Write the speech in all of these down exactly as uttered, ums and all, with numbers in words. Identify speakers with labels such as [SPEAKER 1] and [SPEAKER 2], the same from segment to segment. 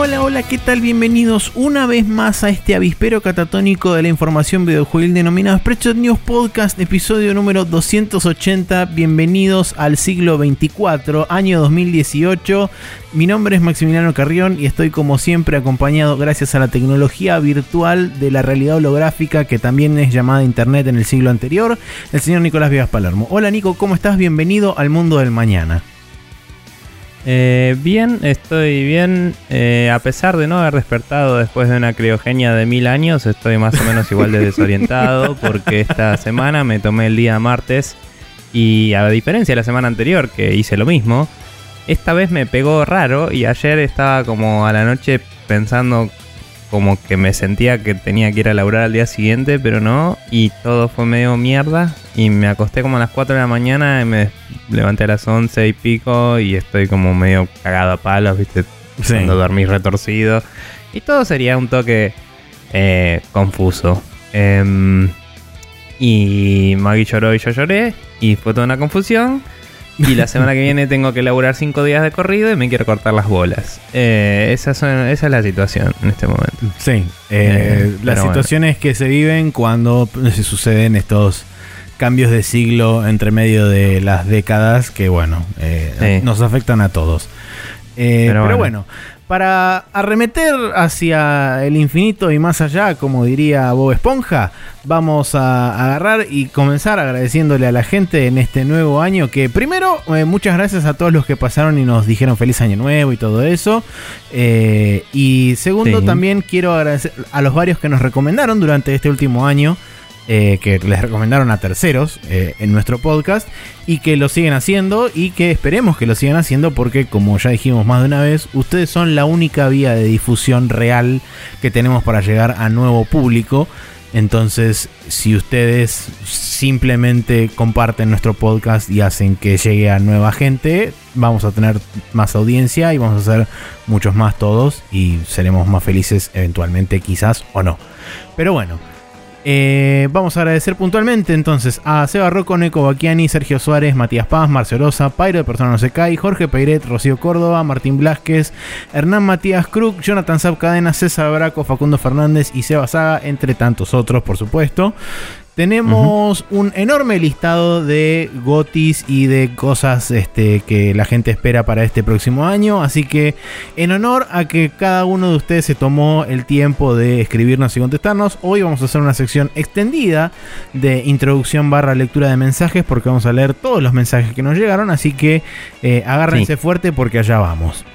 [SPEAKER 1] hola, hola, ¿qué tal? Bienvenidos una vez más a este avispero catatónico de la información videojuegil denominado Spreadshot News Podcast, episodio número doscientos ochenta. Bienvenidos al siglo veinticuatro, año dos mil dieciocho. Mi nombre es Maximiliano Carrión y estoy como siempre acompañado gracias a la tecnología virtual de la realidad holográfica, que también es llamada internet en el siglo anterior, el señor Nicolás Vivas Palermo. Hola Nico, ¿cómo estás? Bienvenido al mundo del mañana.
[SPEAKER 2] Eh, bien, estoy bien. Eh, a pesar de no haber despertado después de una criogenia de mil años, estoy más o menos igual de desorientado porque esta semana me tomé el día martes y, a diferencia de la semana anterior que hice lo mismo, esta vez me pegó raro y ayer estaba como a la noche pensando como que me sentía que tenía que ir a laburar al día siguiente, pero no, y todo fue medio mierda y me acosté como a las cuatro de la mañana y me levanté a las once y pico y estoy como medio cagado a palos, viste, sí. Cuando dormí retorcido y todo sería un toque eh, confuso. Eh, y Maggie lloró y yo lloré y fue toda una confusión. Y la semana que viene tengo que laburar cinco días de corrido y me quiero cortar las bolas. Eh, esa, son, esa es la situación en este momento.
[SPEAKER 1] Sí, eh, eh, las situaciones bueno. que se viven cuando se suceden estos cambios de siglo entre medio de las décadas que, bueno, eh, sí. nos afectan a todos. Eh, pero, pero bueno. bueno, para arremeter hacia el infinito y más allá, como diría Bob Esponja, vamos a agarrar y comenzar agradeciéndole a la gente en este nuevo año. Que primero, eh, muchas gracias a todos los que pasaron y nos dijeron feliz año nuevo y todo eso. Eh, y segundo, sí. también quiero agradecer a los varios que nos recomendaron durante este último año. Eh, que les recomendaron a terceros eh, en nuestro podcast y que lo siguen haciendo y que esperemos que lo sigan haciendo porque, como ya dijimos más de una vez, ustedes son la única vía de difusión real que tenemos para llegar a nuevo público. Entonces, si ustedes simplemente comparten nuestro podcast y hacen que llegue a nueva gente, vamos a tener más audiencia y vamos a ser muchos más todos y seremos más felices eventualmente, quizás o no. Pero bueno, Eh, vamos a agradecer puntualmente entonces a Seba Rocco, Neko Bacchiani, Sergio Suárez, Matías Paz, Marcio Rosa, Pairo de Persona No Se Cae, Jorge Peiret, Rocío Córdoba, Martín Blasquez, Hernán Matías Kruk, Jonathan Zap Cadena, César Braco, Facundo Fernández y Seba Saga, entre tantos otros, por supuesto. Tenemos uh-huh. un enorme listado de gotis y de cosas este, que la gente espera para este próximo año. Así que, en honor a que cada uno de ustedes se tomó el tiempo de escribirnos y contestarnos, hoy vamos a hacer una sección extendida de introducción barra lectura de mensajes, porque vamos a leer todos los mensajes que nos llegaron. Así que eh, agárrense sí. fuerte porque allá vamos.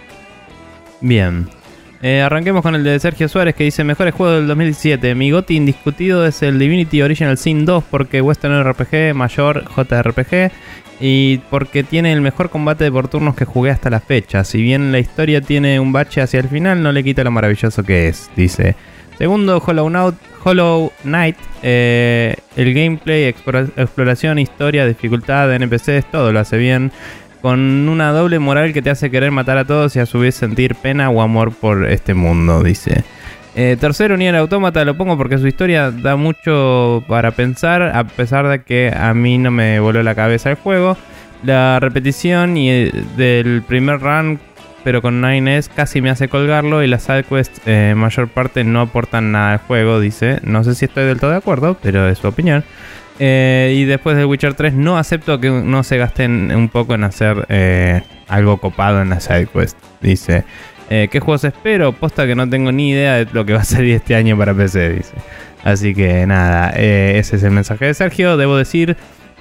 [SPEAKER 2] Bien. Eh, arranquemos con el de Sergio Suárez, que dice: mejores juegos del dos mil diecisiete. Mi goti indiscutido es el Divinity Original Sin dos, porque Western R P G, mayor J R P G, y porque tiene el mejor combate por turnos que jugué hasta la fecha. Si bien la historia tiene un bache hacia el final, no le quita lo maravilloso que es, dice. Segundo, Hollow Knight, Hollow Knight eh, el gameplay, explora, exploración, historia, dificultad de N P Cs, todo lo hace bien, con una doble moral que te hace querer matar a todos y a su vez sentir pena o amor por este mundo, dice. Eh, tercero, Nier Automata, lo pongo porque su historia da mucho para pensar, a pesar de que a mí no me voló la cabeza el juego. La repetición y el, del primer run, pero con nueve S, casi me hace colgarlo, y las sidequests, eh, mayor parte, no aportan nada al juego, dice. No sé si estoy del todo de acuerdo, pero es su opinión. Eh, y después de Witcher tres no acepto que no se gasten un poco en hacer eh, algo copado en la sidequest, dice. Eh, ¿Qué juegos espero? Posta que no tengo ni idea de lo que va a salir este año para P C, dice. Así que nada, eh, ese es el mensaje de Sergio. Debo decir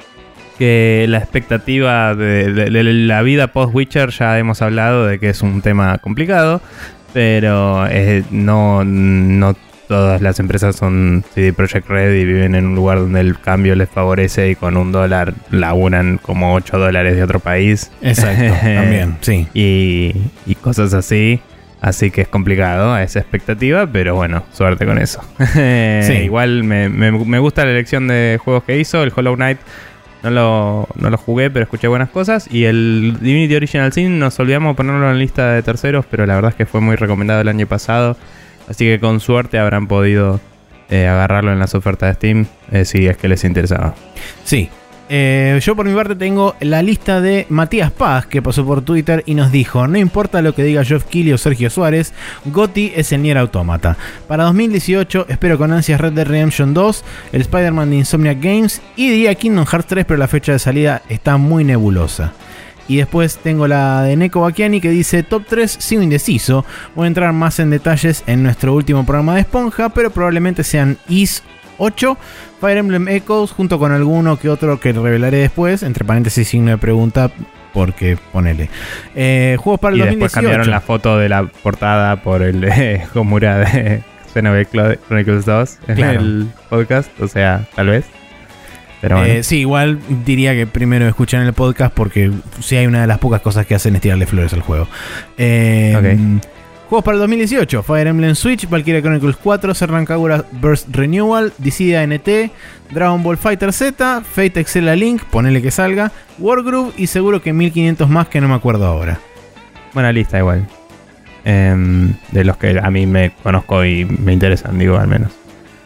[SPEAKER 2] que la expectativa de, de, de la vida post-Witcher, ya hemos hablado de que es un tema complicado, pero eh, no... no todas las empresas son C D Projekt Red y viven en un lugar donde el cambio les favorece y con un dólar laburan como ocho dólares de otro país.
[SPEAKER 1] Exacto, también, sí.
[SPEAKER 2] Y, y cosas así. Así que es complicado esa expectativa, pero bueno, suerte con eso. Sí. Igual me, me, me gusta la elección de juegos que hizo. El Hollow Knight no lo, no lo jugué, pero escuché buenas cosas. Y el Divinity Original Sin nos olvidamos de ponerlo en la lista de terceros, pero la verdad es que fue muy recomendado el año pasado. Así que con suerte habrán podido eh, agarrarlo en las ofertas de Steam, eh, si es que les interesaba.
[SPEAKER 1] Sí, Eh, yo por mi parte tengo la lista de Matías Paz, que pasó por Twitter y nos dijo: no importa lo que diga Geoff Keighley o Sergio Suárez, GOTY es el Nier Automata. Para dos mil dieciocho espero con ansias Red Dead Redemption dos, el Spider-Man de Insomniac Games y diría Kingdom Hearts tres, pero la fecha de salida está muy nebulosa. Y después tengo la de Neko Bakiani que dice: top tres, sigo indeciso. Voy a entrar más en detalles en nuestro último programa de Esponja, pero probablemente sean Is ocho, Fire Emblem Echoes, junto con alguno que otro que revelaré después, entre paréntesis signo de pregunta, porque ponele. Eh, juegos para el
[SPEAKER 2] y
[SPEAKER 1] dos mil dieciocho.
[SPEAKER 2] Después cambiaron la foto de la portada por el de Homura de Xenoblade Chronicles dos en claro. el podcast, o sea, tal vez. Pero bueno. eh,
[SPEAKER 1] sí, igual diría que primero escuchan el podcast porque sí hay una de las pocas cosas que hacen es tirarle flores al juego. Eh, okay. Juegos para el dos mil dieciocho: Fire Emblem Switch, Valkyria Chronicles cuatro, Serran Kagura Burst Renewal, Dissidia N T, Dragon Ball Fighter Z, Fate Exela Link, ponele que salga, Wargroove y seguro que mil quinientos más que no me acuerdo ahora.
[SPEAKER 2] Buena lista igual. Eh, de los que a mí me conozco y me interesan, digo, al menos.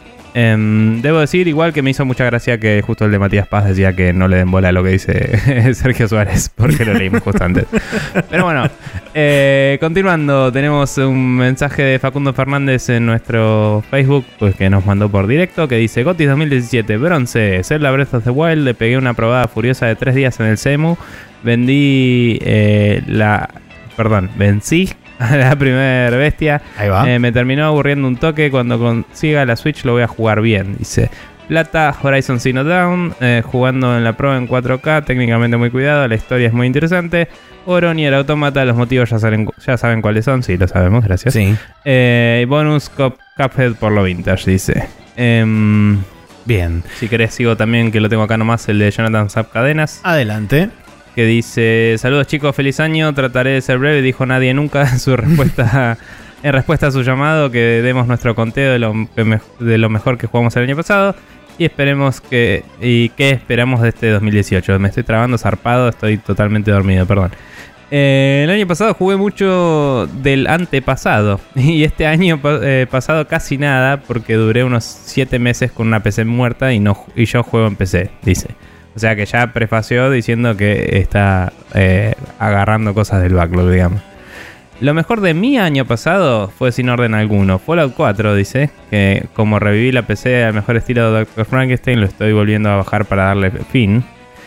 [SPEAKER 2] Um, debo decir igual que me hizo mucha gracia que justo el de Matías Paz decía que no le den bola a lo que dice Sergio Suárez, porque lo leímos justo antes. Pero bueno, eh, continuando, tenemos un mensaje de Facundo Fernández en nuestro Facebook, pues que nos mandó por directo, que dice: GOTY dos mil diecisiete, bronce, Zelda Breath of the Wild, le pegué una probada furiosa de tres días en el CEMU, vendí eh, la... perdón, vencí la primera bestia.
[SPEAKER 1] Ahí va.
[SPEAKER 2] Eh, me terminó aburriendo un toque. Cuando consiga la Switch lo voy a jugar bien. Dice: plata, Horizon Zero Dawn, eh, jugando en la Pro en cuatro K, técnicamente muy cuidado, la historia es muy interesante. Oro, Nier Automata, los motivos ya saben, ya saben cuáles son. Sí, lo sabemos, gracias.
[SPEAKER 1] Sí.
[SPEAKER 2] Eh, bonus Cup, Cuphead por lo vintage, dice. Eh,
[SPEAKER 1] bien.
[SPEAKER 2] Si querés sigo también, que lo tengo acá nomás, el de Jonathan Zap Cadenas.
[SPEAKER 1] Adelante.
[SPEAKER 2] Que dice: saludos chicos, feliz año, trataré de ser breve, dijo nadie nunca en su respuesta en respuesta a su llamado, que demos nuestro conteo de lo, de lo mejor que jugamos el año pasado y esperemos que y qué esperamos de este dos mil dieciocho. Me estoy trabando zarpado, estoy totalmente dormido, perdón. Eh, el año pasado jugué mucho del antepasado y este año eh, pasado casi nada, porque duré unos siete meses con una P C muerta y, no, y yo juego en P C, dice. O sea que ya prefació diciendo que está eh, agarrando cosas del backlog, digamos. Lo mejor de mi año pasado fue sin orden alguno. Fallout cuatro, dice, que como reviví la P C al mejor estilo de doctor Frankenstein, lo estoy volviendo a bajar para darle fin.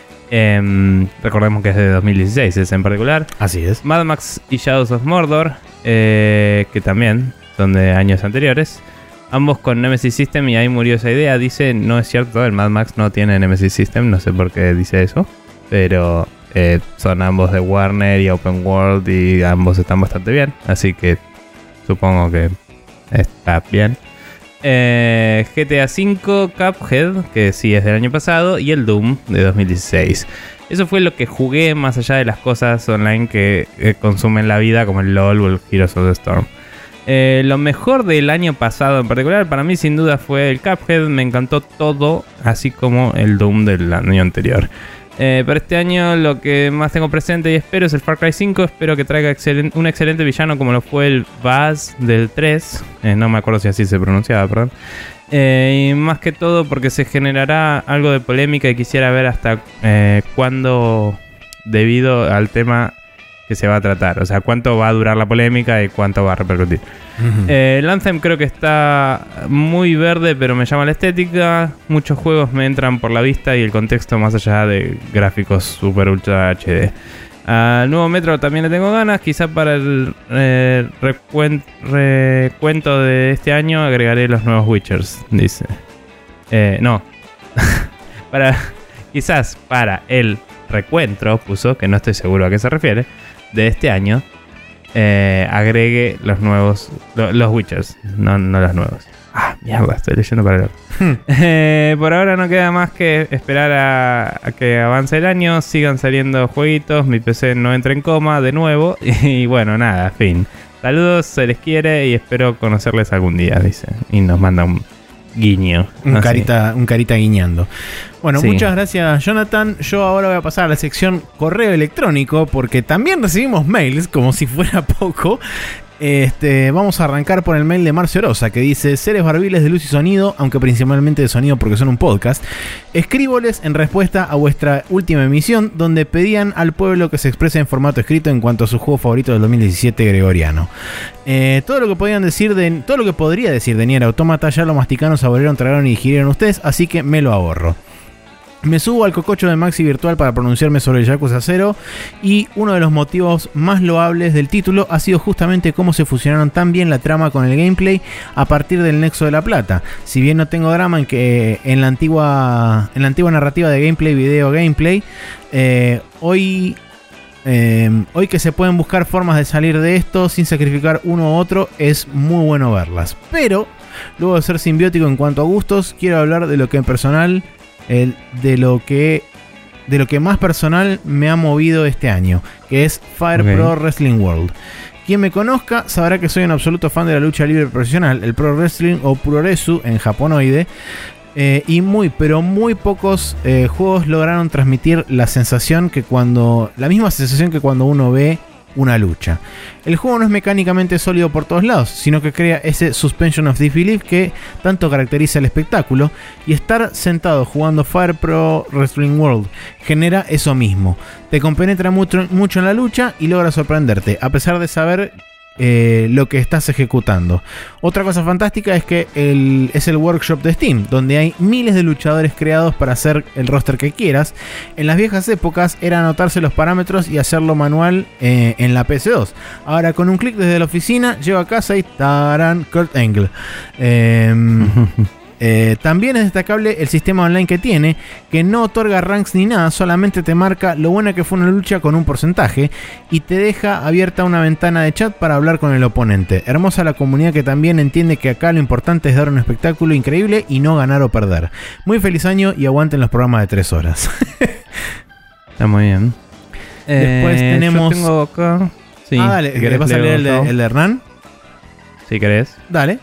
[SPEAKER 2] Eh, recordemos que es de dos mil dieciséis, ese en particular.
[SPEAKER 1] Así es.
[SPEAKER 2] Mad Max y Shadows of Mordor, eh, que también son de años anteriores. Ambos con Nemesis System, y ahí murió esa idea. Dice: no es cierto, el Mad Max no tiene Nemesis System, no sé por qué dice eso, pero eh, son ambos de Warner y Open World y ambos están bastante bien, así que supongo que está bien. eh, G T A cinco, Cuphead, que sí es del año pasado, y el Doom de dos mil dieciséis. Eso fue lo que jugué, más allá de las cosas online que eh, consumen la vida, como el LoL o el Heroes of the Storm. Eh, lo mejor del año pasado en particular para mí sin duda fue el Cuphead. Me encantó todo, así como el Doom del año anterior. eh, Para este año lo que más tengo presente y espero es el Far Cry cinco. Espero que traiga excelen- un excelente villano como lo fue el Buzz del tres. eh, No me acuerdo si así se pronunciaba, perdón. eh, Y más que todo porque se generará algo de polémica y quisiera ver hasta eh, cuándo, debido al tema que se va a tratar, o sea, cuánto va a durar la polémica y cuánto va a repercutir. Uh-huh. eh, el Anthem creo que está muy verde, pero me llama la estética. Muchos juegos me entran por la vista y el contexto, más allá de gráficos super ultra H D. Al nuevo Metro también le tengo ganas. Quizá para el eh, recuen- recuento de este año agregaré los nuevos Witchers, dice. Eh, no. para Quizás para el recuento, puso, que no estoy seguro a qué se refiere, de este año, eh, agregue los nuevos, lo, los Witchers, no, no los nuevos. Ah, mierda, estoy leyendo para el eh, Por ahora no queda más que esperar a, a que avance el año, sigan saliendo jueguitos, mi P C no entre en coma de nuevo, y, y bueno, nada, fin. Saludos, se les quiere y espero conocerles algún día, dice. Y nos manda un guiño.
[SPEAKER 1] Un carita, un carita guiñando. Bueno,
[SPEAKER 2] sí.
[SPEAKER 1] Muchas gracias, Jonathan. Yo ahora voy a pasar a la sección correo electrónico, porque también recibimos mails, como si fuera poco. Este, vamos a arrancar por el mail de Marcio Rosa, que dice: seres barbiles de luz y sonido, aunque principalmente de sonido porque son un podcast. Escríboles en respuesta a vuestra última emisión, donde pedían al pueblo que se exprese en formato escrito en cuanto a su juego favorito del dos mil diecisiete gregoriano. Eh, todo lo que podían decir de, todo lo que podría decir de Nier Automata ya lo masticaron, saborearon, tragaron y digirieron ustedes, así que me lo ahorro. Me subo al cococho de Maxi virtual para pronunciarme sobre el Yakuza cero, y uno de los motivos más loables del título ha sido justamente cómo se fusionaron tan bien la trama con el gameplay a partir del Nexo de la Plata. Si bien no tengo drama en que en la antigua, en la antigua narrativa de gameplay, video, gameplay, eh, hoy... Eh, hoy que se pueden buscar formas de salir de esto sin sacrificar uno u otro, es muy bueno verlas. Pero, luego de ser simbiótico en cuanto a gustos, quiero hablar de lo que en personal... El, de lo que de lo que más personal me ha movido este año, que es Fire okay. Pro Wrestling World. Quien me conozca sabrá que soy un absoluto fan de la lucha libre profesional, el Pro Wrestling o Puroresu en japonoide, eh, y muy pero muy pocos eh, juegos lograron transmitir la sensación que cuando la misma sensación que cuando uno ve una lucha. El juego no es mecánicamente sólido por todos lados, sino que crea ese suspension of disbelief que tanto caracteriza el espectáculo, y estar sentado jugando Fire Pro Wrestling World genera eso mismo. Te compenetra mucho, mucho en la lucha y logra sorprenderte, a pesar de saber Eh, lo que estás ejecutando. Otra cosa fantástica es que el, es el workshop de Steam, donde hay miles de luchadores creados para hacer el roster que quieras. En las viejas épocas era anotarse los parámetros y hacerlo manual eh, en la P S dos. Ahora con un clic desde la oficina llego a casa y tarán, Kurt Angle. Eh, Eh, también es destacable el sistema online que tiene, que no otorga ranks ni nada, solamente te marca lo buena que fue una lucha con un porcentaje y te deja abierta una ventana de chat para hablar con el oponente. Hermosa la comunidad que también entiende que acá lo importante es dar un espectáculo increíble y no ganar o perder. Muy feliz año y aguanten los programas de tres horas.
[SPEAKER 2] Está muy bien.
[SPEAKER 1] Después eh, tenemos...
[SPEAKER 2] Yo tengo acá... Sí,
[SPEAKER 1] ah, dale, ¿querés pasar el de, el de Hernán?
[SPEAKER 2] Si querés.
[SPEAKER 1] Dale.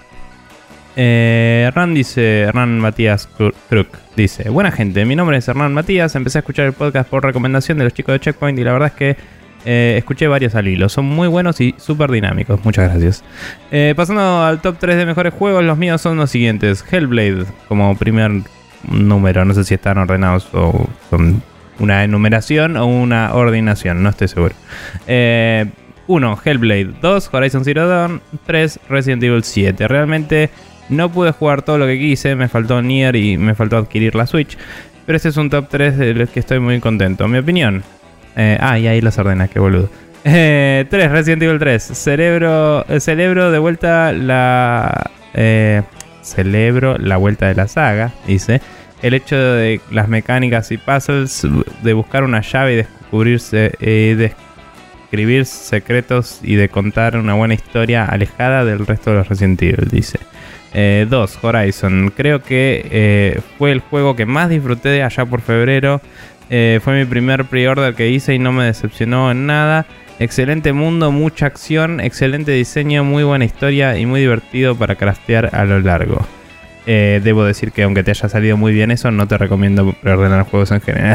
[SPEAKER 2] Eh, Hernán dice, Hernán Matías Kruk dice: buena gente, mi nombre es Hernán Matías, empecé a escuchar el podcast por recomendación de los chicos de Checkpoint y la verdad es que eh, escuché varios al hilo, son muy buenos y súper dinámicos, muchas gracias. Eh, pasando al top tres de mejores juegos, los míos son los siguientes: Hellblade como primer número, no sé si están ordenados o son una enumeración o una ordenación, no estoy seguro. Eh... uno. Hellblade. dos. Horizon Zero Dawn. tres. Resident Evil siete. Realmente no pude jugar todo lo que quise. Me faltó Nier y me faltó adquirir la Switch. Pero este es un top tres de los que estoy muy contento. Mi opinión. Eh, ah, y ahí las ordenas, qué boludo. Eh, tres. Resident Evil tres. Cerebro, eh, celebro de vuelta la... Eh, celebro la vuelta de la saga, dice. El hecho de las mecánicas y puzzles, de buscar una llave y descubrirse... Eh, des- escribir secretos y de contar una buena historia alejada del resto de los Resident Evil, dice. dos. Eh, Horizon. Creo que eh, fue el juego que más disfruté allá por febrero. Eh, fue mi primer pre-order que hice y no me decepcionó en nada. Excelente mundo, mucha acción, excelente diseño, muy buena historia y muy divertido para craftear a lo largo. Eh, debo decir que aunque te haya salido muy bien eso, no te recomiendo preordenar juegos en general.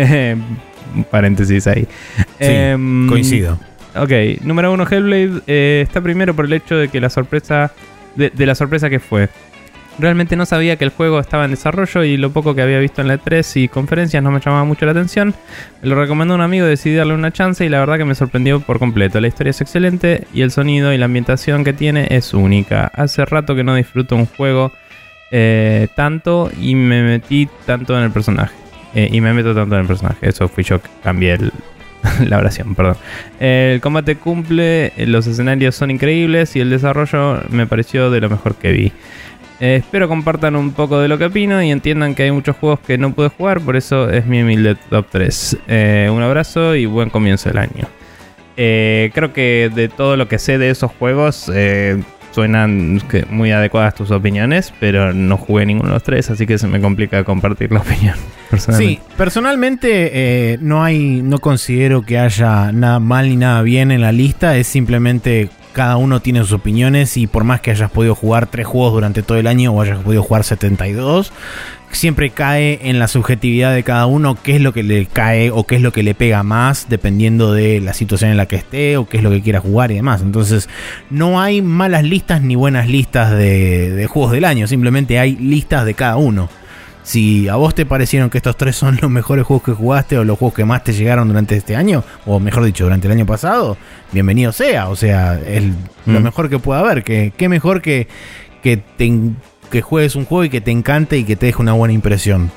[SPEAKER 2] Paréntesis ahí.
[SPEAKER 1] Sí, eh, coincido.
[SPEAKER 2] Ok, número uno, Hellblade eh, está primero por el hecho de que la sorpresa de, de la sorpresa que fue. Realmente no sabía que el juego estaba en desarrollo y lo poco que había visto en la E tres y conferencias no me llamaba mucho la atención. Me lo recomendó un amigo, decidí darle una chance y la verdad que me sorprendió por completo. La historia es excelente y el sonido y la ambientación que tiene es única. Hace rato que no disfruto un juego eh, tanto y me metí tanto en el personaje. Eh, y me meto tanto en el personaje. Eso fui yo que cambié el, la oración, perdón. Eh, el combate cumple, los escenarios son increíbles y el desarrollo me pareció de lo mejor que vi. Eh, espero compartan un poco de lo que opino y entiendan que hay muchos juegos que no pude jugar, por eso es mi humilde top tres. Eh, un abrazo y buen comienzo del año. Eh, creo que de todo lo que sé de esos juegos... Eh, suenan muy adecuadas tus opiniones, pero no jugué ninguno de los tres, así que se me complica compartir la opinión.
[SPEAKER 1] Personalmente. Sí, personalmente eh, no hay, no considero que haya nada mal ni nada bien en la lista. Es simplemente cada uno tiene sus opiniones y por más que hayas podido jugar tres juegos durante todo el año o hayas podido jugar setenta y dos, siempre cae en la subjetividad de cada uno qué es lo que le cae o qué es lo que le pega más dependiendo de la situación en la que esté o qué es lo que quiera jugar y demás. Entonces no hay malas listas ni buenas listas de, de juegos del año, simplemente hay listas de cada uno. Si a vos te parecieron que estos tres son los mejores juegos que jugaste o los juegos que más te llegaron durante este año, o mejor dicho, durante el año pasado, bienvenido sea. O sea, es mm. lo mejor que pueda haber. Que, qué mejor que, que, te, que juegues un juego y que te encante y que te deje una buena impresión.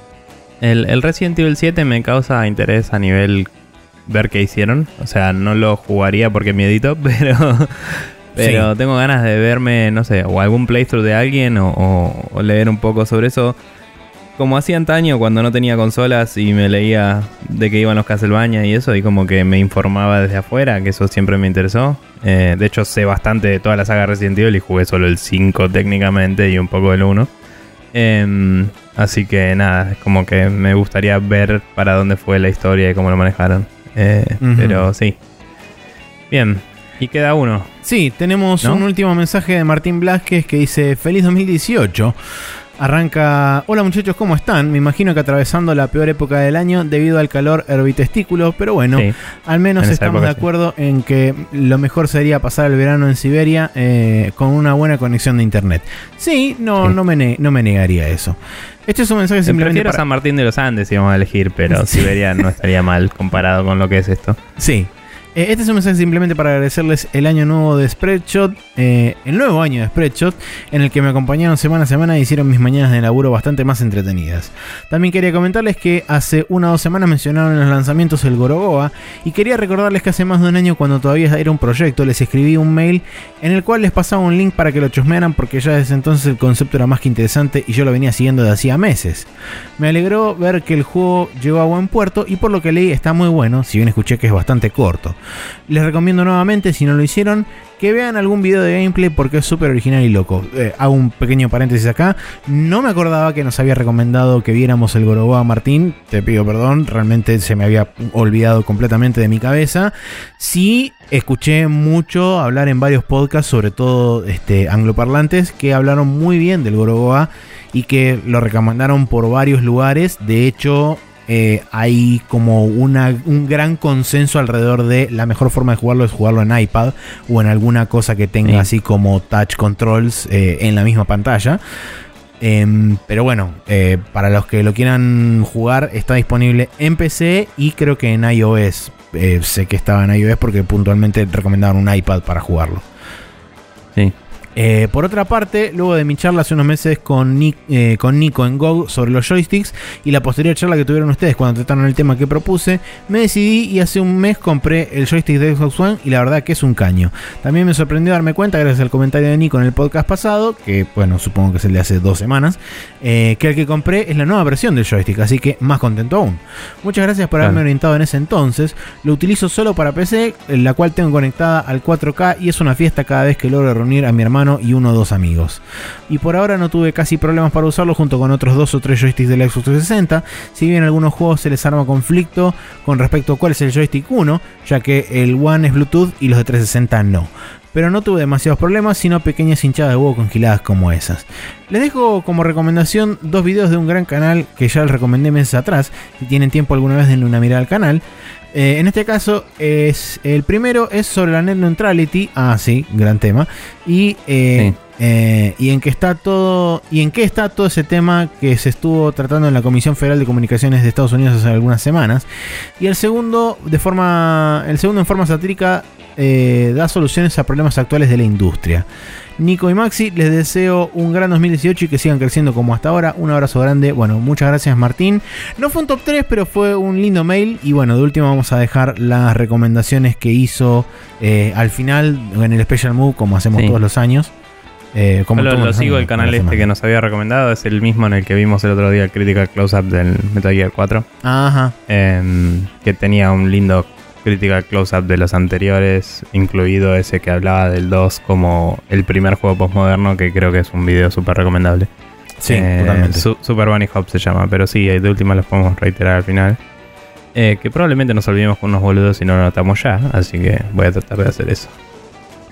[SPEAKER 2] El, el Resident Evil siete me causa interés a nivel ver qué hicieron. O sea, no lo jugaría porque miedito, pero... Pero sí. Tengo ganas de verme, no sé, o algún playthrough de alguien o, o, o leer un poco sobre eso. Como hacía antaño cuando no tenía consolas y me leía de qué iban los Castlevania y eso, y como que me informaba desde afuera, que eso siempre me interesó. Eh, de hecho, sé bastante de toda la saga Resident Evil y jugué solo el cinco técnicamente y un poco del uno. Eh, así que nada, es como que me gustaría ver para dónde fue la historia y cómo lo manejaron. Eh, uh-huh. Pero sí. Bien. Y queda uno.
[SPEAKER 1] Sí, tenemos ¿no? un último mensaje de Martín Blasquez que dice: Feliz dos mil dieciocho. Arranca: hola muchachos, ¿cómo están? Me imagino que atravesando la peor época del año debido al calor herbitestículo, pero bueno, sí, al menos estamos de acuerdo sí. en que lo mejor sería pasar el verano en Siberia eh, con una buena conexión de internet. Sí, no, sí. No, me ne- no me negaría eso. Este es un mensaje simplemente
[SPEAKER 2] Prefiero
[SPEAKER 1] para...
[SPEAKER 2] San Martín de los Andes si vamos a elegir, pero sí. Siberia no estaría mal comparado con lo que es esto.
[SPEAKER 1] Sí. Este es un mensaje simplemente para agradecerles el año nuevo de Spreadshot, eh, el nuevo año de Spreadshot, en el que me acompañaron semana a semana y hicieron mis mañanas de laburo bastante más entretenidas. También quería comentarles que hace una o dos semanas mencionaron en los lanzamientos el Gorogoa, y quería recordarles que hace más de un año, cuando todavía era un proyecto, les escribí un mail en el cual les pasaba un link para que lo chusmearan, porque ya desde entonces el concepto era más que interesante y yo lo venía siguiendo de hacía meses. Me alegró ver que el juego llegó a buen puerto y por lo que leí está muy bueno, si bien escuché que es bastante corto. Les recomiendo nuevamente, si no lo hicieron, que vean algún video de gameplay porque es súper original y loco. Eh, hago un pequeño paréntesis acá. No me acordaba que nos había recomendado que viéramos el Gorogoa, Martín. Te pido perdón, realmente se me había olvidado completamente de mi cabeza. Sí, escuché mucho hablar en varios podcasts, sobre todo este, angloparlantes, que hablaron muy bien del Gorogoa y que lo recomendaron por varios lugares. De hecho... Eh, hay como una, un gran consenso alrededor de la mejor forma de jugarlo es jugarlo en iPad o en alguna cosa que tenga sí. así como touch controls eh, en la misma pantalla. Eh, pero bueno, eh, para los que lo quieran jugar, está disponible en P C y creo que en iOS. Eh, sé que estaba en iOS porque puntualmente recomendaban un iPad para jugarlo.
[SPEAKER 2] Sí.
[SPEAKER 1] Eh, por otra parte, luego de mi charla hace unos meses con, Nick, eh, con Nico en G O G sobre los joysticks y la posterior charla que tuvieron ustedes cuando trataron el tema que propuse, me decidí y hace un mes compré el joystick de Xbox One y la verdad que es un caño. También me sorprendió darme cuenta, gracias al comentario de Nico en el podcast pasado, que bueno, supongo que es el de hace dos semanas, eh, que el que compré es la nueva versión del joystick, así que más contento aún. Muchas gracias por haberme claro. orientado en ese entonces. Lo utilizo solo para P C, la cual tengo conectada al cuatro K y es una fiesta cada vez que logro reunir a mi hermano y uno o dos amigos. Y por ahora no tuve casi problemas para usarlo junto con otros dos o tres joysticks de la Xbox trescientos sesenta, si bien en algunos juegos se les arma conflicto con respecto a cuál es el joystick uno, ya que el One es Bluetooth y los de trescientos sesenta no. Pero no tuve demasiados problemas, sino pequeñas hinchadas de huevo congeladas como esas. Les dejo como recomendación dos videos de un gran canal que ya les recomendé meses atrás. Si tienen tiempo alguna vez, denle una mirada al canal. Eh, en este caso, es el primero es sobre la Net Neutrality. Ah, sí, gran tema. Y, eh, sí. eh, y en que está todo. Y en qué está todo ese tema que se estuvo tratando en la Comisión Federal de Comunicaciones de Estados Unidos hace algunas semanas. Y el segundo, de forma. El segundo en forma satírica. Eh, da soluciones a problemas actuales de la industria. Nico y Maxi, les deseo un gran dos mil dieciocho y que sigan creciendo como hasta ahora. Un abrazo grande. Bueno, muchas gracias, Martín. No fue un top tres, pero fue un lindo mail. Y bueno, de último vamos a dejar las recomendaciones que hizo eh, al final en el Special Move, como hacemos sí. todos los años. Eh, como
[SPEAKER 2] lo, lo sigo, el canal este que nos había recomendado es el mismo en el que vimos el otro día el Critical Close-Up del Metal Gear cuatro.
[SPEAKER 1] Ajá.
[SPEAKER 2] Eh, que tenía un lindo Critical Close-Up de los anteriores, incluido ese que hablaba del dos como el primer juego postmoderno, que creo que es un video súper recomendable.
[SPEAKER 1] Sí,
[SPEAKER 2] eh,
[SPEAKER 1] totalmente.
[SPEAKER 2] Su, Super Bunny Hop se llama, pero sí, de última los podemos reiterar al final. Eh, que probablemente nos olvidemos con unos boludos si no lo notamos ya, así que voy a tratar de hacer eso.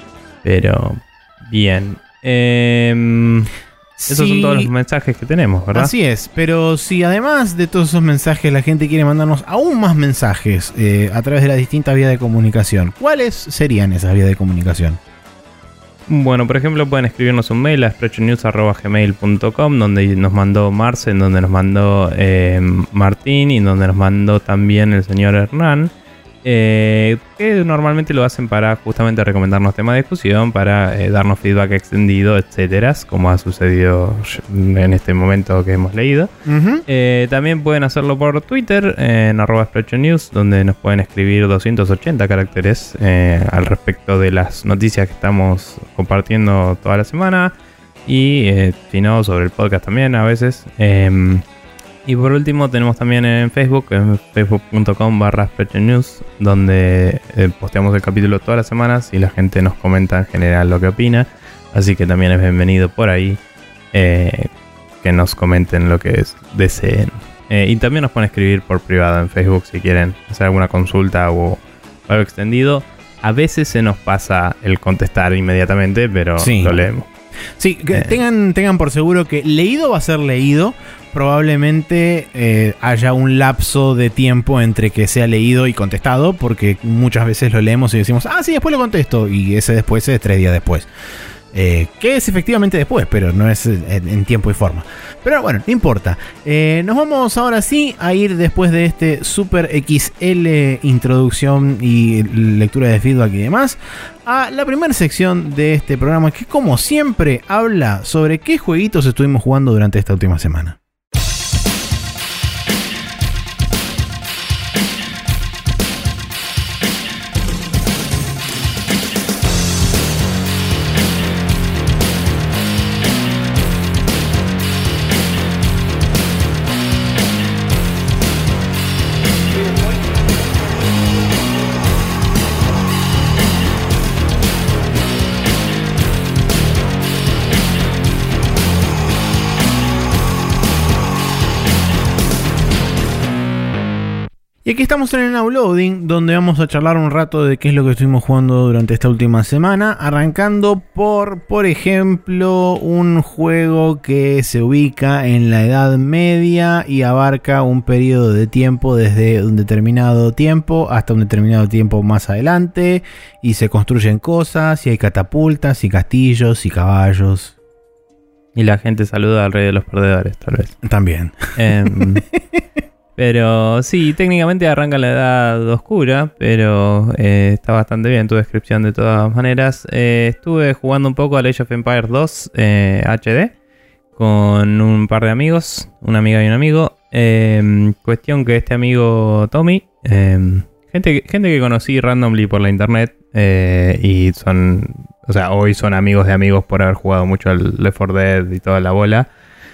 [SPEAKER 2] Pero, bien. Eh, esos sí, son todos los mensajes que tenemos, ¿verdad?
[SPEAKER 1] Así es, pero si además de todos esos mensajes la gente quiere mandarnos aún más mensajes eh, a través de las distintas vías de comunicación, ¿cuáles serían esas vías de comunicación?
[SPEAKER 2] Bueno, por ejemplo, pueden escribirnos un mail a sprechonews arroba gmail punto com, donde nos mandó Marce, en donde nos mandó eh, Martín y en donde nos mandó también el señor Hernán. Eh, que normalmente lo hacen para justamente recomendarnos temas de discusión, para eh, darnos feedback extendido, etcétera, como ha sucedido en este momento que hemos leído. Uh-huh. Eh, también pueden hacerlo por Twitter, eh, en arroba sprechonews, donde nos pueden escribir doscientos ochenta caracteres eh, al respecto de las noticias que estamos compartiendo toda la semana. Y eh, si no, sobre el podcast también a veces. Eh, Y por último tenemos también en Facebook, en facebook punto com barra sprechonews, donde eh, posteamos el capítulo todas las semanas y la gente nos comenta en general lo que opina. Así que también es bienvenido por ahí eh, que nos comenten lo que es, deseen. Eh, y también nos pueden escribir por privado en Facebook si quieren hacer alguna consulta o algo extendido. A veces se nos pasa el contestar inmediatamente, pero sí, lo leemos.
[SPEAKER 1] Sí, que eh. tengan, tengan por seguro que leído va a ser leído. Probablemente eh, haya un lapso de tiempo entre que sea leído y contestado, porque muchas veces lo leemos y decimos, ah, sí, después lo contesto, y ese después es tres días después. Eh, que es efectivamente después, pero no es en, en tiempo y forma. Pero bueno, no importa. Eh, nos vamos ahora sí a ir, después de este Super X L introducción y lectura de feedback y demás, a la primera sección de este programa, que como siempre habla sobre qué jueguitos estuvimos jugando durante esta última semana. Y aquí estamos en el Now Loading, donde vamos a charlar un rato de qué es lo que estuvimos jugando durante esta última semana, arrancando por, por ejemplo, un juego que se ubica en la Edad Media y abarca un periodo de tiempo desde un determinado tiempo hasta un determinado tiempo más adelante, y se construyen cosas, y hay catapultas, y castillos, y caballos.
[SPEAKER 2] Y la gente saluda al rey de los perdedores, tal vez.
[SPEAKER 1] También.
[SPEAKER 2] Eh, Pero sí, técnicamente arranca en la Edad Oscura, pero eh, está bastante bien tu descripción de todas maneras. Eh, estuve jugando un poco a Age of Empires dos eh, H D con un par de amigos, una amiga y un amigo. Eh, cuestión que este amigo Tommy, eh, gente, gente que conocí randomly por la internet eh, y son, o sea, hoy son amigos de amigos por haber jugado mucho al Left four Dead y toda la bola.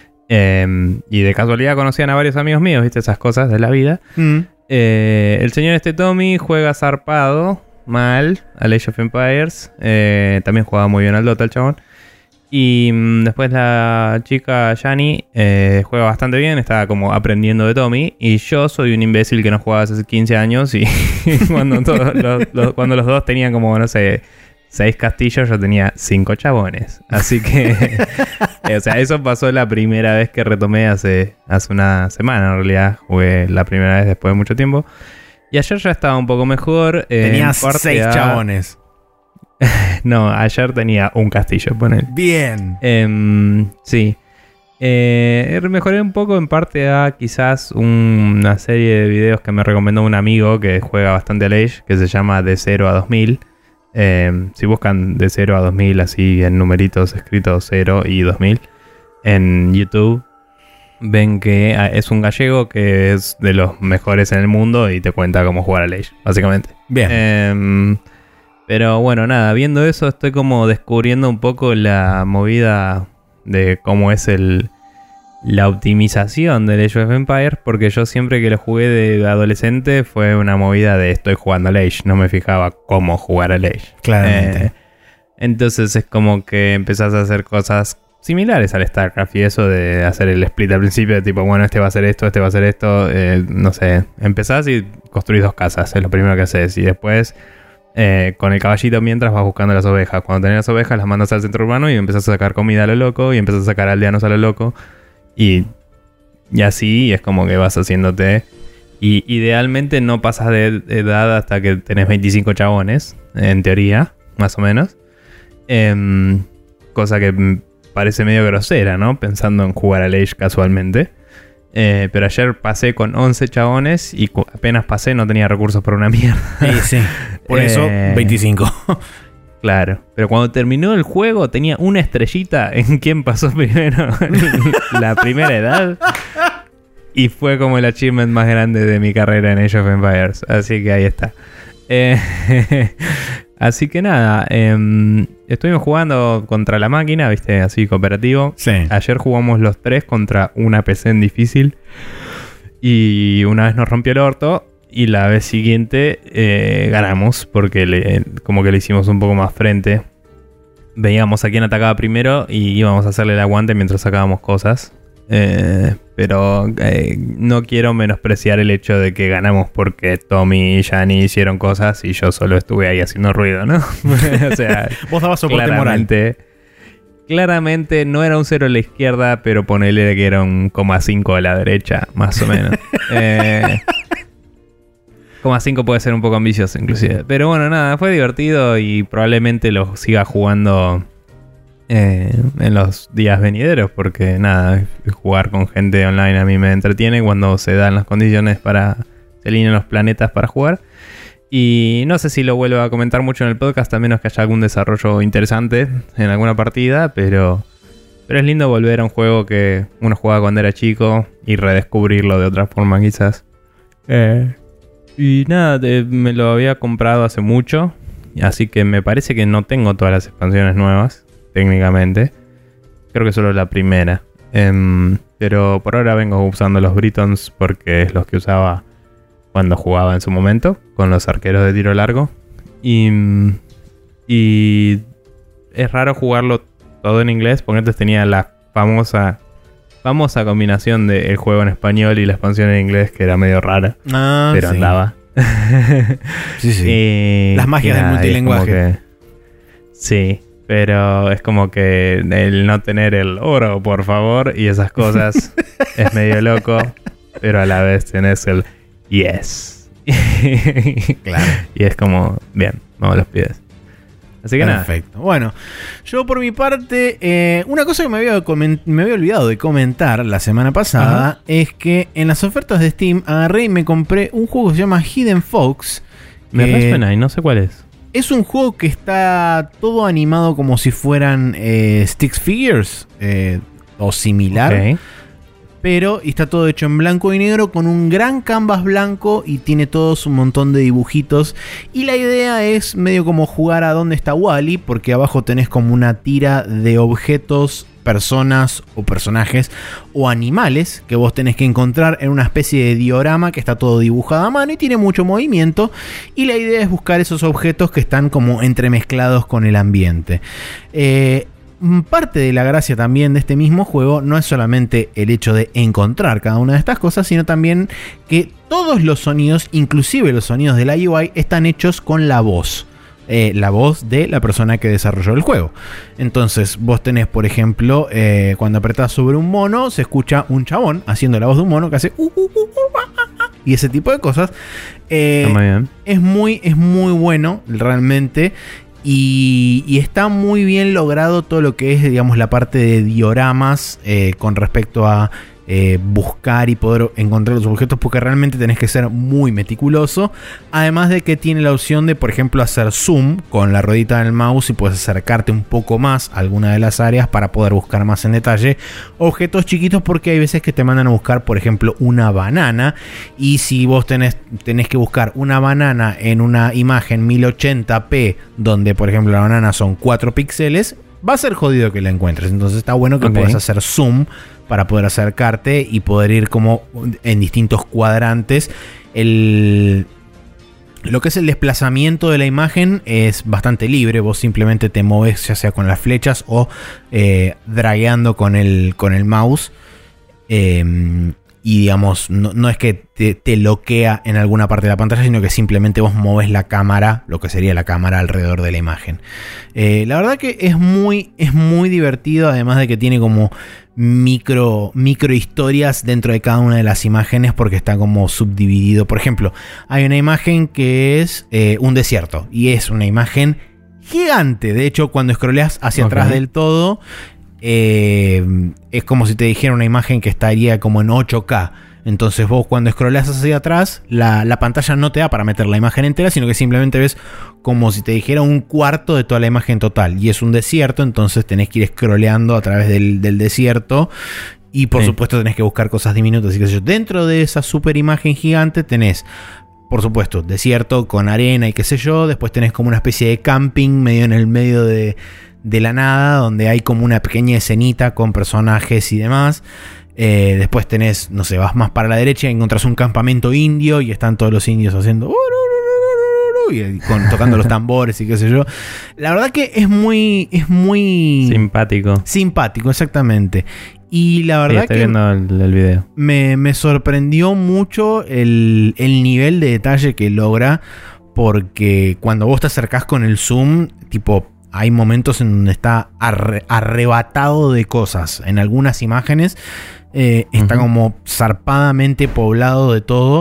[SPEAKER 2] Eh, y de casualidad conocían a varios amigos míos, viste, esas cosas de la vida. Mm. Eh, el señor este Tommy juega zarpado, mal, al Age of Empires. Eh, también jugaba muy bien al Dota, el chabón. Y mm, después la chica Yani eh, juega bastante bien, está como aprendiendo de Tommy. Y yo soy un imbécil que no jugaba hace quince años. Y cuando, todos los, los, cuando los dos tenían como, no sé, seis castillos, yo tenía cinco chabones. Así que, eh, o sea, eso pasó la primera vez que retomé hace, hace una semana. En realidad, jugué la primera vez después de mucho tiempo. Y ayer ya estaba un poco mejor. Eh,
[SPEAKER 1] Tenías seis a... chabones.
[SPEAKER 2] No, ayer tenía un castillo, ponele.
[SPEAKER 1] Bien.
[SPEAKER 2] Eh, sí. Eh, mejoré un poco en parte a quizás un, una serie de videos que me recomendó un amigo que juega bastante al Age, que se llama De cero a dos mil. Eh, si buscan de cero a dos mil así en numeritos escritos cero y dos mil en YouTube, ven que es un gallego que es de los mejores en el mundo y te cuenta cómo jugar al Age, básicamente.
[SPEAKER 1] Bien.
[SPEAKER 2] Eh, pero bueno, nada, viendo eso estoy como descubriendo un poco la movida de cómo es el la optimización del Age of Empires, porque yo siempre que lo jugué de adolescente fue una movida de estoy jugando al Age, no me fijaba cómo jugar al Age.
[SPEAKER 1] Claramente.
[SPEAKER 2] Eh, entonces es como que empezás a hacer cosas similares al StarCraft y eso de hacer el split al principio, de tipo, bueno, este va a hacer esto, este va a hacer esto, eh, no sé, empezás y construís dos casas, es lo primero que haces, y después Eh, con el caballito mientras vas buscando las ovejas. Cuando tenés las ovejas las mandas al centro urbano y empezás a sacar comida a lo loco y empezás a sacar aldeanos a lo loco. Y, y así es como que vas haciéndote. Y idealmente no pasas de edad hasta que tenés veinticinco chabones, en teoría, más o menos. Eh, cosa que parece medio grosera, ¿no? Pensando en jugar al Age casualmente. Eh, pero ayer pasé con once chabones y cu- apenas pasé no tenía recursos para una mierda.
[SPEAKER 1] Sí, sí. Por eso,
[SPEAKER 2] Eh,
[SPEAKER 1] veinticinco.
[SPEAKER 2] Claro. Pero cuando terminó el juego tenía una estrellita en quién pasó primero la primera edad. Y fue como el achievement más grande de mi carrera en Age of Empires. Así que ahí está. Eh, así que nada. Eh, estuvimos jugando contra la máquina, ¿viste? Así cooperativo.
[SPEAKER 1] Sí.
[SPEAKER 2] Ayer jugamos los tres contra una P C en difícil. Y una vez nos rompió el orto. Y la vez siguiente eh, ganamos. Porque le, como que le hicimos un poco más frente. Veíamos a quién atacaba primero. Y íbamos a hacerle el aguante mientras sacábamos cosas. Eh, pero eh, no quiero menospreciar el hecho de que ganamos porque Tommy y Gianni hicieron cosas y yo solo estuve ahí haciendo ruido, ¿no? O sea,
[SPEAKER 1] vos dabas soporte
[SPEAKER 2] claramente, moral. Claramente no era un cero a la izquierda, pero ponele que era un coma cinco a la derecha, más o menos. eh, coma cinco puede ser un poco ambicioso inclusive. Pero bueno, nada, fue divertido y probablemente lo siga jugando Eh, en los días venideros, porque nada, jugar con gente online a mí me entretiene cuando se dan las condiciones para, se alinean los planetas para jugar. Y no sé si lo vuelvo a comentar mucho en el podcast, a menos que haya algún desarrollo interesante en alguna partida, pero, pero es lindo volver a un juego que uno jugaba cuando era chico y redescubrirlo de otra forma quizás. Eh, y nada, de, me lo había comprado hace mucho, así que me parece que no tengo todas las expansiones nuevas. Técnicamente creo que solo la primera, um, pero por ahora vengo usando los Britons porque es los que usaba cuando jugaba en su momento con los arqueros de tiro largo y, y es raro jugarlo todo en inglés porque antes tenía la famosa famosa combinación del juego en español y la expansión en inglés que era medio rara,
[SPEAKER 1] ah,
[SPEAKER 2] pero
[SPEAKER 1] sí.
[SPEAKER 2] andaba.
[SPEAKER 1] Sí, sí.
[SPEAKER 2] Y,
[SPEAKER 1] las magias
[SPEAKER 2] y nada,
[SPEAKER 1] del multilingüaje.
[SPEAKER 2] Que, sí. Pero es como que el no tener el oro, por favor, y esas cosas es medio loco. Pero a la vez tenés el yes.
[SPEAKER 1] Claro.
[SPEAKER 2] Y es como, bien, vamos los pies. Así que
[SPEAKER 1] perfecto.
[SPEAKER 2] Nada.
[SPEAKER 1] Bueno, yo por mi parte, eh, una cosa que me había, coment- me había olvidado de comentar la semana pasada. Ajá. Es que en las ofertas de Steam agarré y me compré un juego que se llama Hidden Fox.
[SPEAKER 2] Me resuena y no sé cuál es.
[SPEAKER 1] Es un juego que está todo animado como si fueran eh, stick figures eh, o similar. Okay. Pero está todo hecho en blanco y negro con un gran canvas blanco y tiene todos un montón de dibujitos. Y la idea es medio como jugar a dónde está Wall-E, porque abajo tenés como una tira de objetos, personas o personajes o animales que vos tenés que encontrar en una especie de diorama que está todo dibujado a mano y tiene mucho movimiento, y la idea es buscar esos objetos que están como entremezclados con el ambiente. Eh, parte de la gracia también de este mismo juego no es solamente el hecho de encontrar cada una de estas cosas, sino también que todos los sonidos, inclusive los sonidos de la U I, están hechos con la voz. Eh, la voz de la persona que desarrolló el juego. Entonces vos tenés, por ejemplo, eh, cuando apretás sobre un mono, se escucha un chabón haciendo la voz de un mono que hace uh, uh, uh, uh, ah, ah, y ese tipo de cosas. Eh, muy bien. Es muy, es muy bueno realmente. Y, y está muy bien logrado todo lo que es, digamos, la parte de dioramas eh, con respecto a Eh, buscar y poder encontrar los objetos, porque realmente tenés que ser muy meticuloso. Además de que tiene la opción de, por ejemplo, hacer zoom con la ruedita del mouse y puedes acercarte un poco más a alguna de las áreas para poder buscar más en detalle objetos chiquitos, porque hay veces que te mandan a buscar, por ejemplo, una banana, y si vos tenés, tenés que buscar una banana en una imagen mil ochenta p donde, por ejemplo, la banana son cuatro píxeles, va a ser jodido que la encuentres. Entonces está bueno que okay. puedas hacer zoom para poder acercarte y poder ir como en distintos cuadrantes. El, lo que es el desplazamiento de la imagen es bastante libre. Vos simplemente te moves ya sea con las flechas o eh, dragueando con el, con el mouse. Eh, y digamos, no, no es que te, te bloquea en alguna parte de la pantalla, sino que simplemente vos movés la cámara, lo que sería la cámara alrededor de la imagen. Eh, la verdad que es muy, es muy divertido, además de que tiene como micro, micro historias dentro de cada una de las imágenes, porque está como subdividido. Por ejemplo, hay una imagen que es eh, un desierto, y es una imagen gigante. De hecho, cuando scrolleas hacia okay. atrás del todo, eh, es como si te dijera una imagen que estaría como en ocho K. Entonces vos cuando scrolleas hacia atrás, la, la pantalla no te da para meter la imagen entera, sino que simplemente ves como si te dijera un cuarto de toda la imagen total. Y es un desierto, entonces tenés que ir scrolleando a través del, del desierto. Y por sí. supuesto tenés que buscar cosas diminutas y qué sé yo. Dentro de esa super imagen gigante tenés, por supuesto, desierto con arena y qué sé yo. Después tenés como una especie de camping medio en el medio de, de la nada, donde hay como una pequeña escenita con personajes y demás. Eh, después tenés, no sé, vas más para la derecha y encontrás un campamento indio y están todos los indios haciendo y con, tocando los tambores y qué sé yo. La verdad que es muy, es muy
[SPEAKER 2] simpático.
[SPEAKER 1] Simpático, exactamente. Y la verdad sí,
[SPEAKER 2] estoy
[SPEAKER 1] que
[SPEAKER 2] viendo el, el video.
[SPEAKER 1] Me, me sorprendió mucho el, el nivel de detalle que logra, porque cuando vos te acercás con el zoom, tipo, hay momentos en donde está arre, arrebatado de cosas. En algunas imágenes eh, uh-huh. está como zarpadamente poblado de todo.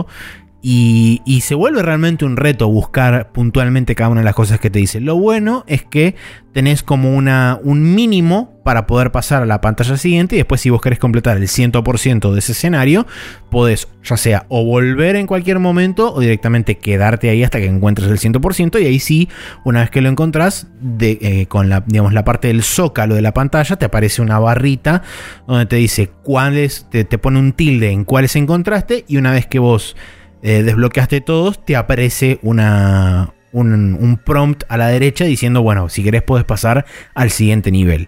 [SPEAKER 1] Y, y se vuelve realmente un reto buscar puntualmente cada una de las cosas que te dice. Lo bueno es que tenés como una, un mínimo para poder pasar a la pantalla siguiente. Y después, si vos querés completar el cien por ciento de ese escenario, podés ya sea o volver en cualquier momento o directamente quedarte ahí hasta que encuentres el cien por ciento. Y ahí sí, una vez que lo encontrás, de, eh, con la, digamos, la parte del zócalo de la pantalla, te aparece una barrita donde te dice cuáles, te, te pone un tilde en cuáles encontraste. Y una vez que vos Eh, desbloqueaste todos, te aparece una, un, un prompt a la derecha diciendo, bueno, si querés podés pasar al siguiente nivel.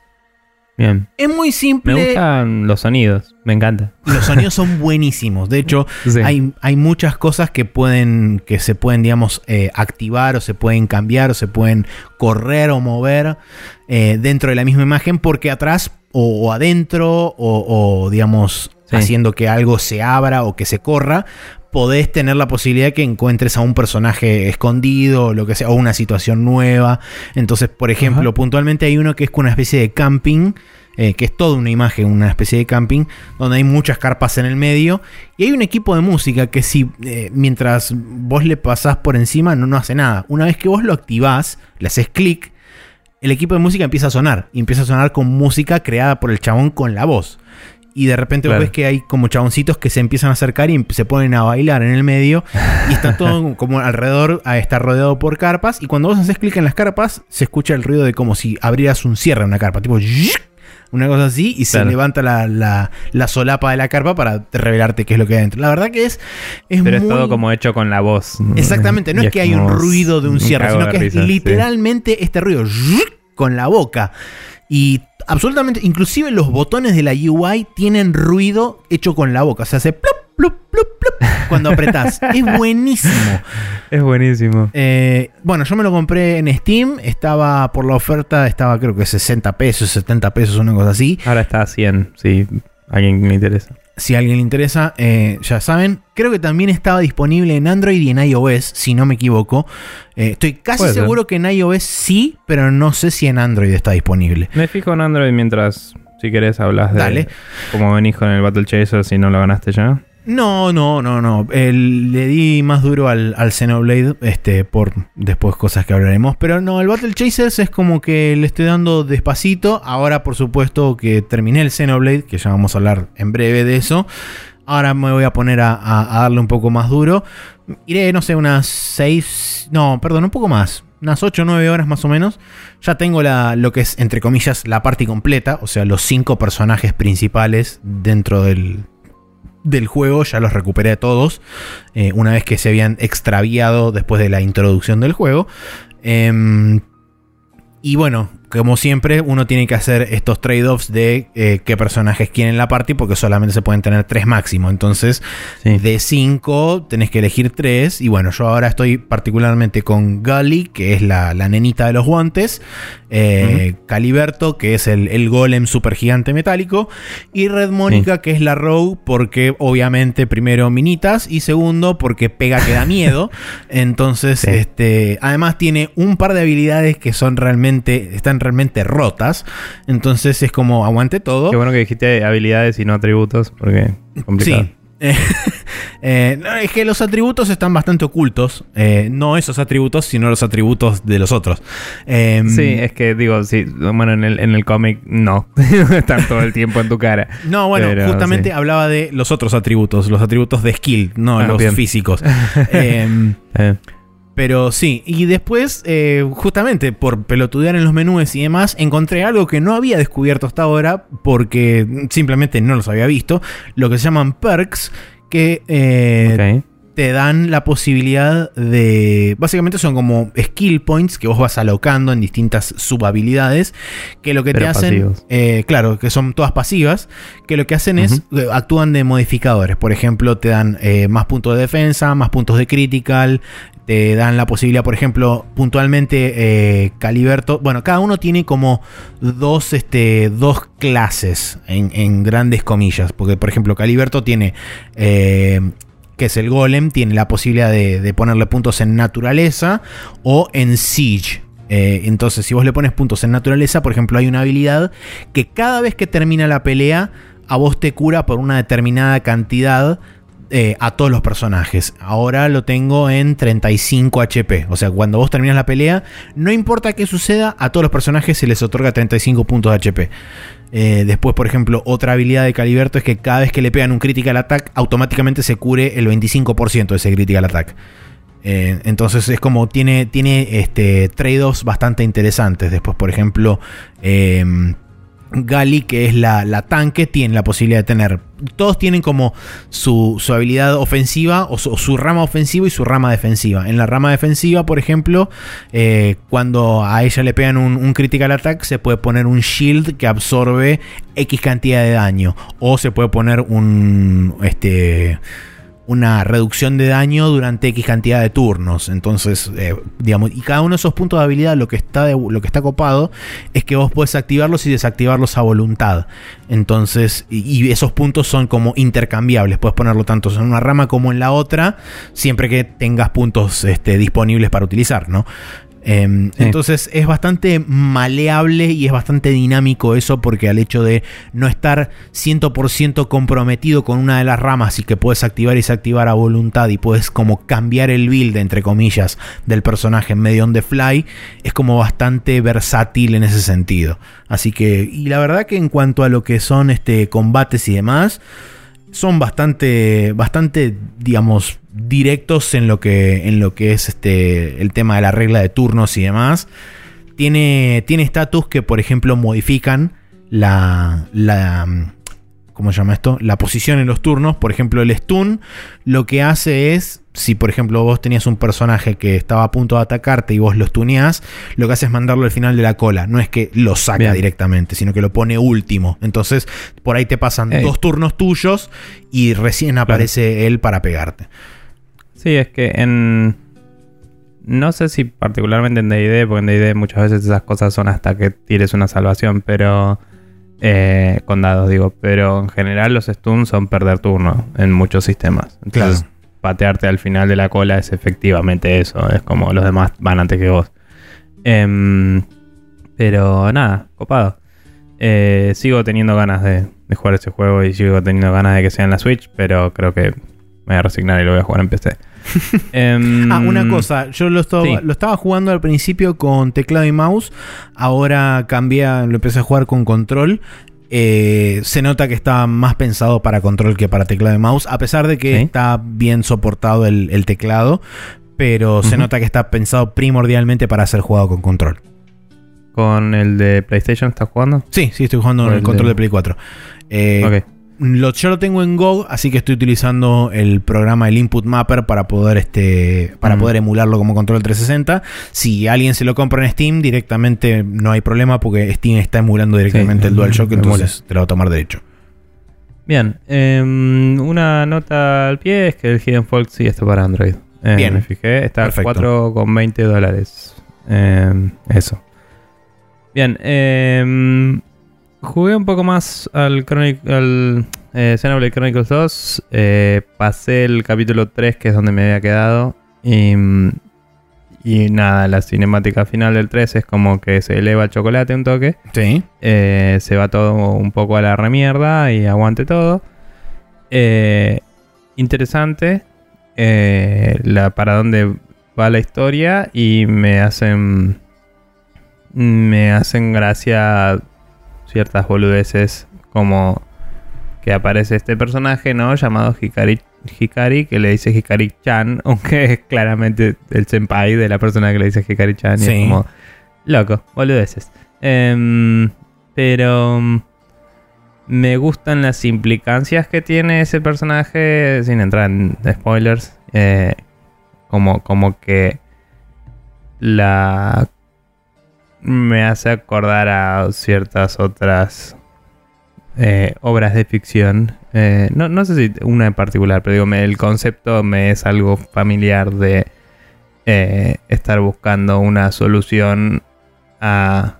[SPEAKER 2] Bien.
[SPEAKER 1] Es muy simple.
[SPEAKER 2] Me gustan los sonidos, me encanta.
[SPEAKER 1] Los sonidos son buenísimos. De hecho,
[SPEAKER 2] sí.
[SPEAKER 1] hay, hay muchas cosas que pueden, que se pueden, digamos, eh, activar o se pueden cambiar o se pueden correr o mover eh, dentro de la misma imagen, porque atrás o, o adentro o, o digamos, sí. haciendo que algo se abra o que se corra, podés tener la posibilidad que encuentres a un personaje escondido o lo que sea, o una situación nueva. Entonces, por ejemplo, uh-huh. puntualmente hay uno que es con una especie de camping, eh, que es toda una imagen, una especie de camping, donde hay muchas carpas en el medio. Y hay un equipo de música que si eh, mientras vos le pasás por encima no, no hace nada. Una vez que vos lo activás, le haces clic, el equipo de música empieza a sonar. Y empieza a sonar con música creada por el chabón con la voz. Y de repente claro. vos ves que hay como chaboncitos que se empiezan a acercar y se ponen a bailar en el medio. Y está todo como alrededor, está rodeado por carpas. Y cuando vos haces clic en las carpas, se escucha el ruido de como si abrieras un cierre en una carpa. Tipo, una cosa así. Y claro. se levanta la, la, la solapa de la carpa para revelarte qué es lo que hay dentro. La verdad que es, es
[SPEAKER 2] Pero
[SPEAKER 1] muy...
[SPEAKER 2] es todo como hecho con la voz.
[SPEAKER 1] Exactamente. No es, es que hay un ruido de un cierre, sino que es risa, literalmente sí. este ruido con la boca. Y absolutamente, inclusive los botones de la U I tienen ruido hecho con la boca. O sea, hace plup, plup, plup, plup cuando apretás. Es buenísimo.
[SPEAKER 2] Es buenísimo.
[SPEAKER 1] Eh, bueno, yo me lo compré en Steam. Estaba por la oferta, estaba creo que sesenta pesos, setenta pesos, una cosa así.
[SPEAKER 2] Ahora está a cien, si a alguien le interesa.
[SPEAKER 1] Si a alguien le interesa, eh, ya saben. Creo que también estaba disponible en Android y en iOS, si no me equivoco. Eh, estoy casi seguro que en iOS sí, pero no sé si en Android está disponible.
[SPEAKER 2] Me fijo en Android mientras, si querés, hablas de
[SPEAKER 1] Dale.
[SPEAKER 2] cómo venís con el Battle Chaser si no lo ganaste ya.
[SPEAKER 1] No, no, no, no. El, le di más duro al, al Xenoblade, este, por después cosas que hablaremos. Pero no, el Battle Chasers es como que le estoy dando despacito. Ahora, por supuesto, que terminé el Xenoblade, que ya vamos a hablar en breve de eso. Ahora me voy a poner a, a, a darle un poco más duro. Iré, no sé, unas seis... No, perdón, un poco más. Unas ocho o nueve horas más o menos. Ya tengo la, lo que es, entre comillas, la party completa. O sea, los cinco personajes principales dentro del... del juego, ya los recuperé a todos eh, una vez que se habían extraviado después de la introducción del juego. Eh, y bueno, como siempre, uno tiene que hacer estos trade-offs de eh, qué personajes quieren en la party, porque solamente se pueden tener tres máximo. Entonces, sí. de cinco tenés que elegir tres. Y bueno, yo ahora estoy particularmente con Gully, que es la, la nenita de los guantes. Eh, uh-huh. Caliberto, que es el, el golem super gigante metálico. Y Red Mónica, sí. que es la rogue, porque obviamente, primero, minitas. Y segundo, porque pega que da miedo. Entonces, sí. este, además tiene un par de habilidades que son realmente, están realmente rotas. Entonces es como aguante todo.
[SPEAKER 2] Qué bueno que dijiste habilidades y no atributos, porque es complicado.
[SPEAKER 1] Sí. eh, no, es que los atributos están bastante ocultos. Eh, no esos atributos, sino los atributos de los otros. Eh,
[SPEAKER 2] sí, es que digo, sí, bueno, en el, en el cómic no. Están todo el tiempo en tu cara.
[SPEAKER 1] No, bueno, pero, justamente sí. hablaba de los otros atributos, los atributos de skill, no ah, los bien. físicos. eh, eh. Pero sí, y después, eh, justamente por pelotudear en los menús y demás, encontré algo que no había descubierto hasta ahora, porque simplemente no los había visto, lo que se llaman perks, que eh, okay. te dan la posibilidad de... Básicamente son como skill points que vos vas alocando en distintas subhabilidades, que lo que Pero te hacen... Eh, claro, que son todas pasivas, que lo que hacen uh-huh. es... Eh, actúan de modificadores. Por ejemplo, te dan eh, más puntos de defensa, más puntos de critical... Te dan la posibilidad, por ejemplo, puntualmente eh, Caliberto. Bueno, cada uno tiene como dos, este, dos clases en, en grandes comillas. Porque, por ejemplo, Caliberto tiene, eh, que es el golem, tiene la posibilidad de, de ponerle puntos en naturaleza o en siege. Eh, entonces, si vos le pones puntos en naturaleza, por ejemplo, hay una habilidad que cada vez que termina la pelea, a vos te cura por una determinada cantidad. Eh, a todos los personajes. Ahora lo tengo en treinta y cinco H P. O sea, cuando vos terminas la pelea, no importa qué suceda, a todos los personajes se les otorga treinta y cinco puntos de H P. Eh, después, por ejemplo, otra habilidad de Caliberto es que cada vez que le pegan un critical attack, automáticamente se cure el veinticinco por ciento de ese critical attack. Eh, entonces es como tiene, tiene este, trade-offs bastante interesantes. Después, por ejemplo, eh, Gully, que es la, la tanque, tiene la posibilidad de tener... Todos tienen como su, su habilidad ofensiva o su, o su rama ofensiva y su rama defensiva. En la rama defensiva, por ejemplo, eh, cuando a ella le pegan un, un critical attack, se puede poner un shield que absorbe X cantidad de daño. O se puede poner un... este una reducción de daño durante X cantidad de turnos. Entonces, eh, digamos, y cada uno de esos puntos de habilidad, lo que está de, lo que está copado es que vos podés activarlos y desactivarlos a voluntad. Entonces, y, y esos puntos son como intercambiables. Puedes ponerlo tanto en una rama como en la otra, siempre que tengas puntos este, disponibles para utilizar, ¿no? Eh, sí. Entonces es bastante maleable y es bastante dinámico eso, porque al hecho de no estar cien por ciento comprometido con una de las ramas y que puedes activar y desactivar a voluntad y puedes como cambiar el build, entre comillas, del personaje en medio on the fly, es como bastante versátil en ese sentido. Así que, y la verdad que en cuanto a lo que son este, combates y demás, son bastante, bastante, digamos, directos en lo que, en lo que es este, el tema de la regla de turnos y demás. Tiene, tiene estatus que, por ejemplo, modifican la, la, ¿cómo se llama esto? La posición en los turnos. Por ejemplo, el stun lo que hace es, si por ejemplo vos tenías un personaje que estaba a punto de atacarte y vos lo stuneás, lo que hace es mandarlo al final de la cola. No es que lo saca Bien. directamente, sino que lo pone último. Entonces, por ahí te pasan Ey. dos turnos tuyos y recién claro. aparece él para pegarte.
[SPEAKER 2] Sí, es que en... No sé si particularmente en D y D, porque en D y D muchas veces esas cosas son hasta que tires una salvación, pero... Eh, con dados, digo. Pero en general los stuns son perder turno en muchos sistemas. Entonces, claro. patearte al final de la cola es efectivamente eso. Es como los demás van antes que vos. Eh, pero nada, copado. Eh, sigo teniendo ganas de, de jugar ese juego y sigo teniendo ganas de que sea en la Switch, pero creo que me voy a resignar y lo voy a jugar en P C.
[SPEAKER 1] eh, ah, una cosa, yo lo estaba, sí. lo estaba jugando al principio con teclado y mouse, ahora cambié, lo empecé a jugar con control. Eh, se nota que está más pensado para control que para teclado y mouse, a pesar de que ¿Sí? está bien soportado el, el teclado, pero uh-huh. se nota que está pensado primordialmente para ser jugado con control.
[SPEAKER 2] ¿Con el de PlayStation estás jugando?
[SPEAKER 1] Sí, sí, estoy jugando con el, el control de... de Play cuatro. Eh, okay. lo, yo lo tengo en Go, así que estoy utilizando el programa, el Input Mapper, para poder este para mm. poder emularlo como control trescientos sesenta. Si alguien se lo compra en Steam, directamente no hay problema porque Steam está emulando directamente sí, el DualShock, entonces emula. Te lo va a tomar derecho.
[SPEAKER 2] Bien, eh, una nota al pie es que el Hidden Folk sí está para Android. Eh, Bien, me fijé, está a cuatro con veinte dólares. Eh, eso. Bien, eh, jugué un poco más al, Chronic, al eh, Xenoblade Chronicles dos. Eh, pasé el capítulo tres, que es donde me había quedado. Y, y nada, la cinemática final del tres es como que se eleva el chocolate un toque.
[SPEAKER 1] Sí.
[SPEAKER 2] Eh, se va todo un poco a la remierda y aguante todo. Eh, interesante eh, la, para dónde va la historia, y me hacen me hacen gracia ciertas boludeces, como que aparece este personaje, ¿no? Llamado Hikari, Hikari que le dice Hikari-chan, aunque es claramente el senpai de la persona que le dice Hikari-chan. Sí. Y es como, loco, boludeces. Eh, pero me gustan las implicancias que tiene ese personaje, sin entrar en spoilers. Eh, como, como que la me hace acordar a ciertas otras eh, obras de ficción. Eh, no, no sé si una en particular, pero digo, me, el concepto me es algo familiar de eh, estar buscando una solución a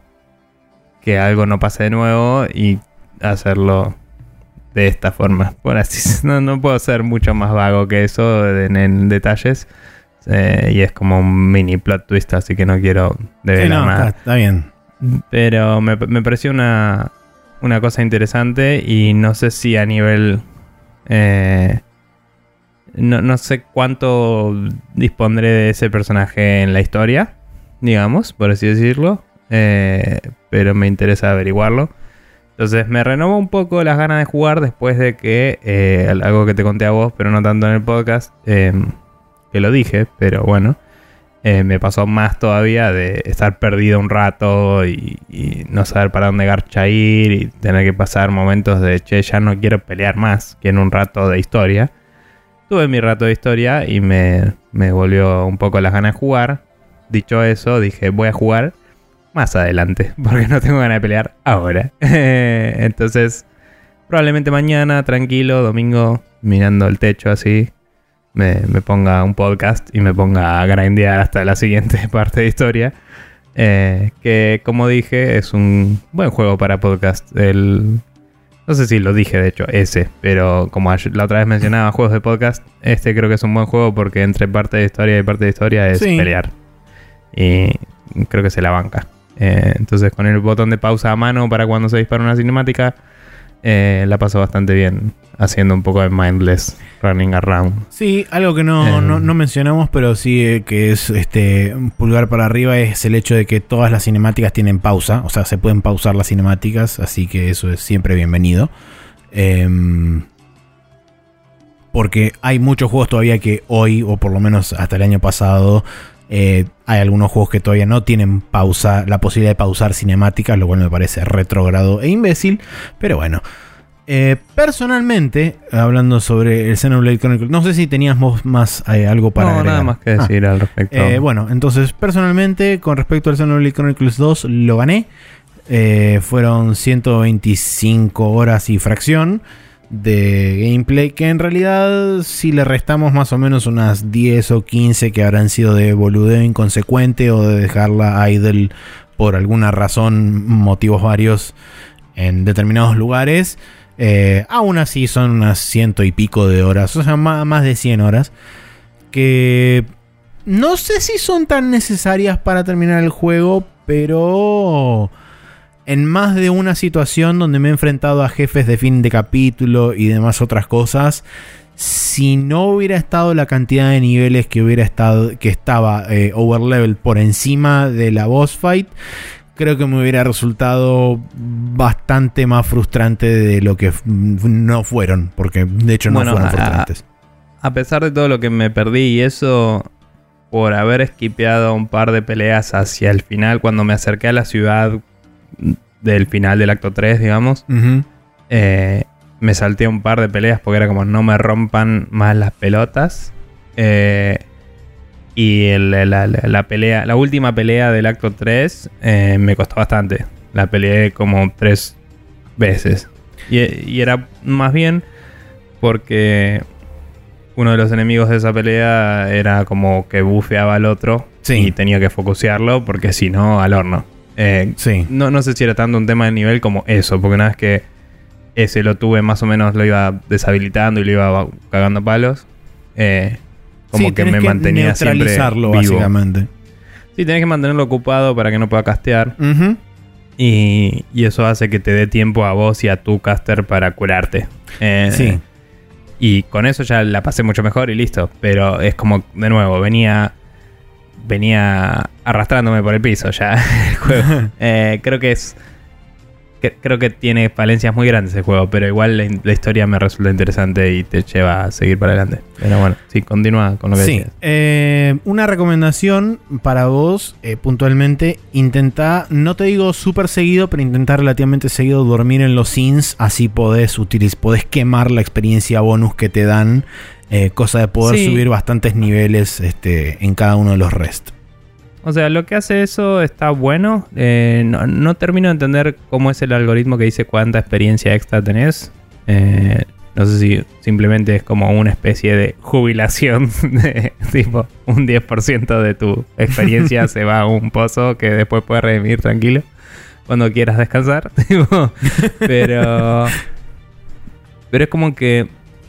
[SPEAKER 2] que algo no pase de nuevo y hacerlo de esta forma. Por así, no, no puedo ser mucho más vago que eso en, en detalles. Eh, y es como un mini plot twist, así que no quiero develar sí, no, nada.
[SPEAKER 1] Está, está bien.
[SPEAKER 2] Pero me, me pareció una, una cosa interesante, y no sé si a nivel... Eh, no, no sé cuánto dispondré de ese personaje en la historia, digamos, por así decirlo. Eh, pero me interesa averiguarlo. Entonces me renovó un poco las ganas de jugar después de que... Eh, algo que te conté a vos, pero no tanto en el podcast... Eh, que lo dije, pero bueno, eh, me pasó más todavía de estar perdido un rato y, y no saber para dónde garcha ir, y tener que pasar momentos de, che, ya no quiero pelear más, quiero un rato de historia. Tuve mi rato de historia y me, me volvió un poco las ganas de jugar. Dicho eso, dije, voy a jugar más adelante, porque no tengo ganas de pelear ahora. Entonces, probablemente mañana, tranquilo, domingo, mirando el techo así, Me, me ponga un podcast y me ponga a grindear hasta la siguiente parte de historia. Eh, que, como dije, es un buen juego para podcast. El, no sé si lo dije, de hecho, ese. Pero como la otra vez mencionaba juegos de podcast, este creo que es un buen juego porque entre parte de historia y parte de historia es sí. pelear. Y creo que se la banca. Eh, entonces, con el botón de pausa a mano para cuando se dispara una cinemática, eh, la paso bastante bien haciendo un poco de mindless running around. Sí,
[SPEAKER 1] algo que no, eh, no, no mencionamos, pero sí eh, que es este pulgar para arriba, es el hecho de que todas las cinemáticas tienen pausa. O sea, se pueden pausar las cinemáticas, así que eso es siempre bienvenido. Eh, porque hay muchos juegos todavía que hoy, o por lo menos hasta el año pasado, eh, hay algunos juegos que todavía no tienen pausa, la posibilidad de pausar cinemáticas, lo cual me parece retrógrado e imbécil, pero bueno. Eh, personalmente, hablando sobre el Xenoblade Chronicles, no sé si teníamos más eh, algo para
[SPEAKER 2] no,
[SPEAKER 1] agregar.
[SPEAKER 2] Nada más que decir ah. al respecto.
[SPEAKER 1] Eh, bueno, entonces, personalmente, con respecto al Xenoblade Chronicles dos, lo gané. Eh, fueron ciento veinticinco horas y fracción de gameplay, que en realidad, si le restamos más o menos unas diez o quince que habrán sido de boludeo inconsecuente o de dejarla idle por alguna razón, motivos varios en determinados lugares, Eh, aún así son unas ciento y pico de horas, o sea, más, más de cien horas, que no sé si son tan necesarias para terminar el juego, pero en más de una situación donde me he enfrentado a jefes de fin de capítulo y demás otras cosas, si no hubiera estado la cantidad de niveles que hubiera estado, que estaba eh, overlevel por encima de la boss fight, creo que me hubiera resultado bastante más frustrante de lo que no fueron, porque de hecho no bueno, fueron frustrantes.
[SPEAKER 2] A, a pesar de todo lo que me perdí y eso, por haber esquipeado un par de peleas hacia el final, cuando me acerqué a la ciudad del final del acto tres, digamos, uh-huh. eh, me salté un par de peleas porque era como no me rompan más las pelotas. Eh, y el, la, la, la pelea, la última pelea del acto tres eh, me costó bastante. La peleé como tres veces. Y, y era más bien porque uno de los enemigos de esa pelea era como que bufeaba al otro. Sí. Y tenía que focusearlo porque si no, al horno. Eh, sí. no, no sé si era tanto un tema de nivel como eso, porque una vez que ese lo tuve más o menos lo iba deshabilitando y lo iba cagando palos. Eh, como sí, que me que mantenía siempre vivo. Básicamente. Sí, tenés que mantenerlo ocupado para que no pueda castear. Uh-huh. Y, y eso hace que te dé tiempo a vos y a tu caster para curarte. Eh, sí. Y con eso ya la pasé mucho mejor y listo. Pero es como, de nuevo, venía venía arrastrándome por el piso ya el juego. eh, creo que es... Que, creo que tiene falencias muy grandes el juego, pero igual la, la historia me resulta interesante y te lleva a seguir para adelante. Pero bueno, sí, continúa con lo que
[SPEAKER 1] sí,
[SPEAKER 2] decías.
[SPEAKER 1] Eh, una recomendación para vos, eh, puntualmente, intentá, no te digo súper seguido, pero intentá relativamente seguido dormir en los scenes, así podés, utiliz- podés quemar la experiencia bonus que te dan, eh, cosa de poder sí. subir bastantes niveles este, en cada uno de los rest.
[SPEAKER 2] O sea, lo que hace eso está bueno. Eh, no, no termino de entender cómo es el algoritmo que dice cuánta experiencia extra tenés. Eh, no sé si simplemente es como una especie de jubilación. De, tipo, un diez por ciento de tu experiencia se va a un pozo que después puedes redimir tranquilo cuando quieras descansar. Tipo, pero, pero es como que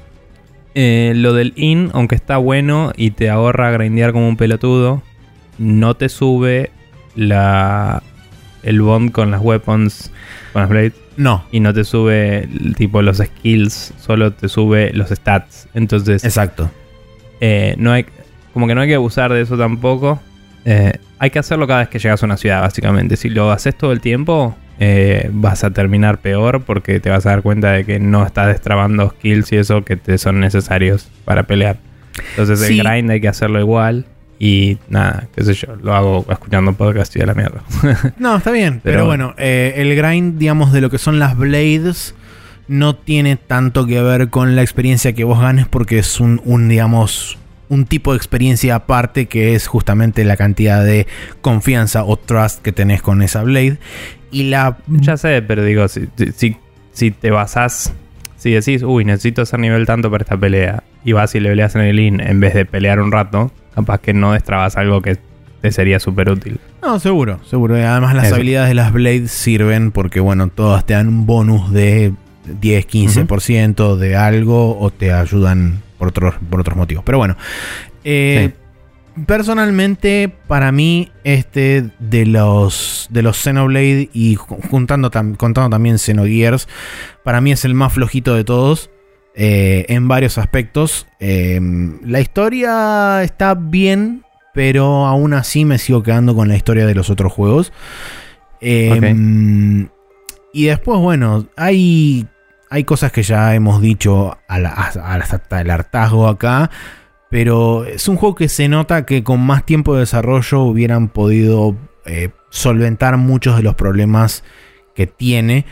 [SPEAKER 2] eh, lo del in, aunque está bueno y te ahorra grindear como un pelotudo, no te sube la el bond con las weapons, con las blades.
[SPEAKER 1] No.
[SPEAKER 2] Y no te sube tipo los skills, solo te sube los stats. Entonces,
[SPEAKER 1] exacto.
[SPEAKER 2] Eh, no hay, como que no hay que abusar de eso tampoco. Eh, hay que hacerlo cada vez que llegas a una ciudad, básicamente. Si lo haces todo el tiempo, eh, vas a terminar peor porque te vas a dar cuenta de que no estás destrabando skills y eso que te son necesarios para pelear. Entonces sí. El grind hay que hacerlo igual. Y nada, qué sé yo, lo hago escuchando podcast y de la mierda.
[SPEAKER 1] No, está bien, pero, pero bueno, eh, el grind, digamos, de lo que son las blades no tiene tanto que ver con la experiencia que vos ganes porque es un, un digamos, un tipo de experiencia aparte que es justamente la cantidad de confianza o trust que tenés con esa blade. Y la...
[SPEAKER 2] Ya sé, pero digo, si, si, si te basás, si decís, uy, necesito hacer nivel tanto para esta pelea, y vas y le peleas en el in en vez de pelear un rato, capaz que no destrabas algo que te sería súper útil.
[SPEAKER 1] No, seguro, seguro. Además las Eso. habilidades de las blades sirven porque, bueno, todas te dan un bonus de diez a quince por ciento uh-huh. de algo o te ayudan por otros, por otros motivos. Pero bueno, eh, sí. personalmente, para mí, este de los de los Xenoblade y juntando tam, contando también Xenogears, para mí es el más flojito de todos. Eh, en varios aspectos. Eh, la historia está bien, pero aún así me sigo quedando con la historia de los otros juegos. Eh, okay. Y después, bueno, hay, hay cosas que ya hemos dicho a la, a, hasta el hartazgo acá, pero es un juego que se nota que con más tiempo de desarrollo hubieran podido eh, solventar muchos de los problemas que tiene.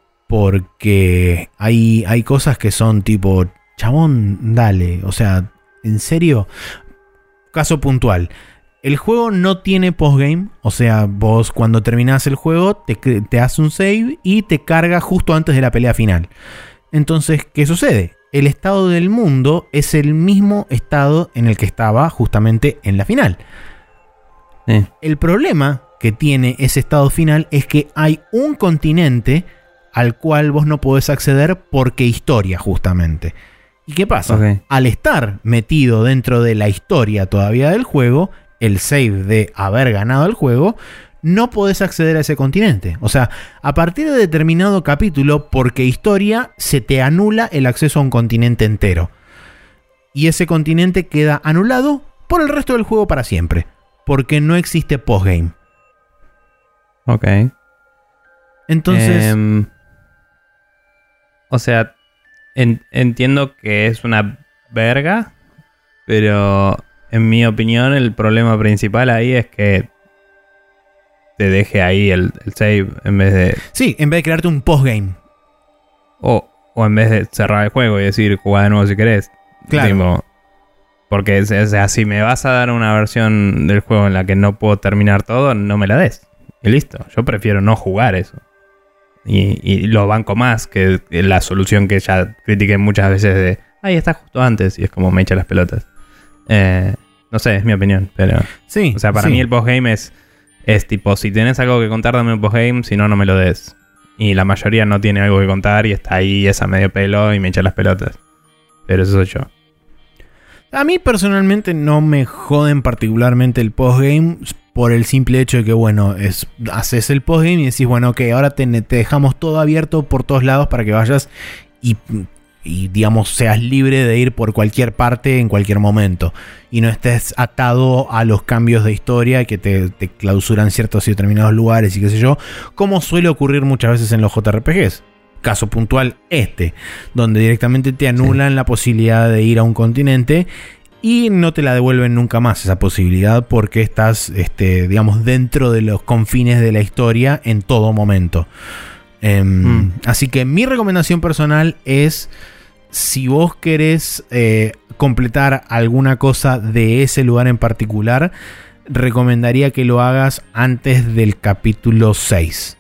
[SPEAKER 1] Porque hay, hay cosas que son tipo, chabón, dale, o sea, en serio. Caso puntual, el juego no tiene postgame, o sea, vos cuando terminás el juego te, te hace un save y te carga justo antes de la pelea final. Entonces, ¿qué sucede? El estado del mundo es el mismo estado en el que estaba justamente en la final. Eh. El problema que tiene ese estado final es que hay un continente al cual vos no podés acceder porque historia, justamente. ¿Y qué pasa? Okay. Al estar metido dentro de la historia todavía del juego, el save de haber ganado el juego, no podés acceder a ese continente. O sea, a partir de determinado capítulo, porque historia, se te anula el acceso a un continente entero. Y ese continente queda anulado por el resto del juego para siempre. Porque no existe postgame.
[SPEAKER 2] Ok.
[SPEAKER 1] Entonces...
[SPEAKER 2] Um... O sea, en, entiendo que es una verga, pero en mi opinión el problema principal ahí es que te deje ahí el, el save en vez de...
[SPEAKER 1] Sí, en vez de crearte un postgame.
[SPEAKER 2] O, O en vez de cerrar el juego y decir, jugá de nuevo si querés.
[SPEAKER 1] Claro.
[SPEAKER 2] Tipo, porque, o sea, si me vas a dar una versión del juego en la que no puedo terminar todo, no me la des. Y listo. Yo prefiero no jugar eso. Y, y lo banco más que la solución que ya critiqué muchas veces de, ahí está justo antes. Y es como me echa las pelotas. Eh, no sé, es mi opinión. Pero,
[SPEAKER 1] sí,
[SPEAKER 2] o sea, para
[SPEAKER 1] sí.
[SPEAKER 2] mí el postgame es, es tipo, si tenés algo que contar, dame un postgame. Si no, no me lo des. Y la mayoría no tiene algo que contar y está ahí esa medio pelo y me echa las pelotas. Pero eso soy yo.
[SPEAKER 1] A mí personalmente no me joden particularmente el postgame por el simple hecho de que, bueno, es, haces el postgame y decís, bueno, ok, ahora te, te dejamos todo abierto por todos lados para que vayas y, y, digamos, seas libre de ir por cualquier parte en cualquier momento. Y no estés atado a los cambios de historia que te, te clausuran ciertos y determinados lugares y qué sé yo, como suele ocurrir muchas veces en los J R P Gs. Caso puntual este, donde directamente te anulan sí. la posibilidad de ir a un continente y no te la devuelven nunca más esa posibilidad porque estás, este, digamos, dentro de los confines de la historia en todo momento. Eh, mm. Así que mi recomendación personal es, si vos querés eh, completar alguna cosa de ese lugar en particular, recomendaría que lo hagas antes del capítulo seis.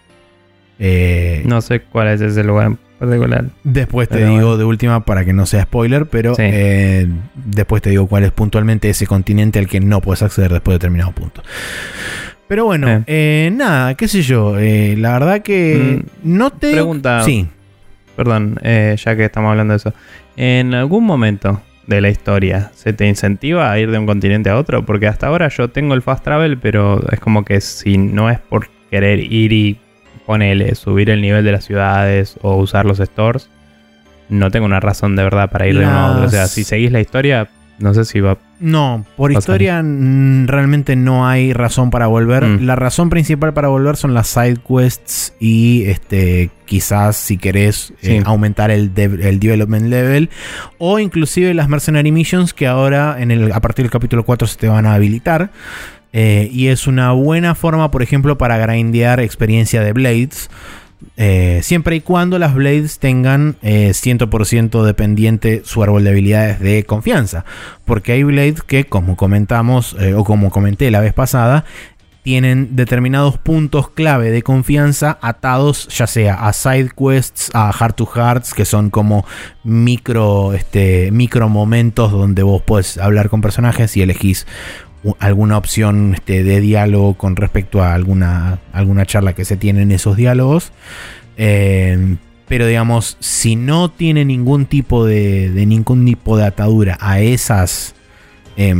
[SPEAKER 1] Eh,
[SPEAKER 2] no sé cuál es ese lugar en particular.
[SPEAKER 1] Después te
[SPEAKER 2] pero
[SPEAKER 1] digo
[SPEAKER 2] bueno.
[SPEAKER 1] de última para que no sea spoiler, pero sí. eh, después te digo cuál es puntualmente ese continente al que no puedes acceder después de determinado punto. Pero bueno, eh. Eh, nada, qué sé yo. Eh, la verdad que mm, no te...
[SPEAKER 2] Pregunta.
[SPEAKER 1] Sí.
[SPEAKER 2] Perdón, eh, ya que estamos hablando de eso. ¿En algún momento de la historia se te incentiva a ir de un continente a otro? Porque hasta ahora yo tengo el fast travel, pero es como que si no es por querer ir y ponele, subir el nivel de las ciudades o usar los stores, no tengo una razón de verdad para ir las... de uno a otro. O sea, si seguís la historia, no sé si va...
[SPEAKER 1] No, por historia n- realmente no hay razón para volver. Mm. La razón principal para volver son las side quests y este quizás si querés sí. eh, aumentar el, de- el development level o inclusive las mercenary missions que ahora en el, a partir del capítulo cuatro se te van a habilitar. Eh, y es una buena forma, por ejemplo, para grindear experiencia de Blades. Eh, siempre y cuando las Blades tengan eh, cien por ciento dependiente su árbol de habilidades de confianza. Porque hay Blades que, como comentamos, eh, o como comenté la vez pasada, tienen determinados puntos clave de confianza atados ya sea a side quests, a heart to hearts, que son como micro, este, micro momentos donde vos podés hablar con personajes y elegís alguna opción este, de diálogo con respecto a alguna, alguna charla que se tiene en esos diálogos. Eh, pero digamos, si no tiene ningún tipo de, de ningún tipo de atadura a esas eh,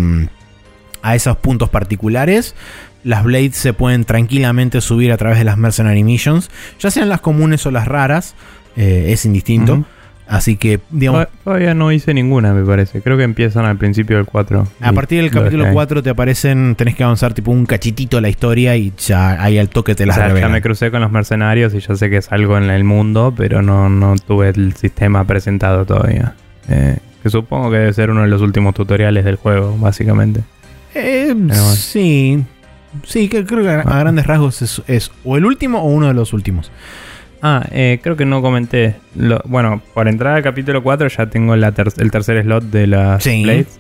[SPEAKER 1] a esos puntos particulares, las Blades se pueden tranquilamente subir a través de las Mercenary Missions, ya sean las comunes o las raras, eh, es indistinto. Uh-huh. Así que, digamos...
[SPEAKER 2] Todavía no hice ninguna, me parece. Creo que empiezan al principio del cuatro.
[SPEAKER 1] A partir del capítulo cuatro te aparecen... Tenés que avanzar tipo un cachitito la historia y ya ahí al toque te las revelan.
[SPEAKER 2] O sea, ya me crucé con los mercenarios y ya sé que es algo en el mundo, pero no, no tuve el sistema presentado todavía. Eh, que supongo que debe ser uno de los últimos tutoriales del juego, básicamente.
[SPEAKER 1] Eh, bueno. Sí. Sí, que creo que a, a grandes rasgos es, es o el último o uno de los últimos.
[SPEAKER 2] Ah, eh, creo que no comenté. Lo, bueno, por entrar al capítulo cuatro ya tengo la ter- el tercer slot de las sí. Blades.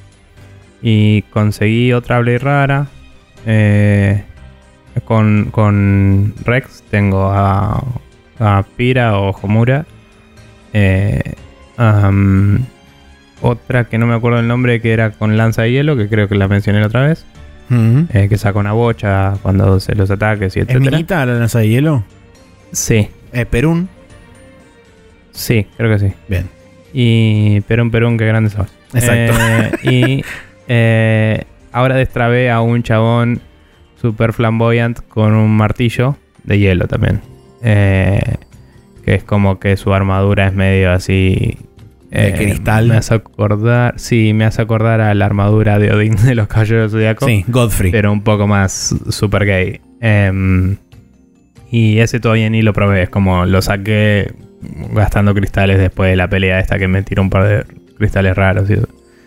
[SPEAKER 2] Y conseguí otra Blade rara. Eh, con, con Rex tengo a, a Pira o Homura. Eh, um, otra que no me acuerdo el nombre, que era con lanza de hielo, que creo que la mencioné la otra vez. Uh-huh. Eh, que saca una bocha cuando se los ataques y etcétera.
[SPEAKER 1] ¿Es minita la lanza de hielo?
[SPEAKER 2] Sí.
[SPEAKER 1] Eh, Perún.
[SPEAKER 2] Sí, creo que sí.
[SPEAKER 1] Bien.
[SPEAKER 2] Y Perún, Perún, qué grande sos.
[SPEAKER 1] Exacto.
[SPEAKER 2] Eh, y eh, ahora destrabé a un chabón super flamboyant con un martillo de hielo también. Eh, que es como que su armadura es medio así...
[SPEAKER 1] De eh, cristal.
[SPEAKER 2] Me hace acordar... Sí, me hace acordar a la armadura de Odín de los Caballeros del Zodiaco.
[SPEAKER 1] Sí, Godfrey.
[SPEAKER 2] Pero un poco más super gay. Eh, Y ese todavía ni lo probé. Es como lo saqué gastando cristales después de la pelea esta que me tiró un par de cristales raros y eso.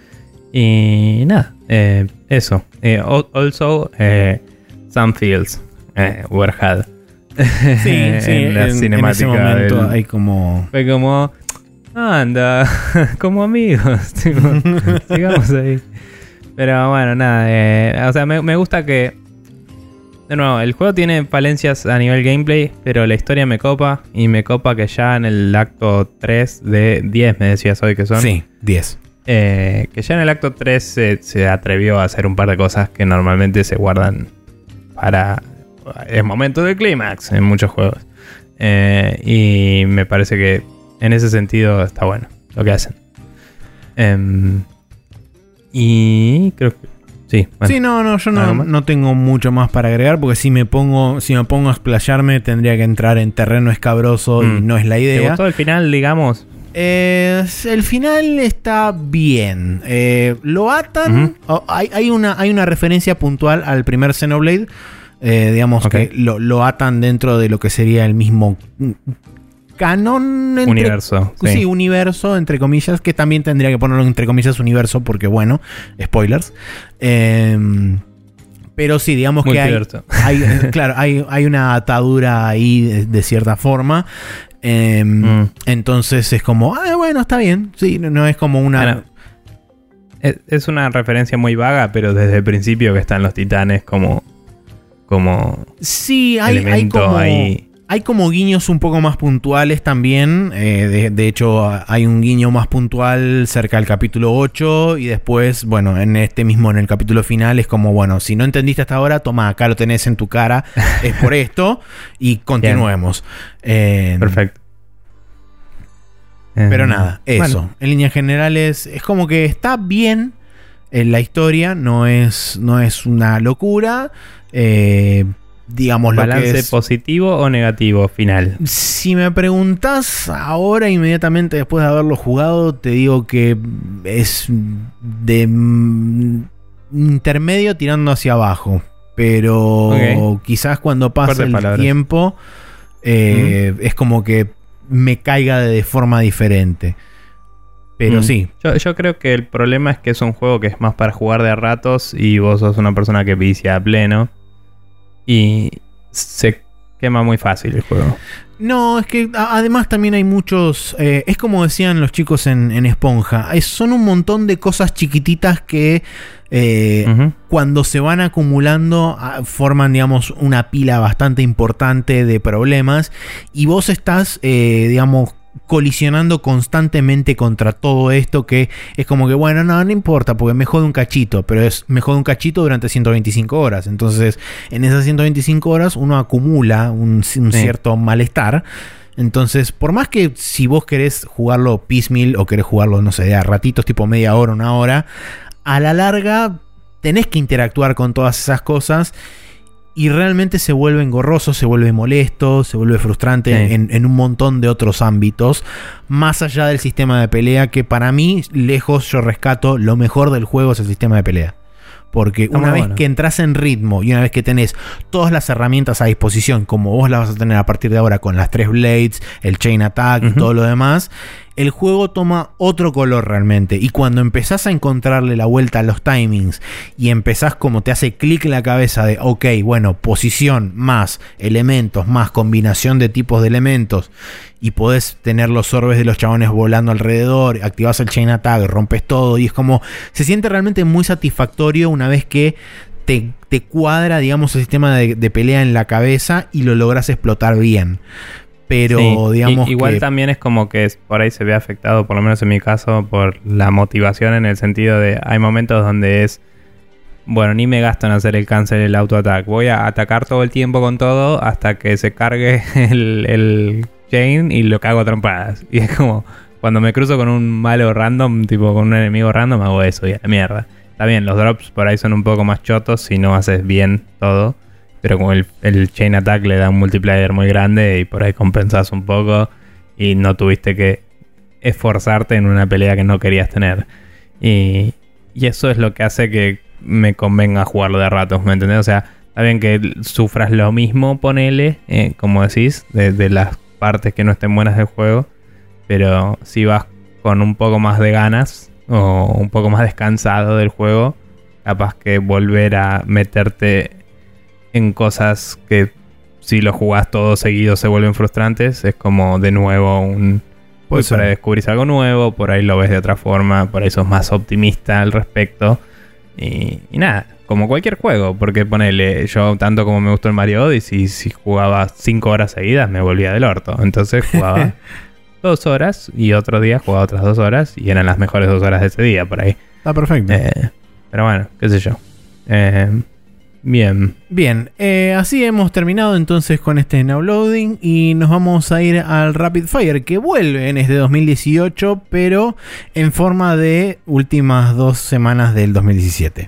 [SPEAKER 2] Y nada, eh, eso. Eh, also, eh, some feels eh, were had.
[SPEAKER 1] Sí, sí.
[SPEAKER 2] en la
[SPEAKER 1] en,
[SPEAKER 2] cinemática
[SPEAKER 1] en ese momento
[SPEAKER 2] del,
[SPEAKER 1] hay como...
[SPEAKER 2] Fue como... Anda, como amigos. Tipo, sigamos ahí. Pero bueno, nada. Eh, o sea, me, me gusta que... De nuevo, el juego tiene falencias a nivel gameplay, pero la historia me copa. Y me copa que ya en el acto tres de diez, me decías hoy que son.
[SPEAKER 1] Sí, diez.
[SPEAKER 2] Eh, que ya en el acto tres se, se atrevió a hacer un par de cosas que normalmente se guardan para el momento del clímax en muchos juegos. Eh, y me parece que en ese sentido está bueno lo que hacen. Eh, y creo que sí. Bueno,
[SPEAKER 1] sí, no, no, yo no, no tengo mucho más para agregar porque si me pongo, si me pongo a explayarme tendría que entrar en terreno escabroso mm. y no es la idea.
[SPEAKER 2] ¿Te gustó el final, digamos?
[SPEAKER 1] Eh, el final está bien. Eh, lo atan. Uh-huh. Oh, hay, hay, una, hay una referencia puntual al primer Xenoblade. Eh, digamos okay. que lo, lo atan dentro de lo que sería el mismo canon. Entre,
[SPEAKER 2] universo.
[SPEAKER 1] Sí. sí, universo, entre comillas. Que también tendría que ponerlo entre comillas universo porque, bueno, spoilers. Eh, pero sí, digamos que hay, hay, claro, hay, hay una atadura ahí de, de cierta forma. Eh, mm. Entonces es como, ah, bueno, está bien. Sí, no, no es como una... Bueno,
[SPEAKER 2] es, es una referencia muy vaga, pero desde el principio que están los titanes como... como
[SPEAKER 1] sí, hay, hay como... Ahí. Hay como guiños un poco más puntuales también. Eh, de, de hecho, hay un guiño más puntual cerca del capítulo ocho. Y después, bueno, en este mismo, en el capítulo final, es como, bueno, si no entendiste hasta ahora, toma, acá lo tenés en tu cara. Es por esto. Y continuemos. Eh,
[SPEAKER 2] Perfecto.
[SPEAKER 1] Pero nada, eso. Bueno. En líneas generales, es como que está bien en la historia. No es, no es una locura. Eh... Digamos,
[SPEAKER 2] ¿balance
[SPEAKER 1] lo que es,
[SPEAKER 2] positivo o negativo final?
[SPEAKER 1] Si me preguntás ahora, inmediatamente después de haberlo jugado, te digo que es de mm, intermedio tirando hacia abajo. Pero okay. quizás cuando pase el palabras. tiempo, eh, mm. es como que me caiga de forma diferente. Pero mm. sí.
[SPEAKER 2] Yo, yo creo que el problema es que es un juego que es más para jugar de a ratos y vos sos una persona que vicia a pleno. Y se quema muy fácil el juego.
[SPEAKER 1] No, es que a, además también hay muchos... Eh, es como decían los chicos en, en Esponja. Es, son un montón de cosas chiquititas que eh, uh-huh. cuando se van acumulando forman, digamos, una pila bastante importante de problemas. Y vos estás, eh, digamos... colisionando constantemente contra todo esto que es como que bueno, no, no importa porque me jode un cachito, pero es me jode un cachito durante ciento veinticinco horas, entonces en esas ciento veinticinco horas uno acumula un, un sí. cierto malestar. Entonces, por más que si vos querés jugarlo piecemeal o querés jugarlo, no sé, a ratitos tipo media hora, una hora, a la larga tenés que interactuar con todas esas cosas. Y realmente se vuelve engorroso, se vuelve molesto, se vuelve frustrante sí. en, en un montón de otros ámbitos. Más allá del sistema de pelea, que para mí, lejos yo rescato, lo mejor del juego es el sistema de pelea. Porque Está una vez bueno. que entras en ritmo y una vez que tenés todas las herramientas a disposición, como vos las vas a tener a partir de ahora con las tres blades, el chain attack uh-huh. y todo lo demás, el juego toma otro color realmente. Y cuando empezás a encontrarle la vuelta a los timings y empezás como te hace clic en la cabeza de ok, bueno, posición más elementos más combinación de tipos de elementos y podés tener los orbes de los chabones volando alrededor, activás el chain attack, rompes todo y es como se siente realmente muy satisfactorio una vez que te, te cuadra, digamos, el sistema de, de pelea en la cabeza y lo lográs explotar bien. Pero sí, digamos
[SPEAKER 2] y, igual
[SPEAKER 1] que...
[SPEAKER 2] también es como que por ahí se ve afectado, por lo menos en mi caso, por la motivación en el sentido de hay momentos donde es bueno, ni me gasto en hacer el cancel, el auto-attack. Voy a atacar todo el tiempo con todo hasta que se cargue el, el chain y lo cago a trompadas. Y es como cuando me cruzo con un malo random, tipo con un enemigo random, hago eso y a la mierda. Está bien, los drops por ahí son un poco más chotos si no haces bien todo. Pero como el, el chain attack le da un multiplayer muy grande y por ahí compensás un poco y no tuviste que esforzarte en una pelea que no querías tener. Y, y eso es lo que hace que me convenga jugarlo de ratos, ¿me entendés? O sea, está bien que sufras lo mismo, ponele, eh, como decís, de, de las partes que no estén buenas del juego, pero si vas con un poco más de ganas o un poco más descansado del juego, capaz que volver a meterte en cosas que si lo jugás todo seguido se vuelven frustrantes, es como de nuevo un, Pues por ahí descubrís algo nuevo, por ahí lo ves de otra forma, por ahí sos más optimista al respecto. Y, y nada, como cualquier juego, porque ponele, yo tanto como me gustó el Mario Odyssey, si jugaba cinco horas seguidas me volvía del orto. Entonces jugaba dos horas y otro día jugaba otras dos horas y eran las mejores dos horas de ese día por ahí.
[SPEAKER 1] Está perfecto.
[SPEAKER 2] Eh, pero bueno, qué sé yo. Eh, bien.
[SPEAKER 1] Bien, eh, así hemos terminado entonces con este Now Loading y nos vamos a ir al Rapid Fire, que vuelve en este dos mil dieciocho, pero en forma de últimas dos semanas del dos mil diecisiete.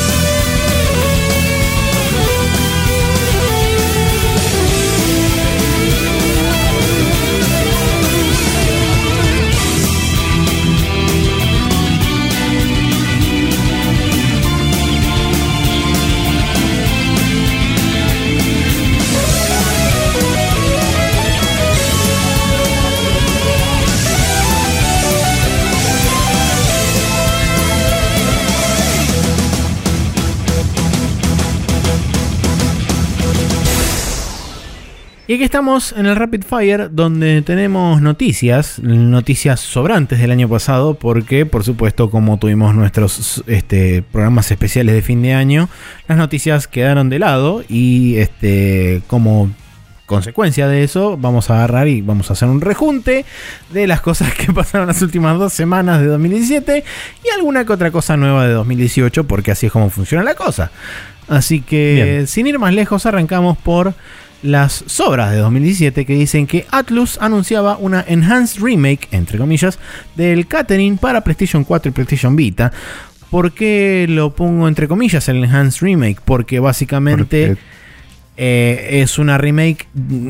[SPEAKER 1] Y aquí estamos en el Rapid Fire, donde tenemos noticias, noticias sobrantes del año pasado, porque por supuesto como tuvimos nuestros este, programas especiales de fin de año, las noticias quedaron de lado y este, como consecuencia de eso vamos a agarrar y vamos a hacer un rejunte de las cosas que pasaron las últimas dos semanas de dos mil diecisiete y alguna que otra cosa nueva de dos mil dieciocho, porque así es como funciona la cosa. Así que bien, sin ir más lejos arrancamos por las sobras de dos mil diecisiete, que dicen que Atlus anunciaba una Enhanced Remake, entre comillas, del Catherine para PlayStation cuatro y PlayStation Vita. ¿Por qué lo pongo entre comillas el Enhanced Remake? Porque básicamente Porque... Eh, es una remake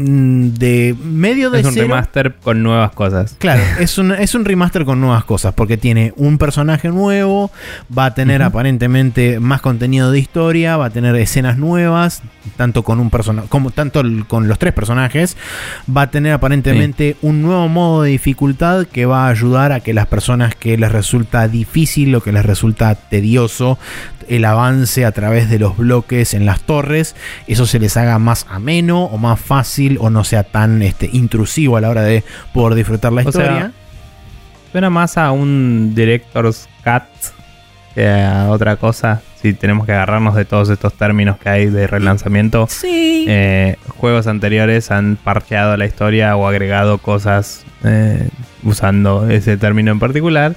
[SPEAKER 1] de medio de
[SPEAKER 2] Es un
[SPEAKER 1] cero.
[SPEAKER 2] remaster con nuevas cosas.
[SPEAKER 1] Claro, es un, es un remaster con nuevas cosas, porque tiene un personaje nuevo, va a tener uh-huh. aparentemente más contenido de historia, va a tener escenas nuevas, tanto con un persona, como tanto con los tres personajes, va a tener aparentemente sí. un nuevo modo de dificultad que va a ayudar a que las personas que les resulta difícil o que les resulta tedioso el avance a través de los bloques en las torres, eso se les haga más ameno o más fácil o no sea tan este, intrusivo a la hora de poder disfrutar la o historia.
[SPEAKER 2] Sea, suena más a un Director's Cut que a otra cosa. Si tenemos que agarrarnos de todos estos términos que hay de relanzamiento.
[SPEAKER 1] Sí.
[SPEAKER 2] Eh, juegos anteriores han parcheado la historia o agregado cosas eh, usando ese término en particular.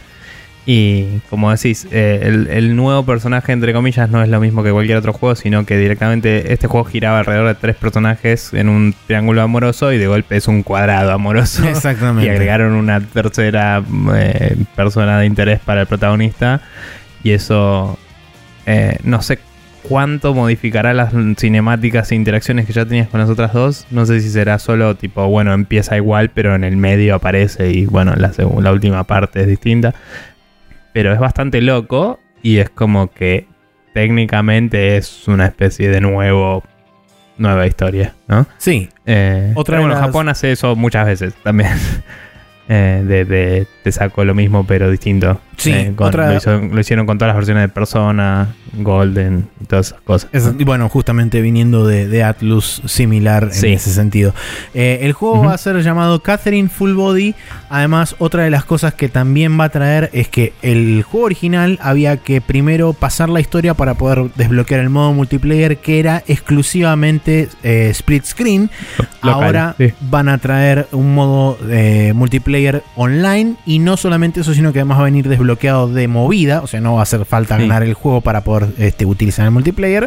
[SPEAKER 2] Y como decís, eh, el, el nuevo personaje, entre comillas, no es lo mismo que cualquier otro juego, sino que directamente este juego giraba alrededor de tres personajes en un triángulo amoroso y de golpe es un cuadrado amoroso.
[SPEAKER 1] Exactamente.
[SPEAKER 2] Y agregaron una tercera eh, persona de interés para el protagonista. Y eso eh, no sé cuánto modificará las cinemáticas e interacciones que ya tenías con las otras dos. No sé si será solo tipo, bueno, empieza igual, pero en el medio aparece y bueno, la, la última parte es distinta. Pero es bastante loco y es como que técnicamente es una especie de nuevo nueva historia, ¿no?
[SPEAKER 1] Sí.
[SPEAKER 2] Eh, Otra pero bueno, las... Japón hace eso muchas veces también. eh, de, de te saco lo mismo pero distinto.
[SPEAKER 1] Sí.
[SPEAKER 2] Eh, con,
[SPEAKER 1] otra...
[SPEAKER 2] lo, hizo, lo hicieron con todas las versiones de Persona, Golden y todas esas cosas.
[SPEAKER 1] Es, ¿no? Bueno, justamente viniendo de, de Atlus, similar sí. en ese sentido. Eh, el juego uh-huh. va a ser llamado Catherine Full Body. Además, otra de las cosas que también va a traer es que el juego original había que primero pasar la historia para poder desbloquear el modo multiplayer, que era exclusivamente eh, split screen. Local, Ahora sí. van a traer un modo eh, multiplayer online y no solamente eso, sino que además va a venir desbloqueado de movida, o sea, no va a hacer falta sí. ganar el juego para poder este, utilizar el multiplayer.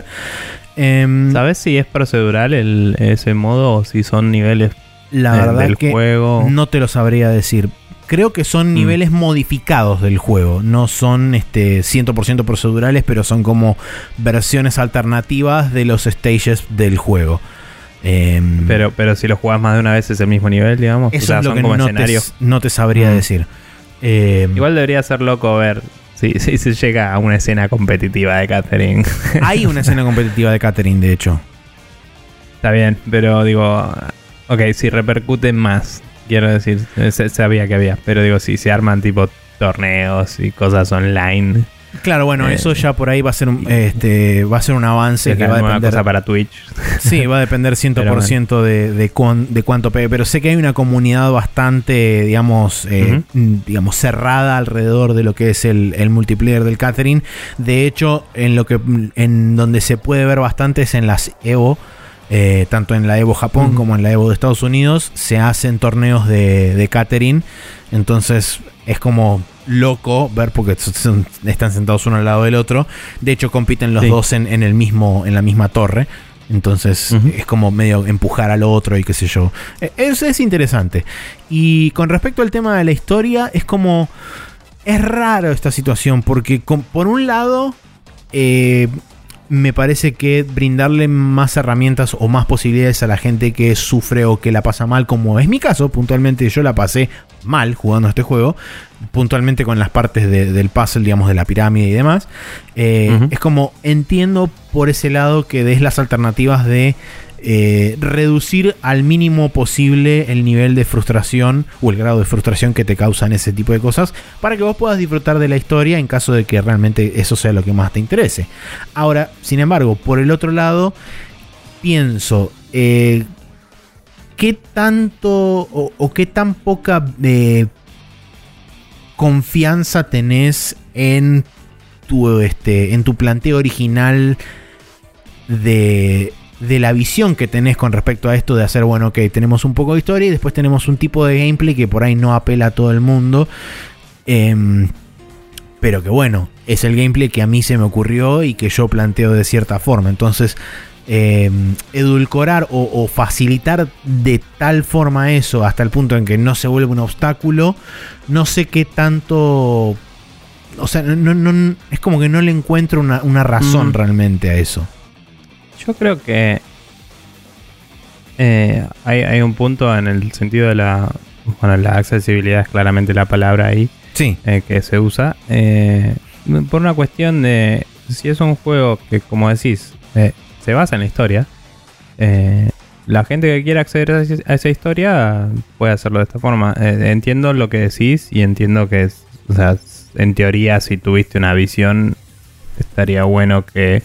[SPEAKER 1] Eh,
[SPEAKER 2] ¿Sabes si es procedural el, ese modo o si son niveles
[SPEAKER 1] la
[SPEAKER 2] eh,
[SPEAKER 1] verdad
[SPEAKER 2] del
[SPEAKER 1] que
[SPEAKER 2] juego?
[SPEAKER 1] No te lo sabría decir. Creo que son mm. niveles modificados del juego, no son este, cien por ciento procedurales, pero son como versiones alternativas de los stages del juego. Eh,
[SPEAKER 2] pero, pero si lo jugás más de una vez es el mismo nivel, digamos.
[SPEAKER 1] Eso
[SPEAKER 2] o sea,
[SPEAKER 1] es lo
[SPEAKER 2] son
[SPEAKER 1] que
[SPEAKER 2] como
[SPEAKER 1] no,
[SPEAKER 2] escenarios.
[SPEAKER 1] Te, no te sabría mm. decir. Eh,
[SPEAKER 2] Igual debería ser loco ver si, si se llega a una escena competitiva de Catherine.
[SPEAKER 1] Hay una escena competitiva de Catherine, de hecho.
[SPEAKER 2] Está bien, pero digo, ok, si repercute más, quiero decir, se, sabía que había, pero digo, si se arman tipo torneos y cosas online
[SPEAKER 1] Claro, bueno, eh, eso ya por ahí va a ser un, este, va a ser un avance que va a depender
[SPEAKER 2] cosa para Twitch.
[SPEAKER 1] Sí, va a depender cien por ciento de, de, cuan, de cuánto pegue, pero sé que hay una comunidad bastante, digamos, eh, uh-huh. digamos cerrada alrededor de lo que es el, el multiplayer del Catherine. De hecho, en lo que en donde se puede ver bastante es en las Evo. Eh, tanto en la Evo Japón uh-huh. como en la Evo de Estados Unidos se hacen torneos de, de Catherine. Entonces es como loco ver porque son, están sentados uno al lado del otro. De hecho compiten los sí. dos en, en el mismo en la misma torre. Entonces uh-huh. es como medio empujar al otro y qué sé yo. Es, es interesante. Y con respecto al tema de la historia, es como es raro esta situación porque con, por un lado eh, me parece que brindarle más herramientas o más posibilidades a la gente que sufre o que la pasa mal, como es mi caso, puntualmente yo la pasé mal jugando este juego, puntualmente con las partes de, del puzzle, digamos, de la pirámide y demás. Eh, uh-huh. Es como, entiendo por ese lado que des las alternativas de eh, reducir al mínimo posible el nivel de frustración o el grado de frustración que te causan ese tipo de cosas para que vos puedas disfrutar de la historia en caso de que realmente eso sea lo que más te interese. Ahora, sin embargo, por el otro lado, pienso eh, qué tanto o, o qué tan poca eh, confianza tenés en tu, este, en tu planteo original de... de la visión que tenés con respecto a esto de hacer, bueno, ok, tenemos un poco de historia y después tenemos un tipo de gameplay que por ahí no apela a todo el mundo, eh, pero que bueno, es el gameplay que a mí se me ocurrió y que yo planteo de cierta forma. Entonces eh, edulcorar o, o facilitar de tal forma eso hasta el punto en que no se vuelve un obstáculo, no sé qué tanto, o sea, no, no, es como que no le encuentro una, una razón mm. realmente a eso.
[SPEAKER 2] Yo creo que eh, hay, hay un punto en el sentido de la, bueno, la accesibilidad es claramente la palabra ahí
[SPEAKER 1] sí.
[SPEAKER 2] eh, que se usa. Eh, por una cuestión de si es un juego que, como decís, eh, se basa en la historia, eh, la gente que quiera acceder a, ese, a esa historia puede hacerlo de esta forma. Eh, entiendo lo que decís y entiendo que, es, o sea, en teoría, si tuviste una visión, estaría bueno que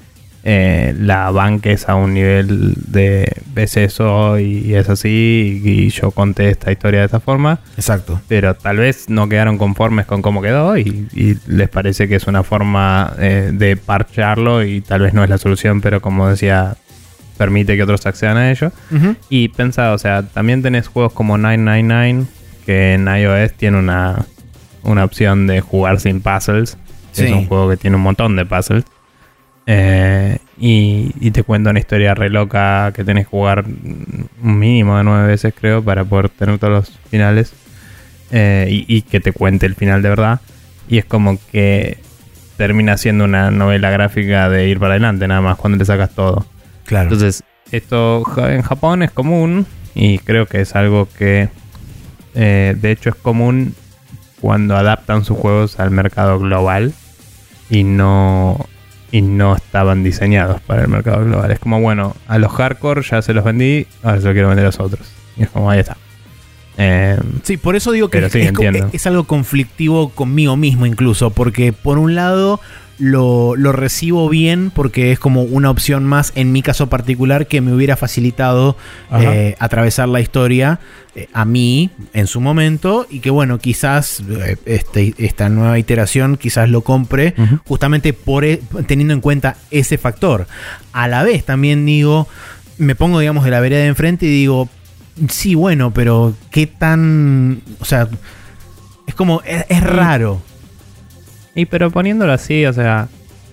[SPEAKER 2] Eh, la banques a un nivel de ves eso y es así y, y yo conté esta historia de esta forma.
[SPEAKER 1] Exacto.
[SPEAKER 2] Pero tal vez no quedaron conformes con cómo quedó y, y les parece que es una forma eh, de parcharlo y tal vez no es la solución, pero como decía, permite que otros accedan a ello. Uh-huh. Y pensá, o sea, también tenés juegos como nueve nueve nueve que en iOS tiene una, una opción de jugar sin puzzles. Sí. Es un juego que tiene un montón de puzzles. Eh, y, y te cuenta una historia re loca que tenés que jugar un mínimo de nueve veces, creo, para poder tener todos los finales. Eh, y, y que te cuente el final de verdad. Y es como que termina siendo una novela gráfica de ir para adelante, nada más, cuando le sacas todo.
[SPEAKER 1] Claro.
[SPEAKER 2] Entonces, esto en Japón es común. Y creo que es algo que eh, de hecho es común cuando adaptan sus juegos al mercado global. Y no... y no estaban diseñados para el mercado global. Es como, bueno, a los hardcore ya se los vendí, ahora se los quiero vender a los otros. Y es como, ahí está. Eh,
[SPEAKER 1] sí, por eso digo que es,
[SPEAKER 2] sí,
[SPEAKER 1] es, es algo conflictivo conmigo mismo incluso, porque por un lado lo, lo recibo bien porque es como una opción más, en mi caso particular, que me hubiera facilitado eh, atravesar la historia eh, a mí en su momento, y que bueno, quizás eh, este, esta nueva iteración quizás lo compre uh-huh. justamente por e- teniendo en cuenta ese factor. A la vez también digo, me pongo digamos de la vereda de enfrente y digo, sí, bueno, pero qué tan, o sea, es como, es, es raro.
[SPEAKER 2] Y pero poniéndolo así, o sea,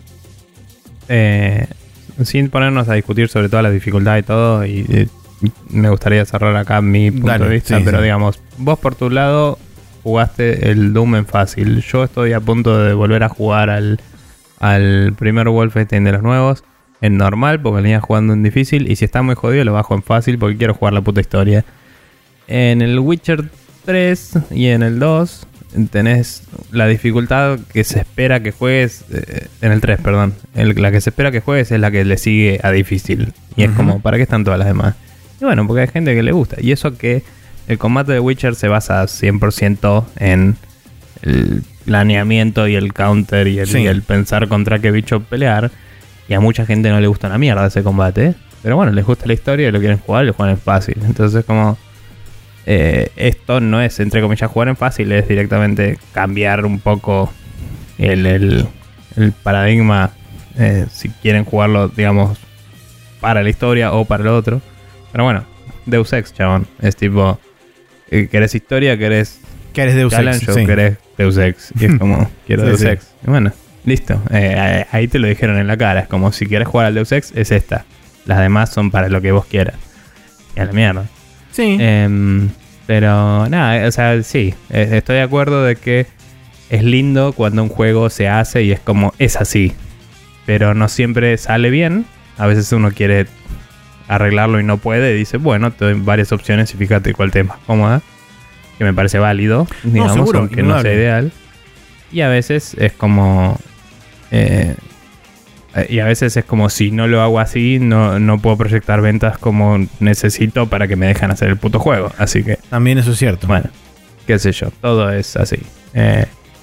[SPEAKER 2] eh, sin ponernos a discutir sobre toda la dificultad y todo, y, y me gustaría cerrar acá mi punto Dale, de vista, sí, pero sí. digamos, vos por tu lado jugaste el Doom en fácil. Yo estoy a punto de volver a jugar al, al primer Wolfenstein de los nuevos en normal, porque venía jugando en difícil, y si está muy jodido lo bajo en fácil porque quiero jugar la puta historia. En el Witcher tres y en el dos tenés la dificultad que se espera que juegues, eh, en el tres, perdón, el, la que se espera que juegues es la que le sigue a difícil. Y uh-huh. es como, ¿para qué están todas las demás? Y bueno, porque hay gente que le gusta. Y eso que el combate de Witcher se basa cien por ciento en el, planeamiento y el counter y el, sí. y el pensar contra qué bicho pelear. Y a mucha gente no le gusta una mierda ese combate. Pero bueno, les gusta la historia y lo quieren jugar y lo juegan en fácil. Entonces como... Eh, esto no es, entre comillas, jugar en fácil. Es directamente cambiar un poco el, el, el paradigma. Eh, si quieren jugarlo, digamos, para la historia o para lo otro. Pero bueno, Deus Ex, chabón. Es tipo... ¿Querés historia? ¿Querés...
[SPEAKER 1] ¿Querés Deus Ex?
[SPEAKER 2] Sí. ¿Querés Deus Ex? Y es como, quiero sí, Deus sí. Ex. Y bueno, listo. Eh, ahí te lo dijeron en la cara. Es como, si quieres jugar al Deus Ex, es esta. Las demás son para lo que vos quieras. Y a la mierda.
[SPEAKER 1] Sí.
[SPEAKER 2] Eh, pero nada, o sea, sí. Estoy de acuerdo de que es lindo cuando un juego se hace y es como, es así. Pero no siempre sale bien. A veces uno quiere arreglarlo y no puede. Y dice, bueno, te doy varias opciones y fíjate cuál te es más cómoda. Que me parece válido, digamos, no, seguro, aunque no sea ideal. Y a veces es como... Eh, y a veces es como, si no lo hago así, no, no puedo proyectar ventas como necesito para que me dejen hacer el puto juego. Así que...
[SPEAKER 1] También eso es cierto.
[SPEAKER 2] Bueno, qué sé yo, todo es así. Eh,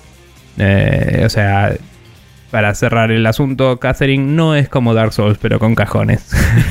[SPEAKER 2] eh, o sea... Para cerrar el asunto, Catherine no es como Dark Souls, pero con cajones.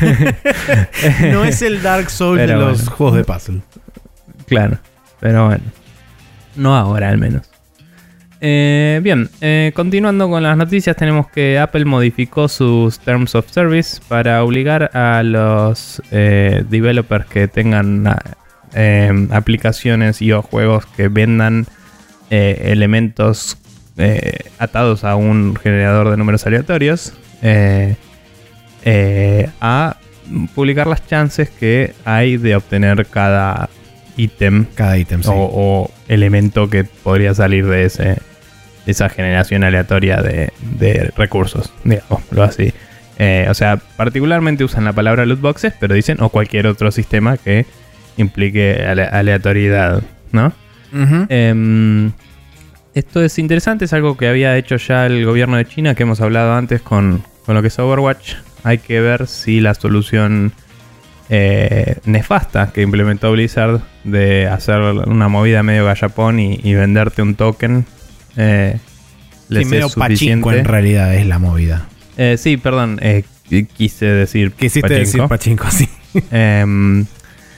[SPEAKER 1] No es el Dark Souls pero de los bueno. juegos de puzzle.
[SPEAKER 2] Claro, pero bueno. No ahora, al menos. Eh, bien, eh, continuando con las noticias, tenemos que Apple modificó sus Terms of Service para obligar a los eh, developers que tengan eh, aplicaciones y o juegos que vendan eh, elementos Eh, atados a un generador de números aleatorios eh, eh, a publicar las chances que hay de obtener cada ítem
[SPEAKER 1] cada ítem sí.
[SPEAKER 2] o, o elemento que podría salir de ese de esa generación aleatoria de, de recursos, digámoslo así. Eh, o sea, particularmente usan la palabra loot boxes, pero dicen o cualquier otro sistema que implique ale- aleatoriedad, ¿no?
[SPEAKER 1] Uh-huh.
[SPEAKER 2] Eh, Esto es interesante, es algo que había hecho ya el gobierno de China, que hemos hablado antes con, con lo que es Overwatch. Hay que ver si la solución eh, nefasta que implementó Blizzard de hacer una movida medio gallapón y, y venderte un token eh, les
[SPEAKER 1] sí, medio
[SPEAKER 2] es suficiente.
[SPEAKER 1] Pachinko en realidad es la movida.
[SPEAKER 2] Eh, sí, perdón, eh, quise decir
[SPEAKER 1] Quisiste pachinko. decir Pachinko, sí.
[SPEAKER 2] eh,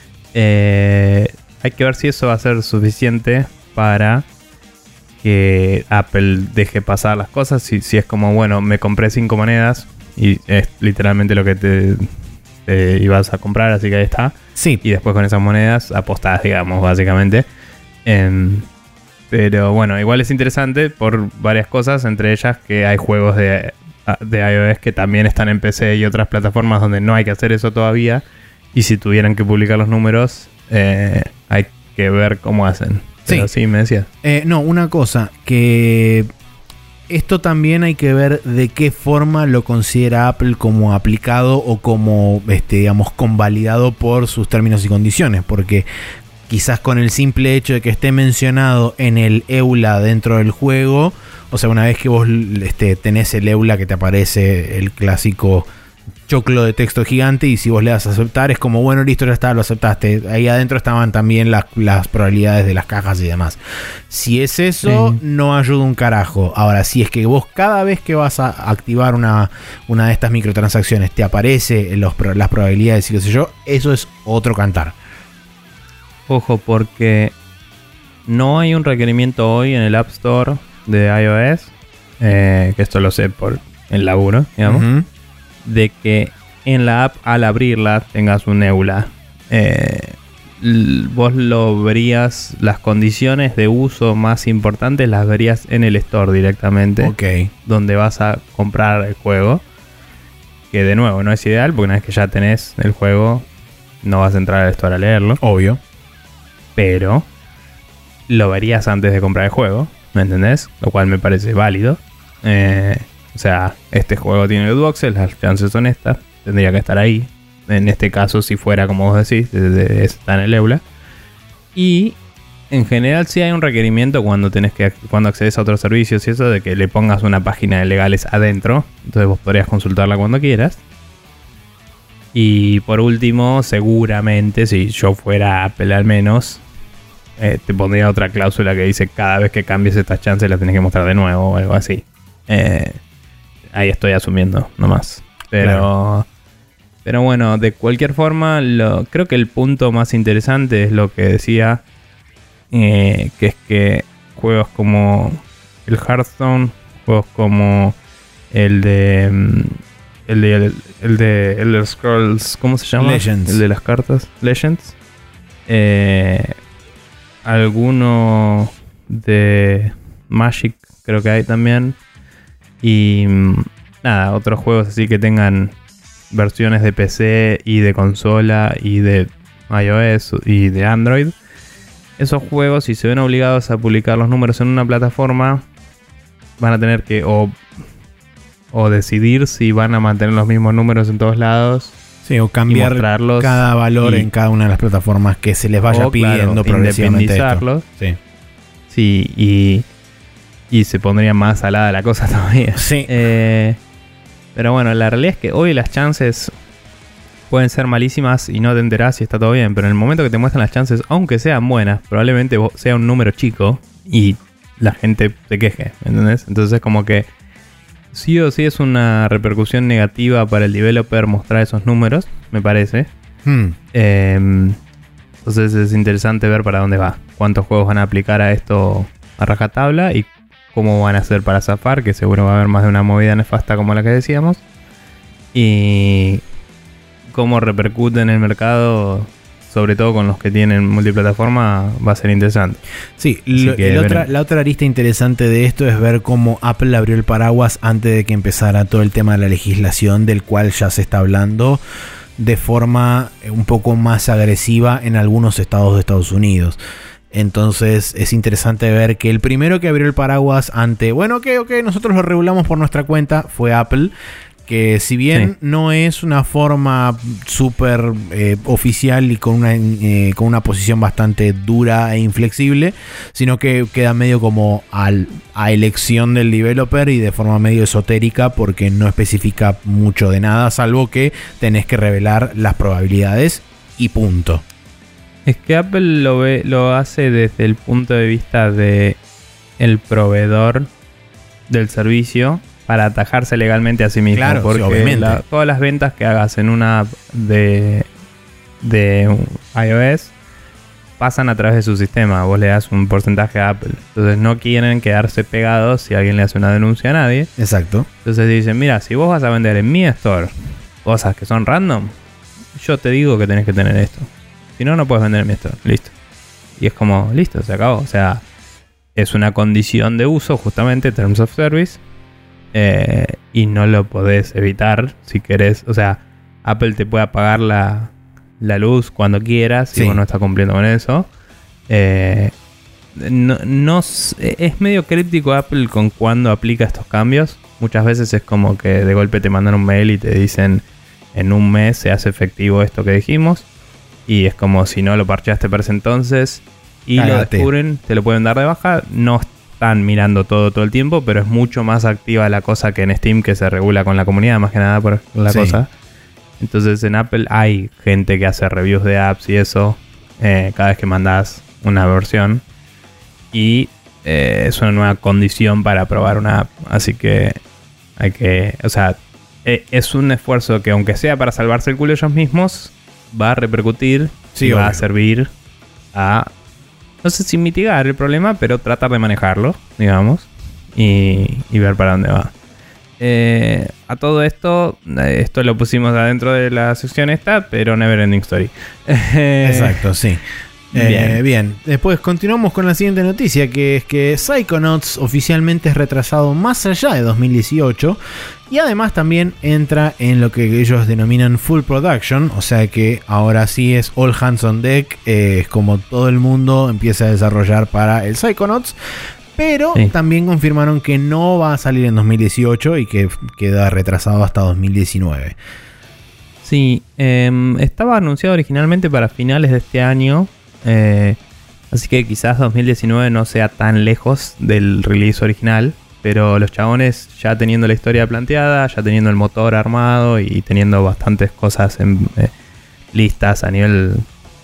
[SPEAKER 2] eh, hay que ver si eso va a ser suficiente para... que Apple deje pasar las cosas. Si, si es como, bueno, me compré cinco monedas y es literalmente lo que te, te ibas a comprar, así que ahí está.
[SPEAKER 1] Sí.
[SPEAKER 2] Y después con esas monedas apostás, digamos, básicamente. Eh, pero bueno, igual es interesante por varias cosas, entre ellas que hay juegos de, de iOS que también están en P C y otras plataformas donde no hay que hacer eso todavía. Y si tuvieran que publicar los números, eh, hay que ver cómo hacen. Pero sí, sí, me decías.
[SPEAKER 1] Eh, no, una cosa, que esto también hay que ver de qué forma lo considera Apple como aplicado o como, este, digamos, convalidado por sus términos y condiciones, porque quizás con el simple hecho de que esté mencionado en el E U L A dentro del juego, o sea, una vez que vos este, tenés el E U L A que te aparece el clásico choclo de texto gigante, y si vos le das a aceptar es como, bueno, listo, ya está, lo aceptaste. Ahí adentro estaban también las, las probabilidades de las cajas y demás. Si es eso, sí, no ayuda un carajo. Ahora, si es que vos cada vez que vas a activar una, una de estas microtransacciones te aparece los, las probabilidades y qué sé yo, eso es otro cantar.
[SPEAKER 2] Ojo, porque no hay un requerimiento hoy en el App Store de iOS, eh, que esto lo sé por el laburo, digamos, uh-huh, de que en la app, al abrirla, tengas un E U L A. Eh, vos lo verías, las condiciones de uso más importantes las verías en el store directamente.
[SPEAKER 1] Ok.
[SPEAKER 2] Donde vas a comprar el juego. Que de nuevo no es ideal, porque una vez que ya tenés el juego, no vas a entrar al store a leerlo.
[SPEAKER 1] Obvio.
[SPEAKER 2] Pero lo verías antes de comprar el juego, ¿me entendés? Lo cual me parece válido. Eh... O sea, este juego tiene loot boxes, las chances son estas, tendría que estar ahí. En este caso, si fuera como vos decís, de, de, está en el E U L A. Y en general sí hay un requerimiento cuando tenés que cuando accedes a otros servicios y eso, de que le pongas una página de legales adentro. Entonces vos podrías consultarla cuando quieras. Y por último, seguramente, si yo fuera Apple al menos, eh, te pondría otra cláusula que dice cada vez que cambies estas chances las tenés que mostrar de nuevo o algo así. Eh, ahí estoy asumiendo nomás. Pero, claro. pero bueno, de cualquier forma, lo, creo que el punto más interesante es lo que decía, eh, que es que juegos como el Hearthstone, juegos como el de el de el, el de Elder Scrolls, ¿cómo se llama?
[SPEAKER 1] Legends.
[SPEAKER 2] El de las cartas, Legends. Eh, alguno de Magic creo que hay también. Y nada, otros juegos así que tengan versiones de P C y de consola y de iOS y de Android. Esos juegos, si se ven obligados a publicar los números en una plataforma, van a tener que o, o decidir si van a mantener los mismos números en todos lados.
[SPEAKER 1] Sí, o cambiar cada valor y, en cada una de las plataformas que se les vaya o, pidiendo claro, progresivamente esto.
[SPEAKER 2] Sí. Sí, y, y se pondría más salada la cosa todavía.
[SPEAKER 1] Sí.
[SPEAKER 2] Eh, pero bueno, la realidad es que hoy las chances pueden ser malísimas y no te enterás si está todo bien. Pero en el momento que te muestran las chances, aunque sean buenas, probablemente sea un número chico y la gente se queje, ¿entendés? Entonces es como que sí o sí es una repercusión negativa para el developer mostrar esos números, me parece.
[SPEAKER 1] Hmm.
[SPEAKER 2] Eh, entonces es interesante ver para dónde va. Cuántos juegos van a aplicar a esto a rajatabla y cómo van a hacer para zafar, que seguro va a haber más de una movida nefasta como la que decíamos. Y cómo repercute en el mercado, sobre todo con los que tienen multiplataforma, va a ser interesante.
[SPEAKER 1] Sí, lo, el otra, la otra arista interesante de esto es ver cómo Apple abrió el paraguas antes de que empezara todo el tema de la legislación, del cual ya se está hablando de forma un poco más agresiva en algunos estados de Estados Unidos. Entonces es interesante ver que el primero que abrió el paraguas ante, bueno, ok, ok, nosotros lo regulamos por nuestra cuenta, fue Apple. Que si bien sí. no es una forma súper eh, oficial y con una, eh, con una posición bastante dura e inflexible, sino que queda medio como al, a elección del developer y de forma medio esotérica porque no especifica mucho de nada, salvo que tenés que revelar las probabilidades y punto.
[SPEAKER 2] Es que Apple lo, ve, lo hace desde el punto de vista de el proveedor del servicio, para atajarse legalmente a sí mismo.
[SPEAKER 1] Claro,
[SPEAKER 2] porque
[SPEAKER 1] sí,
[SPEAKER 2] la, todas las ventas que hagas en una app de, de iOS pasan a través de su sistema. Vos le das un porcentaje a Apple. Entonces no quieren quedarse pegados si alguien le hace una denuncia a nadie.
[SPEAKER 1] Exacto.
[SPEAKER 2] Entonces dicen, mira, si vos vas a vender en mi store cosas que son random, yo te digo que tenés que tener esto. Si no, no puedes vender en mi store. Listo. Y es como, listo, se acabó. O sea, es una condición de uso, justamente, Terms of Service. Eh, y no lo podés evitar si querés. O sea, Apple te puede apagar la, la luz cuando quieras si sí. vos no estás cumpliendo con eso. Eh, no, no, es medio críptico Apple con cuando aplica estos cambios. Muchas veces es como que de golpe te mandan un mail y te dicen en un mes se hace efectivo esto que dijimos. Y es como si no lo parcheaste para ese entonces y Cágate. Lo descubren, te lo pueden dar de baja. No están mirando todo todo el tiempo, pero es mucho más activa la cosa que en Steam, que se regula con la comunidad más que nada por la sí. cosa. Entonces en Apple hay gente que hace reviews de apps y eso eh, cada vez que mandas una versión, y eh, es una nueva condición para probar una app, así que hay que, o sea, eh, es un esfuerzo que aunque sea para salvarse el culo ellos mismos, va a repercutir sí, y obvio. Va a servir a, no sé si mitigar el problema, pero tratar de manejarlo, digamos, y, y ver para dónde va. Eh, a todo esto, esto lo pusimos adentro de la sección esta, pero Neverending Story.
[SPEAKER 1] Exacto, sí. Bien. Eh, bien, después continuamos con la siguiente noticia, que es que Psychonauts oficialmente es retrasado más allá de dos mil dieciocho y además también entra en lo que ellos denominan full production, o sea que ahora sí es all hands on deck, eh, es como todo el mundo empieza a desarrollar para el Psychonauts, pero sí. también confirmaron que no va a salir en dos mil dieciocho y que queda retrasado hasta dos mil diecinueve.
[SPEAKER 2] Sí, eh, estaba anunciado originalmente para finales de este año. Eh, así que quizás dos mil diecinueve no sea tan lejos del release original, pero los chabones ya teniendo la historia planteada, ya teniendo el motor armado y teniendo bastantes cosas en, eh, listas a nivel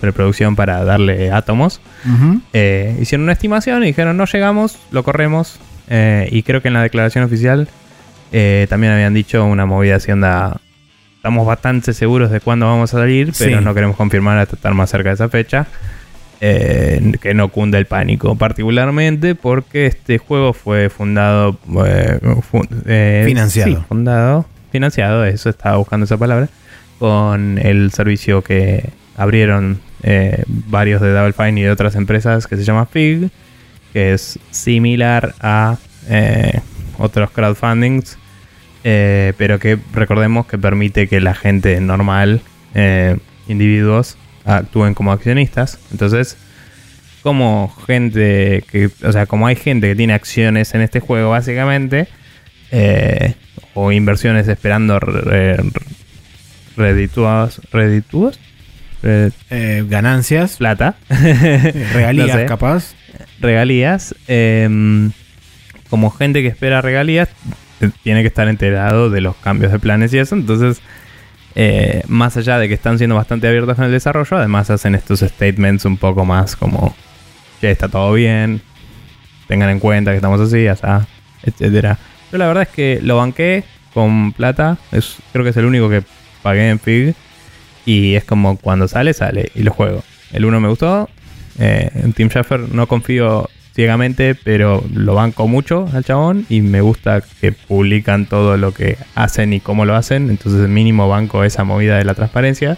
[SPEAKER 2] preproducción para darle átomos. Uh-huh. Eh, hicieron una estimación y dijeron no llegamos, lo corremos. Eh, y creo que en la declaración oficial eh, también habían dicho una movida así onda. Estamos bastante seguros de cuándo vamos a salir, pero sí. no queremos confirmar hasta estar más cerca de esa fecha. Eh, que no cunde el pánico, particularmente porque este juego fue fundado, eh, fun, eh,
[SPEAKER 1] financiado,
[SPEAKER 2] sí, fundado, financiado, eso estaba buscando esa palabra, con el servicio que abrieron eh, varios de Double Fine y de otras empresas que se llama Fig, que es similar a eh, otros crowdfundings, eh, pero que recordemos que permite que la gente normal, eh, individuos, actúen como accionistas. Entonces, como gente que, o sea, como hay gente que tiene acciones en este juego, básicamente, eh, o inversiones esperando re, re, redituados, redituados,
[SPEAKER 1] Red, eh, ganancias,
[SPEAKER 2] plata,
[SPEAKER 1] regalías, no sé, capaz,
[SPEAKER 2] regalías, eh, como gente que espera regalías, tiene que estar enterado de los cambios de planes y eso. Entonces, Eh, más allá de que están siendo bastante abiertos en el desarrollo, además hacen estos statements un poco más como che, está todo bien, tengan en cuenta que estamos así, asá, etcétera. Yo la verdad es que lo banqué con plata, es, creo que es el único que pagué en Fig, y es como cuando sale, sale y lo juego. El uno me gustó, eh, en Tim Schafer no confío ciegamente, pero lo banco mucho al chabón y me gusta que publican todo lo que hacen y cómo lo hacen. Entonces mínimo banco esa movida de la transparencia.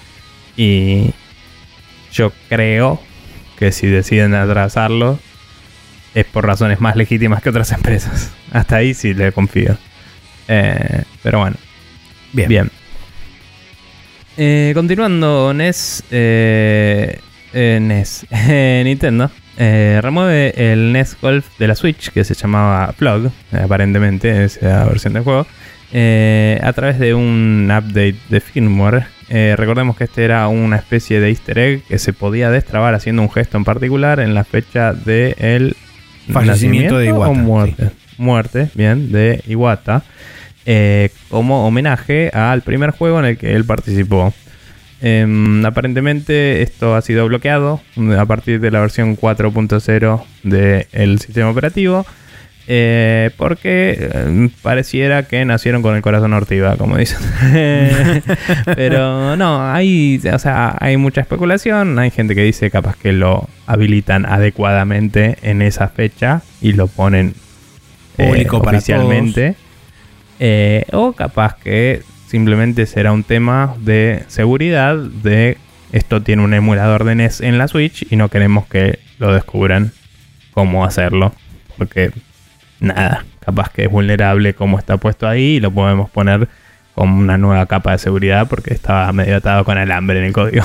[SPEAKER 2] Y yo creo que si deciden atrasarlo es por razones más legítimas que otras empresas. Hasta ahí sí le confío. Eh, pero bueno.
[SPEAKER 1] Bien.
[SPEAKER 2] Bien. Eh, continuando, N E S. Eh, eh, N E S. Eh, Nintendo. Eh, remueve el N E S Golf de la Switch, que se llamaba Plug, eh, aparentemente, esa versión del juego, eh, a través de un update de firmware. Eh, recordemos que este era una especie de easter egg que se podía destrabar haciendo un gesto en particular en la fecha del
[SPEAKER 1] fallecimiento de Iwata.
[SPEAKER 2] O muerte, sí. muerte, bien, de Iwata, eh, como homenaje al primer juego en el que él participó. Um, aparentemente esto ha sido bloqueado a partir de la versión cuatro punto cero del sistema operativo, eh, porque eh, pareciera que nacieron con el corazón ortiva, como dicen. Pero no, hay, o sea, hay mucha especulación. Hay gente que dice capaz que lo habilitan adecuadamente en esa fecha y lo ponen eh,
[SPEAKER 1] público para
[SPEAKER 2] oficialmente, eh, o capaz que simplemente será un tema de seguridad, de esto tiene un emulador de N E S en la Switch y no queremos que lo descubran cómo hacerlo, porque nada, capaz que es vulnerable como está puesto ahí y lo podemos poner con una nueva capa de seguridad porque estaba medio atado con alambre en el código.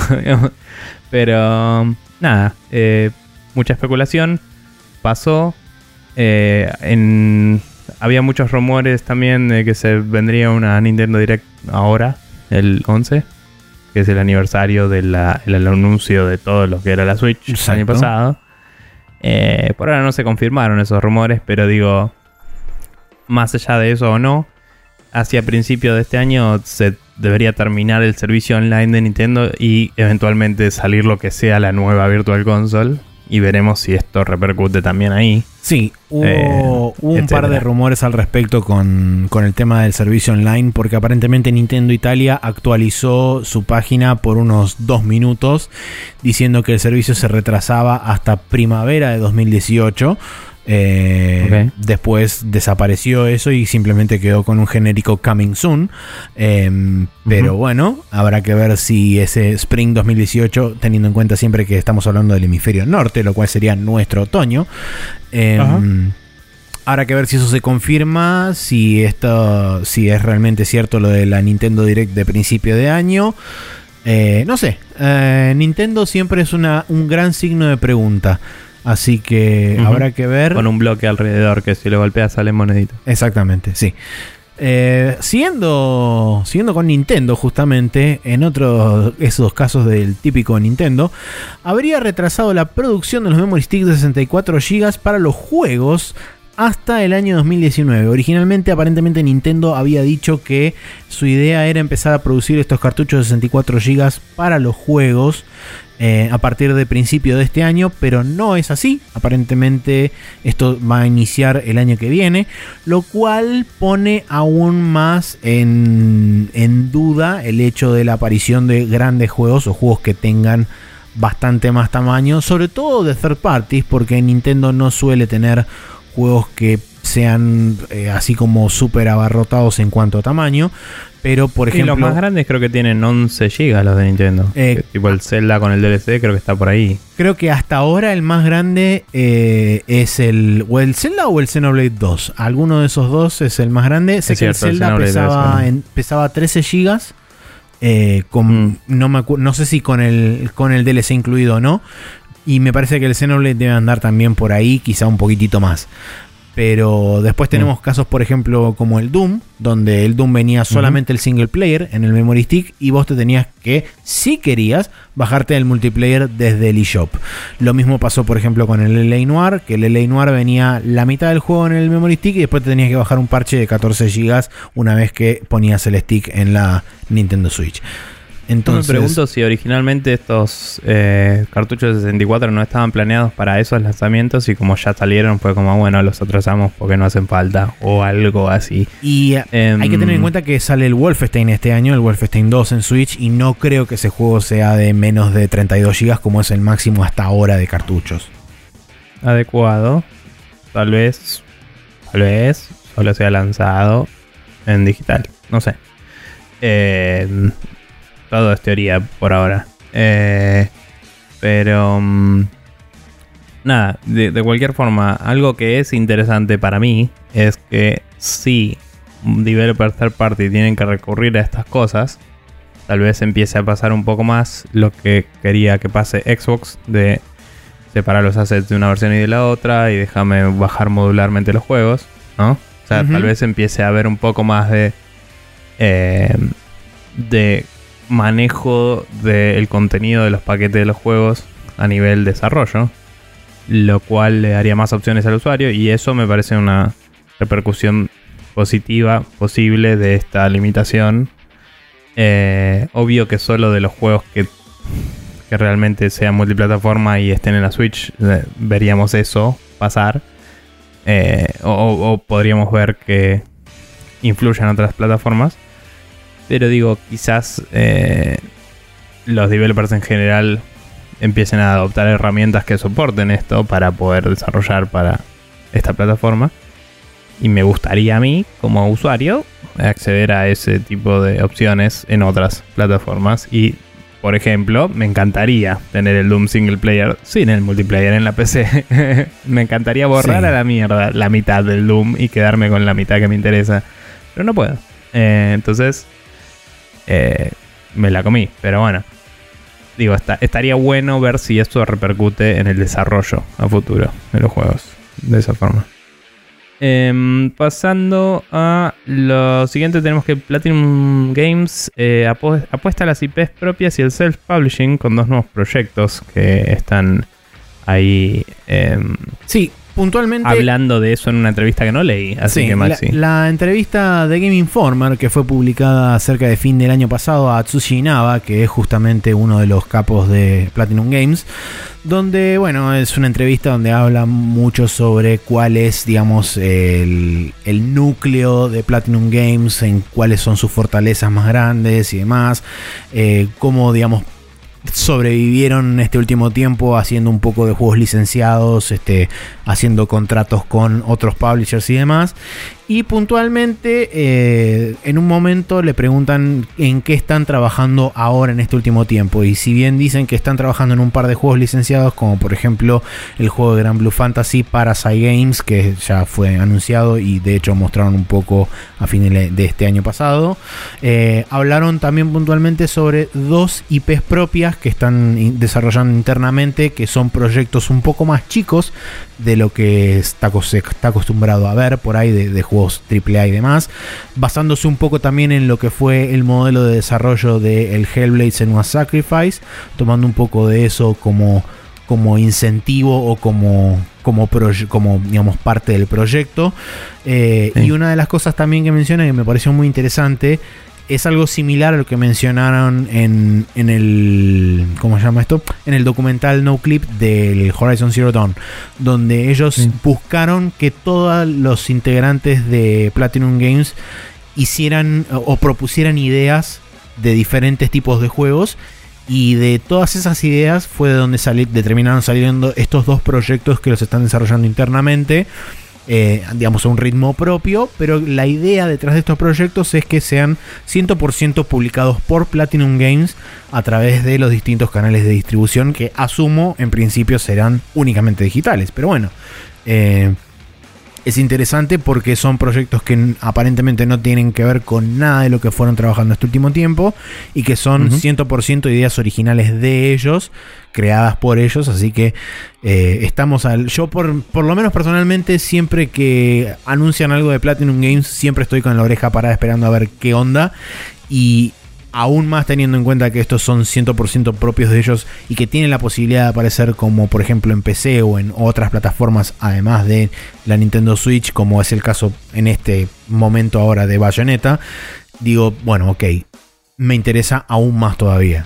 [SPEAKER 2] Pero nada, eh, mucha especulación pasó. Eh, en Había muchos rumores también de que se vendría una Nintendo Direct ahora, el once, que es el aniversario del anuncio de todo lo que era la Switch. Exacto. El año pasado. Eh, por ahora no se confirmaron esos rumores, pero digo, más allá de eso o no, hacia principios de este año se debería terminar el servicio online de Nintendo y eventualmente salir lo que sea la nueva Virtual Console. Y veremos si esto repercute también ahí.
[SPEAKER 1] Sí, hubo, eh, hubo un par de rumores al respecto con, con el tema del servicio online, porque aparentemente Nintendo Italia actualizó su página por unos dos minutos diciendo que el servicio se retrasaba hasta primavera de dos mil dieciocho. Eh, okay. Después desapareció eso y simplemente quedó con un genérico Coming Soon. Eh, uh-huh. Pero bueno, habrá que ver si ese Spring dos mil dieciocho, teniendo en cuenta siempre que estamos hablando del hemisferio norte, lo cual sería nuestro otoño. Eh, uh-huh. Habrá que ver si eso se confirma, si esto, si es realmente cierto lo de la Nintendo Direct de principio de año. Eh, no sé. Eh, Nintendo siempre es una, un gran signo de pregunta. Así que uh-huh. habrá que ver.
[SPEAKER 2] Con un bloque alrededor que si lo golpeas sale monedita.
[SPEAKER 1] Exactamente, sí. Eh, siguiendo, siguiendo con Nintendo, justamente, en otro esos casos del típico Nintendo, habría retrasado la producción de los memory sticks de sesenta y cuatro gigas para los juegos hasta el año dos mil diecinueve. Originalmente, aparentemente, Nintendo había dicho que su idea era empezar a producir estos cartuchos de sesenta y cuatro gigas para los juegos eh, a partir de principio de este año, pero no es así. Aparentemente esto va a iniciar el año que viene, lo cual pone aún más en, en duda el hecho de la aparición de grandes juegos o juegos que tengan bastante más tamaño, sobre todo de third parties, porque Nintendo no suele tener juegos que sean eh, así como súper abarrotados en cuanto a tamaño. Pero por ejemplo,
[SPEAKER 2] y los más grandes creo que tienen once gigas los de Nintendo, eh, tipo el Zelda con el D L C creo que está por ahí.
[SPEAKER 1] Creo que hasta ahora el más grande eh, es el o el Zelda o el Xenoblade dos. Alguno de esos dos es el más grande. Sé es que cierto, el Zelda el pesaba, en, pesaba trece gigas. Eh, con, mm. no, me acu- no sé si con el, con el D L C incluido o no. Y me parece que el Xenoblade debe andar también por ahí, quizá un poquitito más. Pero después tenemos mm. casos, por ejemplo, como el Doom, donde el Doom venía solamente uh-huh. el single player en el memory stick y vos te tenías que, si querías, bajarte el multiplayer desde el eShop. Lo mismo pasó, por ejemplo, con el L A Noire, que el L A Noire venía la mitad del juego en el memory stick y después te tenías que bajar un parche de catorce gigas una vez que ponías el stick en la Nintendo Switch. Entonces,
[SPEAKER 2] me pregunto si originalmente estos eh, cartuchos de sesenta y cuatro no estaban planeados para esos lanzamientos y como ya salieron fue como, bueno, los atrasamos porque no hacen falta o algo así.
[SPEAKER 1] Y um, hay que tener en cuenta que sale el Wolfenstein este año, el Wolfenstein dos en Switch, y no creo que ese juego sea de menos de treinta y dos gigas como es el máximo hasta ahora de cartuchos.
[SPEAKER 2] Adecuado. Tal vez, tal vez solo sea lanzado en digital, no sé. Eh... Todo es teoría por ahora. Eh, pero... Um, nada, de, de cualquier forma, algo que es interesante para mí es que si developers third party tienen que recurrir a estas cosas, tal vez empiece a pasar un poco más lo que quería que pase Xbox, de separar los assets de una versión y de la otra y déjame bajar modularmente los juegos, ¿no? O sea, uh-huh. tal vez empiece a haber un poco más de... Eh, de manejo del contenido de los paquetes de los juegos a nivel desarrollo, lo cual le daría más opciones al usuario y eso me parece una repercusión positiva posible de esta limitación. Eh, obvio que solo de los juegos que, que realmente sean multiplataforma y estén en la Switch eh, veríamos eso pasar, eh, o, o podríamos ver que influyan otras plataformas. Pero digo, quizás eh, los developers en general empiecen a adoptar herramientas que soporten esto para poder desarrollar para esta plataforma. Y me gustaría a mí, como usuario, acceder a ese tipo de opciones en otras plataformas. Y, por ejemplo, me encantaría tener el Doom single player sin el multiplayer en la P C. Me encantaría borrar sí. a la mierda la mitad del Doom y quedarme con la mitad que me interesa. Pero no puedo. Eh, entonces... Eh, me la comí, pero bueno, digo, está, estaría bueno ver si esto repercute en el desarrollo a futuro de los juegos de esa forma. Eh, pasando a lo siguiente, tenemos que Platinum Games eh, apu- apuesta a las I Pes propias y el self-publishing con dos nuevos proyectos que están ahí. Eh,
[SPEAKER 1] sí. Puntualmente
[SPEAKER 2] hablando de eso en una entrevista que no leí, así
[SPEAKER 1] sí,
[SPEAKER 2] que Maxi.
[SPEAKER 1] La, la entrevista de Game Informer que fue publicada cerca de fin del año pasado a Atsushi Inaba, que es justamente uno de los capos de Platinum Games, donde, bueno, es una entrevista donde habla mucho sobre cuál es, digamos, el, el núcleo de Platinum Games, en cuáles son sus fortalezas más grandes y demás, eh, cómo, digamos, sobrevivieron este último tiempo haciendo un poco de juegos licenciados, este, haciendo contratos con otros publishers y demás. Y puntualmente eh, en un momento le preguntan en qué están trabajando ahora en este último tiempo, y si bien dicen que están trabajando en un par de juegos licenciados, como por ejemplo el juego de Gran Blue Fantasy para Cygames, que ya fue anunciado y de hecho mostraron un poco a fines de este año pasado, eh, hablaron también puntualmente sobre dos I Pes propias que están desarrollando internamente, que son proyectos un poco más chicos de lo que está, se está acostumbrado a ver por ahí de, de juegos triple A y demás, basándose un poco también en lo que fue el modelo de desarrollo del Hellblade Senua's Sacrifice, tomando un poco de eso como, como incentivo o como, como, proye- como digamos, parte del proyecto. Eh, sí. Y una de las cosas también que menciona que me pareció muy interesante es algo similar a lo que mencionaron en, en el ¿cómo se llama esto? En el documental No Clip del Horizon Zero Dawn, donde ellos sí. buscaron que todos los integrantes de Platinum Games hicieran o propusieran ideas de diferentes tipos de juegos, y de todas esas ideas fue de donde sali- de terminaron saliendo estos dos proyectos que los están desarrollando internamente. Eh, digamos a un ritmo propio, pero la idea detrás de estos proyectos es que sean cien por ciento publicados por Platinum Games a través de los distintos canales de distribución, que asumo en principio serán únicamente digitales, pero bueno, eh, es interesante porque son proyectos que aparentemente no tienen que ver con nada de lo que fueron trabajando este último tiempo, y que son uh-huh. cien por ciento ideas originales de ellos, creadas por ellos, así que eh, estamos al... Yo por, por lo menos personalmente, siempre que anuncian algo de Platinum Games, siempre estoy con la oreja parada esperando a ver qué onda, y aún más teniendo en cuenta que estos son cien por ciento propios de ellos y que tienen la posibilidad de aparecer como por ejemplo en P C o en otras plataformas además de la Nintendo Switch, como es el caso en este momento ahora de Bayonetta. Digo, bueno, ok, me interesa aún más todavía.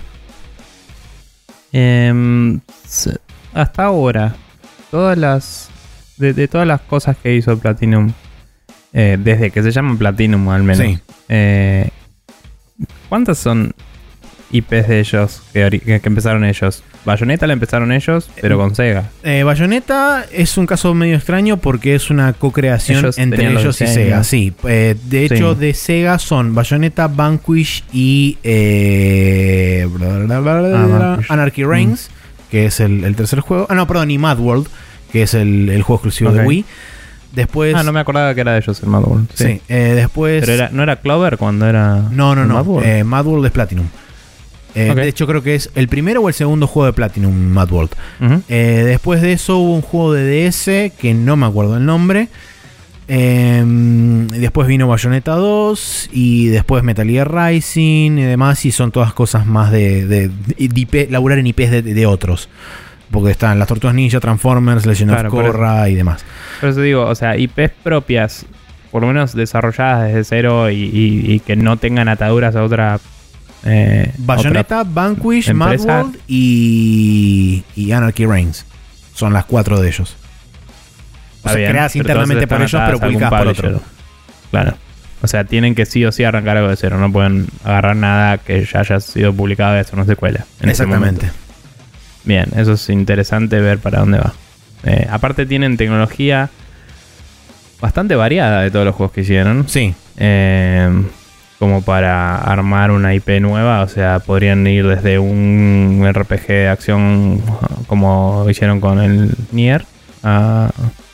[SPEAKER 2] Eh, hasta ahora, todas las de, de todas las cosas que hizo Platinum, eh, desde que se llama Platinum al menos, sí. eh, ¿cuántas son I Pes de ellos que, que, que empezaron ellos? Bayonetta la empezaron ellos, pero con Sega.
[SPEAKER 1] Eh, Bayonetta es un caso medio extraño porque es una co-creación ellos entre ellos y Sega. Sí, eh, de hecho sí. de Sega son Bayonetta, Vanquish y eh, bla, bla, bla, bla, ah, Vanquish. Anarchy Reigns, mm. que es el, el tercer juego. Ah, no, perdón, y Mad World, que es el, el juego exclusivo okay. de Wii. Después,
[SPEAKER 2] ah, no me acordaba que era de ellos el Mad World.
[SPEAKER 1] Sí, sí eh, después...
[SPEAKER 2] Pero era, ¿no era Clover cuando era...?
[SPEAKER 1] No, no, no. Mad World, eh, Mad World es Platinum. Eh, okay. De hecho, creo que es el primero o el segundo juego de Platinum, Mad World. Uh-huh. Eh, después de eso hubo un juego de D S que no me acuerdo el nombre. Eh, después vino Bayonetta dos y después Metal Gear Rising y demás. Y son todas cosas más de, de, de, de I P, laburar en I Ps de, de otros. Porque están las Tortugas Ninja, Transformers, Legend claro, of Korra y demás.
[SPEAKER 2] Por eso digo, o sea, I Ps propias, por lo menos desarrolladas desde cero y, y, y que no tengan ataduras a otra... Eh,
[SPEAKER 1] Bayonetta, Vanquish, Mad World y, y Anarchy Reigns. Son las cuatro de ellos. O sea, bien, creadas internamente por ellos, pero publicadas por otro.
[SPEAKER 2] Claro. O sea, tienen que sí o sí arrancar algo de cero. No pueden agarrar nada que ya haya sido publicado y eso no secuela.
[SPEAKER 1] Exactamente.
[SPEAKER 2] Bien, eso es interesante ver para dónde va. Eh, aparte tienen tecnología bastante variada de todos los juegos que hicieron.
[SPEAKER 1] Sí.
[SPEAKER 2] Eh, como para armar una I P nueva. O sea, podrían ir desde un R P G de acción como hicieron con el Nier a,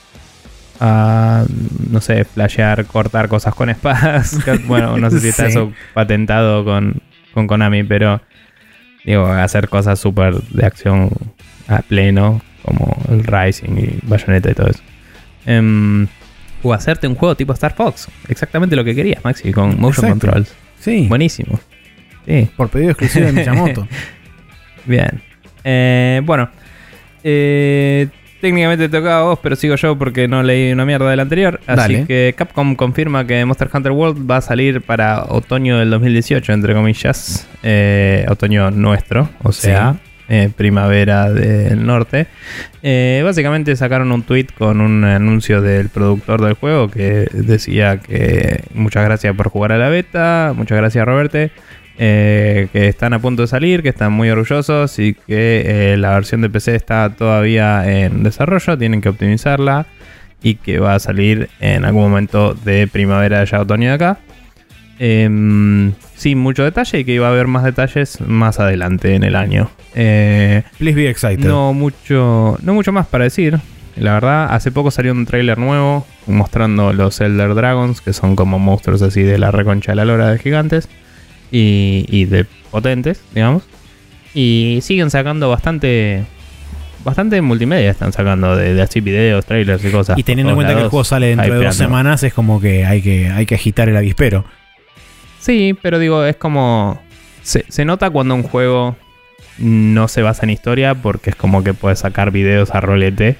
[SPEAKER 2] a no sé, flashear, cortar cosas con espadas. Bueno, no sé si está sí. eso patentado con, con Konami, pero digo, hacer cosas súper de acción a pleno, como el Rising y Bayonetta y todo eso. Um, o hacerte un juego tipo Star Fox. Exactamente lo que querías, Maxi, con motion Exacto. controls.
[SPEAKER 1] Sí.
[SPEAKER 2] Buenísimo. Sí.
[SPEAKER 1] Por pedido exclusivo de Miyamoto.
[SPEAKER 2] Bien. Eh, bueno. Eh, técnicamente te tocaba a vos, pero sigo yo porque no leí una mierda del anterior. Así Dale. que Capcom confirma que Monster Hunter World va a salir para otoño del dos mil dieciocho, entre comillas. Eh, otoño nuestro, o sea... Sí. Eh, primavera del norte. Eh, básicamente sacaron un tweet con un anuncio del productor del juego que decía que muchas gracias por jugar a la beta, muchas gracias Roberte, eh, que están a punto de salir, que están muy orgullosos y que eh, la versión de P C está todavía en desarrollo, tienen que optimizarla y que va a salir en algún momento de primavera ya otoño de acá. Eh, sin mucho detalle y que iba a haber más detalles más adelante en el año. Eh,
[SPEAKER 1] Please be excited.
[SPEAKER 2] No mucho, no mucho más para decir. La verdad, hace poco salió un tráiler nuevo mostrando los Elder Dragons, que son como monstruos así de la reconcha de la lora de gigantes y, y de potentes, digamos. Y siguen sacando bastante... Bastante multimedia están sacando de, de así videos, trailers y cosas.
[SPEAKER 1] Y teniendo en cuenta lados, que el juego sale dentro de dos semanas, es como que hay que, hay que agitar el avispero.
[SPEAKER 2] Sí, pero digo, es como... Se, se nota cuando un juego no se basa en historia porque es como que puedes sacar videos a rolete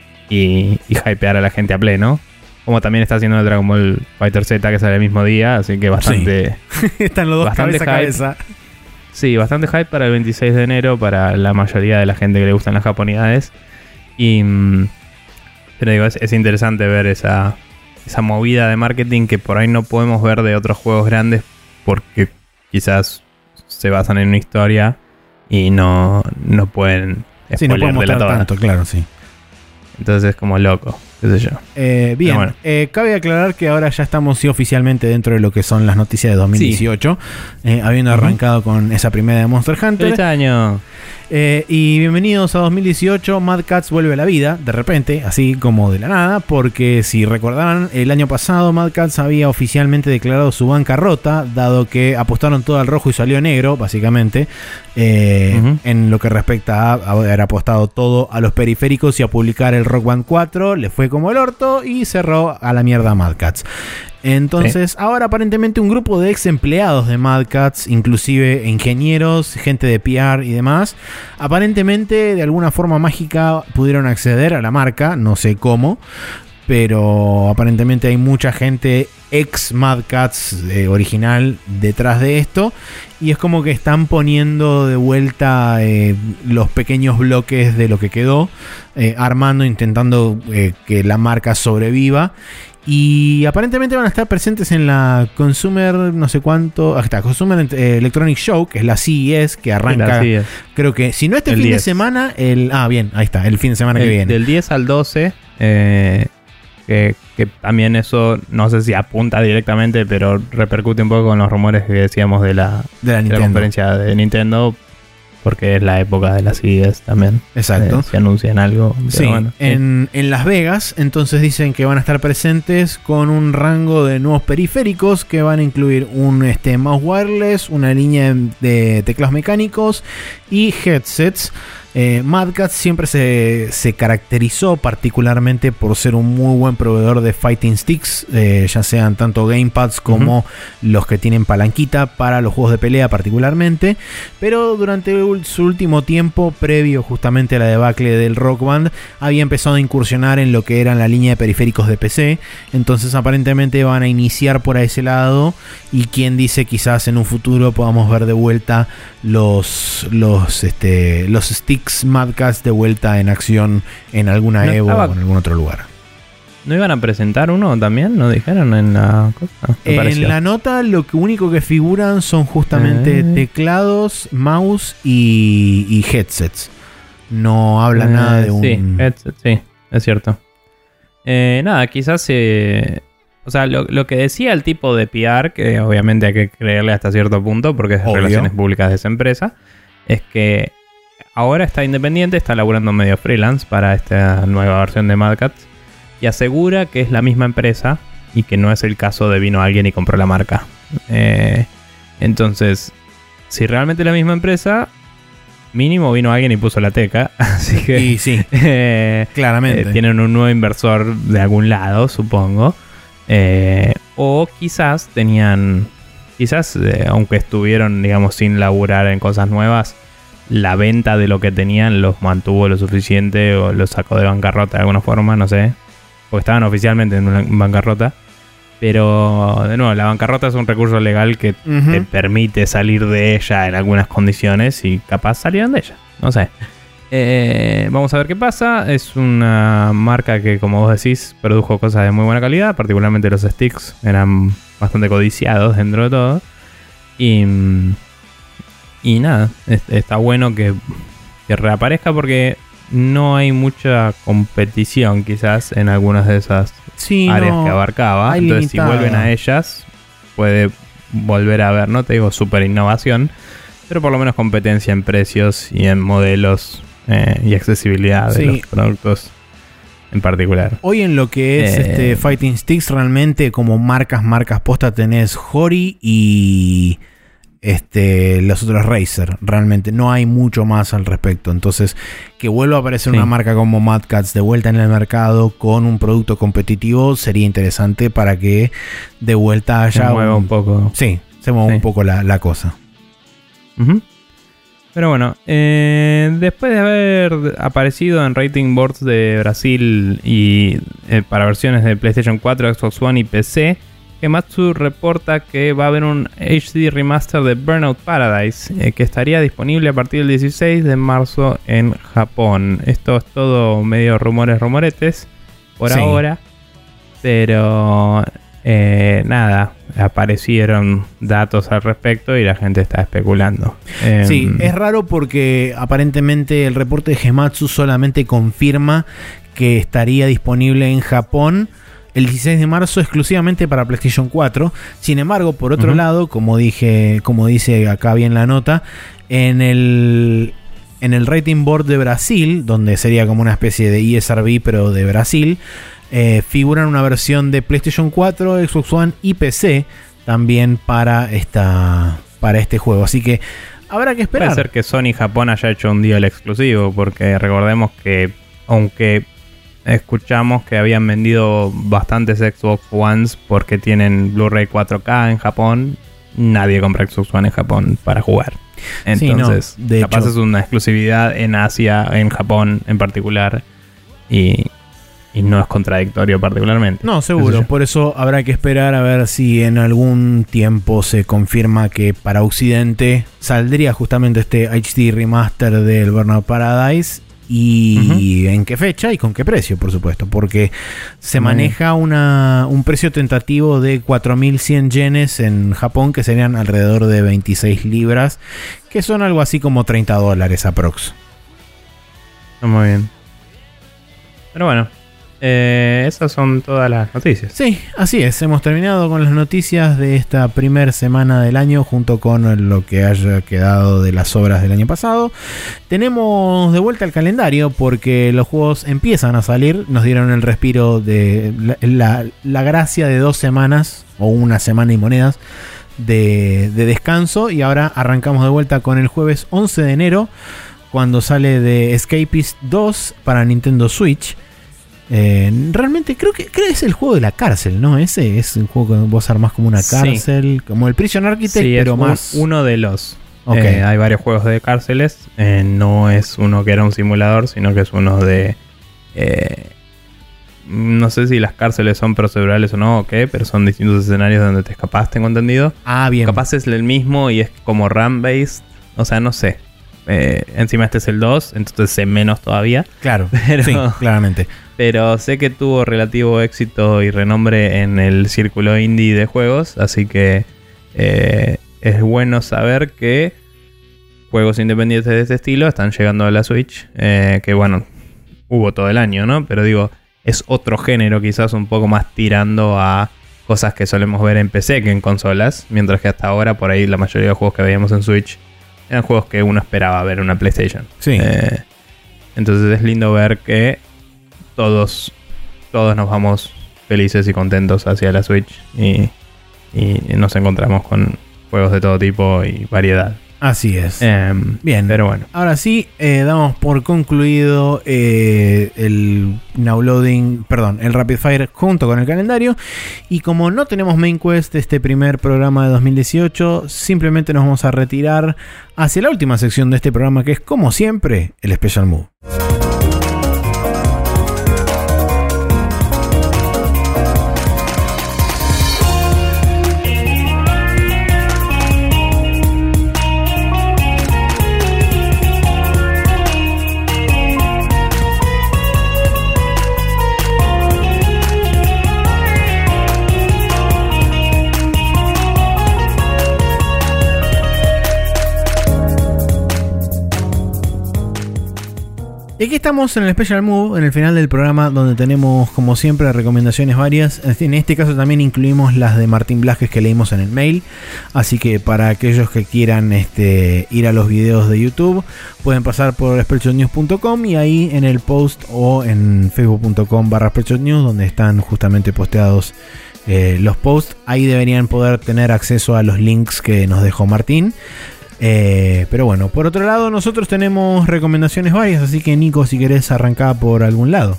[SPEAKER 2] y, y hypear a la gente a pleno. Como también está haciendo el Dragon Ball Fighter Z que sale el mismo día, así que bastante...
[SPEAKER 1] Sí. Están los dos cabeza a cabeza.
[SPEAKER 2] Sí, bastante hype para el veintiséis de enero para la mayoría de la gente que le gustan las japonidades. Y... Pero digo, es, es interesante ver esa, esa movida de marketing que por ahí no podemos ver de otros juegos grandes porque quizás se basan en una historia y no, no pueden
[SPEAKER 1] sí, no pueden mostrar tanto, claro, sí.
[SPEAKER 2] Entonces es como loco, qué sé yo.
[SPEAKER 1] Eh, bien, bueno. eh, cabe aclarar que ahora ya estamos sí, oficialmente dentro de lo que son las noticias de dos mil dieciocho, sí. eh, habiendo uh-huh. arrancado con esa primera de Monster Hunter.
[SPEAKER 2] ¡Feliz año!
[SPEAKER 1] Eh, y bienvenidos a dos mil dieciocho. Mad Catz vuelve a la vida, de repente, así como de la nada, porque si recordarán, el año pasado Mad Catz había oficialmente declarado su bancarrota, dado que apostaron todo al rojo y salió negro, básicamente, eh, uh-huh. en lo que respecta a haber apostado todo a los periféricos y a publicar el Rock Band cuatro, le fue como el orto y cerró a la mierda Mad Catz. Entonces, sí. ahora aparentemente un grupo de ex empleados de Mad Catz, inclusive ingenieros, gente de P R y demás, aparentemente de alguna forma mágica pudieron acceder a la marca, no sé cómo, pero aparentemente hay mucha gente ex Mad Catz eh, original detrás de esto, y es como que están poniendo de vuelta eh, los pequeños bloques de lo que quedó, eh, armando, intentando eh, que la marca sobreviva. Y aparentemente van a estar presentes en la Consumer, no sé cuánto, hasta Consumer Electronic Show, que es la C E S, que arranca, creo que, si no este el fin diez de semana, el... Ah, bien, ahí está, el fin de semana
[SPEAKER 2] el,
[SPEAKER 1] que viene.
[SPEAKER 2] Del diez al doce, eh, que, que también eso, no sé si apunta directamente, pero repercute un poco con los rumores que decíamos de la,
[SPEAKER 1] de la,
[SPEAKER 2] de la conferencia de Nintendo, porque es la época de las C E S también.
[SPEAKER 1] Exacto.
[SPEAKER 2] Eh, se anuncian algo.
[SPEAKER 1] Sí, bueno, en, en Las Vegas, entonces dicen que van a estar presentes con un rango de nuevos periféricos que van a incluir un este, mouse wireless, una línea de teclados mecánicos y headsets. Eh, Mad Catz siempre se, se caracterizó particularmente por ser un muy buen proveedor de fighting sticks, eh, ya sean tanto gamepads como uh-huh. los que tienen palanquita para los juegos de pelea particularmente, pero durante su último tiempo, previo justamente a la debacle del Rock Band, había empezado a incursionar en lo que era la línea de periféricos de P C, entonces aparentemente van a iniciar por ese lado, y quien dice quizás en un futuro podamos ver de vuelta los, los, este, los sticks Mad Catz de vuelta en acción en alguna no Evo estaba, o en algún otro lugar.
[SPEAKER 2] ¿No iban a presentar uno también? ¿No dijeron en la cosa?
[SPEAKER 1] En pareció. La nota lo que único que figuran son justamente eh. teclados, mouse y, y headsets. No habla eh, nada de un...
[SPEAKER 2] Sí, headset, sí, es cierto. Eh, nada, quizás... Eh, o sea, lo, lo que decía el tipo de P R, que obviamente hay que creerle hasta cierto punto porque es Obvio. Relaciones públicas de esa empresa, es que ahora está independiente, está laburando medio freelance para esta nueva versión de Mad Catz y asegura que es la misma empresa y que no es el caso de vino alguien y compró la marca. Eh, entonces, si realmente es la misma empresa, mínimo vino alguien y puso la teca. Así que
[SPEAKER 1] y sí,
[SPEAKER 2] eh,
[SPEAKER 1] claramente.
[SPEAKER 2] Eh, tienen un nuevo inversor de algún lado, supongo. Eh, o quizás tenían, quizás, eh, aunque estuvieron, digamos, sin laburar en cosas nuevas, la venta de lo que tenían los mantuvo lo suficiente o los sacó de bancarrota de alguna forma, no sé. Porque estaban oficialmente en una bancarrota. Pero, de nuevo, la bancarrota es un recurso legal que uh-huh. te permite salir de ella en algunas condiciones y capaz salieron de ella. No sé. Eh, vamos a ver qué pasa. Es una marca que, como vos decís, produjo cosas de muy buena calidad. Particularmente los sticks eran bastante codiciados dentro de todo. Y... Y nada, está bueno que, que reaparezca porque no hay mucha competición quizás en algunas de esas sí, áreas no, que abarcaba. Entonces limitada. Si vuelven a ellas puede volver a haber, no te digo super innovación, pero por lo menos competencia en precios y en modelos eh, y accesibilidad de sí. los productos en particular.
[SPEAKER 1] Hoy en lo que es eh, este Fighting Sticks realmente como marcas, marcas posta tenés Hori y... Este, los otros Razer, realmente no hay mucho más al respecto. Entonces, que vuelva a aparecer sí. una marca como Mad Catz de vuelta en el mercado con un producto competitivo sería interesante para que de vuelta haya
[SPEAKER 2] se mueva un, un poco.
[SPEAKER 1] Sí, se mueva sí. un poco la, la cosa.
[SPEAKER 2] Uh-huh. Pero bueno, eh, después de haber aparecido en rating boards de Brasil y eh, para versiones de PlayStation cuatro, Xbox One y P C, Gematsu reporta que va a haber un H D remaster de Burnout Paradise eh, que estaría disponible a partir del dieciséis de marzo en Japón. Esto es todo medio rumores, rumoretes por sí. ahora, pero eh, nada, aparecieron datos al respecto y la gente está especulando.
[SPEAKER 1] Sí, eh, es raro porque aparentemente el reporte de Gematsu solamente confirma que estaría disponible en Japón el dieciséis de marzo exclusivamente para PlayStation cuatro. Sin embargo, por otro uh-huh. lado, como dije, como dice acá bien la nota, en el en el rating board de Brasil, donde sería como una especie de E S R B pero de Brasil, eh, figuran una versión de PlayStation cuatro, Xbox One y P C también para esta para este juego. Así que habrá que esperar.
[SPEAKER 2] Puede ser que Sony Japón haya hecho un deal exclusivo, porque recordemos que aunque escuchamos que habían vendido bastantes Xbox Ones porque tienen Blu-ray cuatro K en Japón, nadie compra Xbox One en Japón para jugar. Entonces, sí, no, de capaz hecho, es una exclusividad en Asia, en Japón en particular, y, y no es contradictorio particularmente.
[SPEAKER 1] No, seguro. Por eso habrá que esperar a ver si en algún tiempo se confirma que para Occidente saldría justamente este H D remaster del Burnout Paradise. Y uh-huh. en qué fecha y con qué precio, por supuesto, porque se Muy maneja una, un precio tentativo de cuatro mil cien yenes en Japón, que serían alrededor de veintiséis libras, que son algo así como treinta dólares aprox.
[SPEAKER 2] Muy bien. Pero bueno, eh, esas son todas las noticias.
[SPEAKER 1] Sí, así es. Hemos terminado con las noticias de esta primera semana del año, junto con lo que haya quedado de las obras del año pasado. Tenemos de vuelta el calendario porque los juegos empiezan a salir. Nos dieron el respiro de la, la, la gracia de dos semanas o una semana y monedas de, de descanso. Y ahora arrancamos de vuelta con el jueves once de enero, cuando sale de Escapist dos para Nintendo Switch. Eh, realmente creo que, creo que es el juego de la cárcel, ¿no? Ese es un juego que vos armás como una cárcel, sí. como el Prison Architect,
[SPEAKER 2] sí,
[SPEAKER 1] pero
[SPEAKER 2] es
[SPEAKER 1] más
[SPEAKER 2] uno de los. Okay. Eh, hay varios juegos de cárceles. Eh, no es uno que era un simulador, sino que es uno de. Eh, no sé si las cárceles son procedurales o no, o qué, pero son distintos escenarios donde te escapás, tengo entendido.
[SPEAKER 1] Ah, bien.
[SPEAKER 2] Capaz es el mismo y es como RAM-based. O sea, no sé. Eh, encima este es el dos, entonces sé menos todavía.
[SPEAKER 1] Claro, pero, sí, claramente.
[SPEAKER 2] Pero sé que tuvo relativo éxito y renombre en el círculo indie de juegos, así que eh, es bueno saber que juegos independientes de este estilo están llegando a la Switch, eh, que bueno, hubo todo el año, ¿no? Pero digo, es otro género quizás un poco más tirando a cosas que solemos ver en P C que en consolas, mientras que hasta ahora por ahí la mayoría de los juegos que veíamos en Switch eran juegos que uno esperaba ver en una PlayStation.
[SPEAKER 1] Sí.
[SPEAKER 2] Eh, entonces es lindo ver que todos, todos nos vamos felices y contentos hacia la Switch y, y nos encontramos con juegos de todo tipo y variedad.
[SPEAKER 1] Así es.
[SPEAKER 2] Eh,
[SPEAKER 1] Bien,
[SPEAKER 2] pero bueno.
[SPEAKER 1] Ahora sí, eh, damos por concluido eh, el Nowloading, perdón, el Rapid Fire junto con el calendario. Y como no tenemos Main Quest este primer programa de dos mil dieciocho, simplemente nos vamos a retirar hacia la última sección de este programa, que es, como siempre, el Special Move. Y aquí estamos en el Special Move, en el final del programa, donde tenemos, como siempre, recomendaciones varias. En este caso también incluimos las de Martín Blajes que leímos en el mail. Así que para aquellos que quieran este, ir a los videos de YouTube, pueden pasar por spreadshot news punto com y ahí en el post o en facebook punto com barra spreadshot news, donde están justamente posteados eh, los posts. Ahí deberían poder tener acceso a los links que nos dejó Martín. Eh, pero bueno, por otro lado, nosotros tenemos recomendaciones varias, así que Nico, si querés arrancar por algún lado.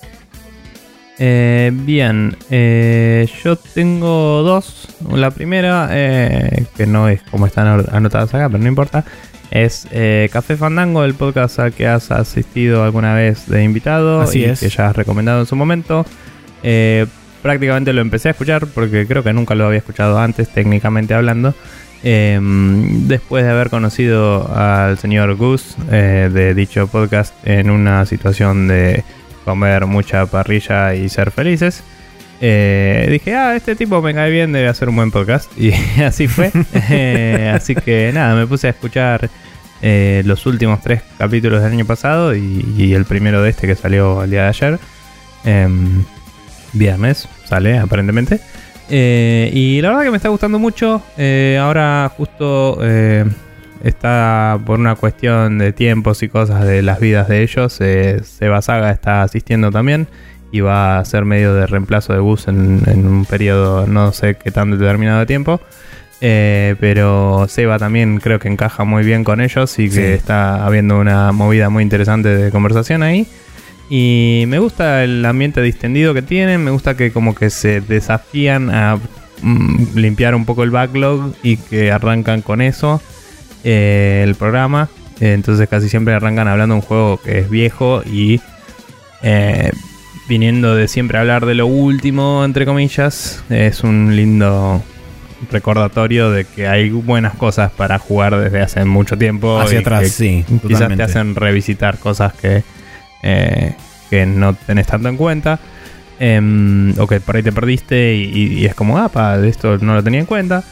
[SPEAKER 2] Eh, bien, eh, yo tengo dos. La primera, eh, que no es como están anotadas acá, pero no importa, Es eh, Café Fandango, el podcast al que has asistido alguna vez de invitado.
[SPEAKER 1] Así
[SPEAKER 2] y
[SPEAKER 1] es.
[SPEAKER 2] que ya has recomendado en su momento. Eh, prácticamente lo empecé a escuchar porque creo que nunca lo había escuchado antes, técnicamente hablando. Eh, después de haber conocido al señor Gus eh, de dicho podcast en una situación de comer mucha parrilla y ser felices. Eh, dije, ah, este tipo me cae bien, debe hacer un buen podcast. Y así fue. eh, así que nada, me puse a escuchar eh, los últimos tres capítulos del año pasado y, y el primero de este que salió el día de ayer. Eh, viernes sale, aparentemente. Eh, y la verdad que me está gustando mucho. Eh, ahora justo eh, está por una cuestión de tiempos y cosas de las vidas de ellos. Eh, Seba Saga está asistiendo también. Y va a ser medio de reemplazo de Gus en, en un periodo no sé qué tan determinado de tiempo. Eh, pero Seba también creo que encaja muy bien con ellos y que sí. Está habiendo una movida muy interesante de conversación ahí. Y me gusta el ambiente distendido que tienen. Me gusta que como que se desafían a mm, limpiar un poco el backlog y que arrancan con eso eh, el programa. Eh, entonces casi siempre arrancan hablando de un juego que es viejo y... Eh, viniendo de siempre hablar de lo último, entre comillas, es un lindo recordatorio de que hay buenas cosas para jugar desde hace mucho tiempo.
[SPEAKER 1] Hacia atrás, sí.
[SPEAKER 2] Quizás
[SPEAKER 1] Totalmente.
[SPEAKER 2] te hacen revisitar cosas que, eh, que no tenés tanto en cuenta. Eh, o que por ahí te perdiste y, y es como, ah, pa, esto no lo tenía en cuenta.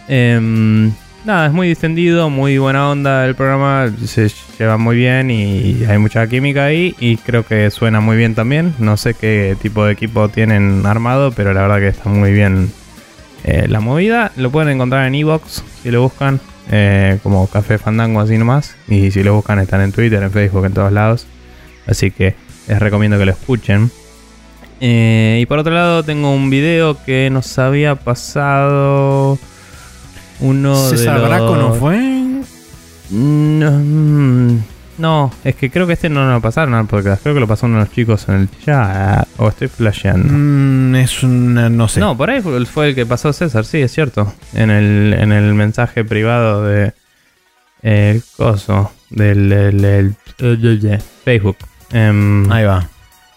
[SPEAKER 2] Eh, Nada, es muy distendido, muy buena onda el programa, se lleva muy bien y hay mucha química ahí y creo que suena muy bien también. No sé qué tipo de equipo tienen armado, pero la verdad que está muy bien eh, la movida. Lo pueden encontrar en iVoox si lo buscan, eh, como Café Fandango así nomás. Y si lo buscan están en Twitter, en Facebook, en todos lados. Así que les recomiendo que lo escuchen. Eh, y por otro lado tengo un video que nos había pasado... Uno
[SPEAKER 1] ¿César
[SPEAKER 2] de los...
[SPEAKER 1] Braco no fue?
[SPEAKER 2] No, no, es que creo que este no lo pasaron al podcast. Creo que lo pasó uno de los chicos en el chat. O estoy flasheando.
[SPEAKER 1] Mm, es una... no sé.
[SPEAKER 2] No, por ahí fue, fue el que pasó César, sí, es cierto. En el, en el mensaje privado de... El coso. Del... del, del, del, del Facebook. Um,
[SPEAKER 1] Ahí va.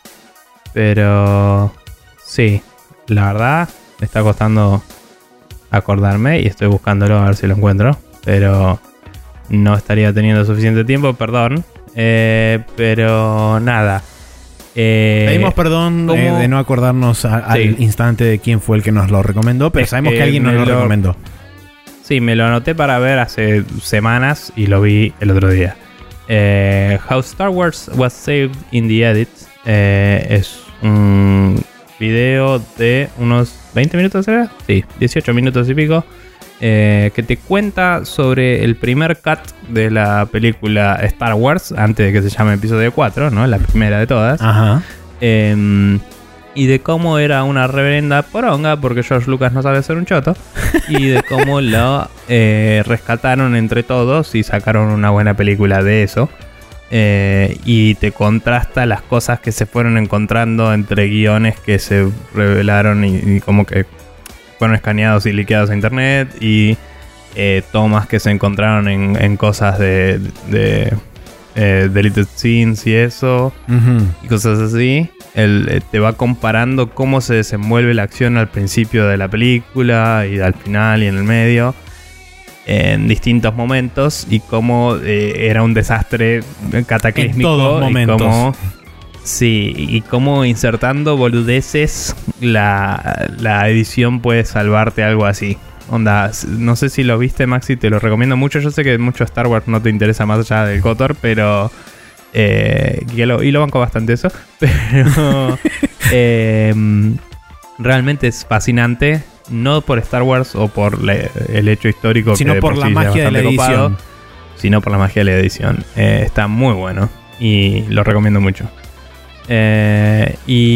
[SPEAKER 2] Pero... Sí, la verdad me está costando... acordarme y estoy buscándolo a ver si lo encuentro, pero no estaría teniendo suficiente tiempo, perdón, eh, pero nada. Eh,
[SPEAKER 1] Pedimos perdón eh, de no acordarnos a, sí. al instante de quién fue el que nos lo recomendó, pero es sabemos que, que alguien nos lo, lo recomendó.
[SPEAKER 2] Sí, me lo anoté para ver hace semanas y lo vi el otro día. Eh, How Star Wars Was Saved in the Edit eh, es un video de unos veinte minutos, ¿será? Sí, dieciocho minutos y pico. Eh, que te cuenta sobre el primer cut de la película Star Wars, antes de que se llame episodio cuatro, ¿no? La primera de todas.
[SPEAKER 1] Ajá.
[SPEAKER 2] Eh, y de cómo era una reverenda poronga, porque George Lucas no sabe hacer un choto. Y de cómo lo eh, rescataron entre todos y sacaron una buena película de eso. Eh, y te contrasta las cosas que se fueron encontrando entre guiones que se revelaron y, y como que fueron escaneados y liqueados a internet y eh, tomas que se encontraron en, en cosas de, de eh, deleted scenes y eso, uh-huh. y cosas así. El, eh, te va comparando cómo se desenvuelve la acción al principio de la película y al final y en el medio, en distintos momentos, y cómo eh, era un desastre cataclísmico.
[SPEAKER 1] En todos
[SPEAKER 2] y
[SPEAKER 1] momentos.
[SPEAKER 2] Cómo, sí, y cómo insertando boludeces la, la edición puede salvarte algo así. Onda, no sé si lo viste, Maxi, te lo recomiendo mucho. Yo sé que mucho Star Wars no te interesa más allá del KOTOR, pero... Eh, y, lo, y lo banco bastante eso. Pero... eh, realmente es fascinante. No por Star Wars o por le, el hecho histórico,
[SPEAKER 1] sino
[SPEAKER 2] que
[SPEAKER 1] por, por la sí magia de la edición, copado,
[SPEAKER 2] sino por la magia de la edición. Eh, está muy bueno y lo recomiendo mucho. Eh,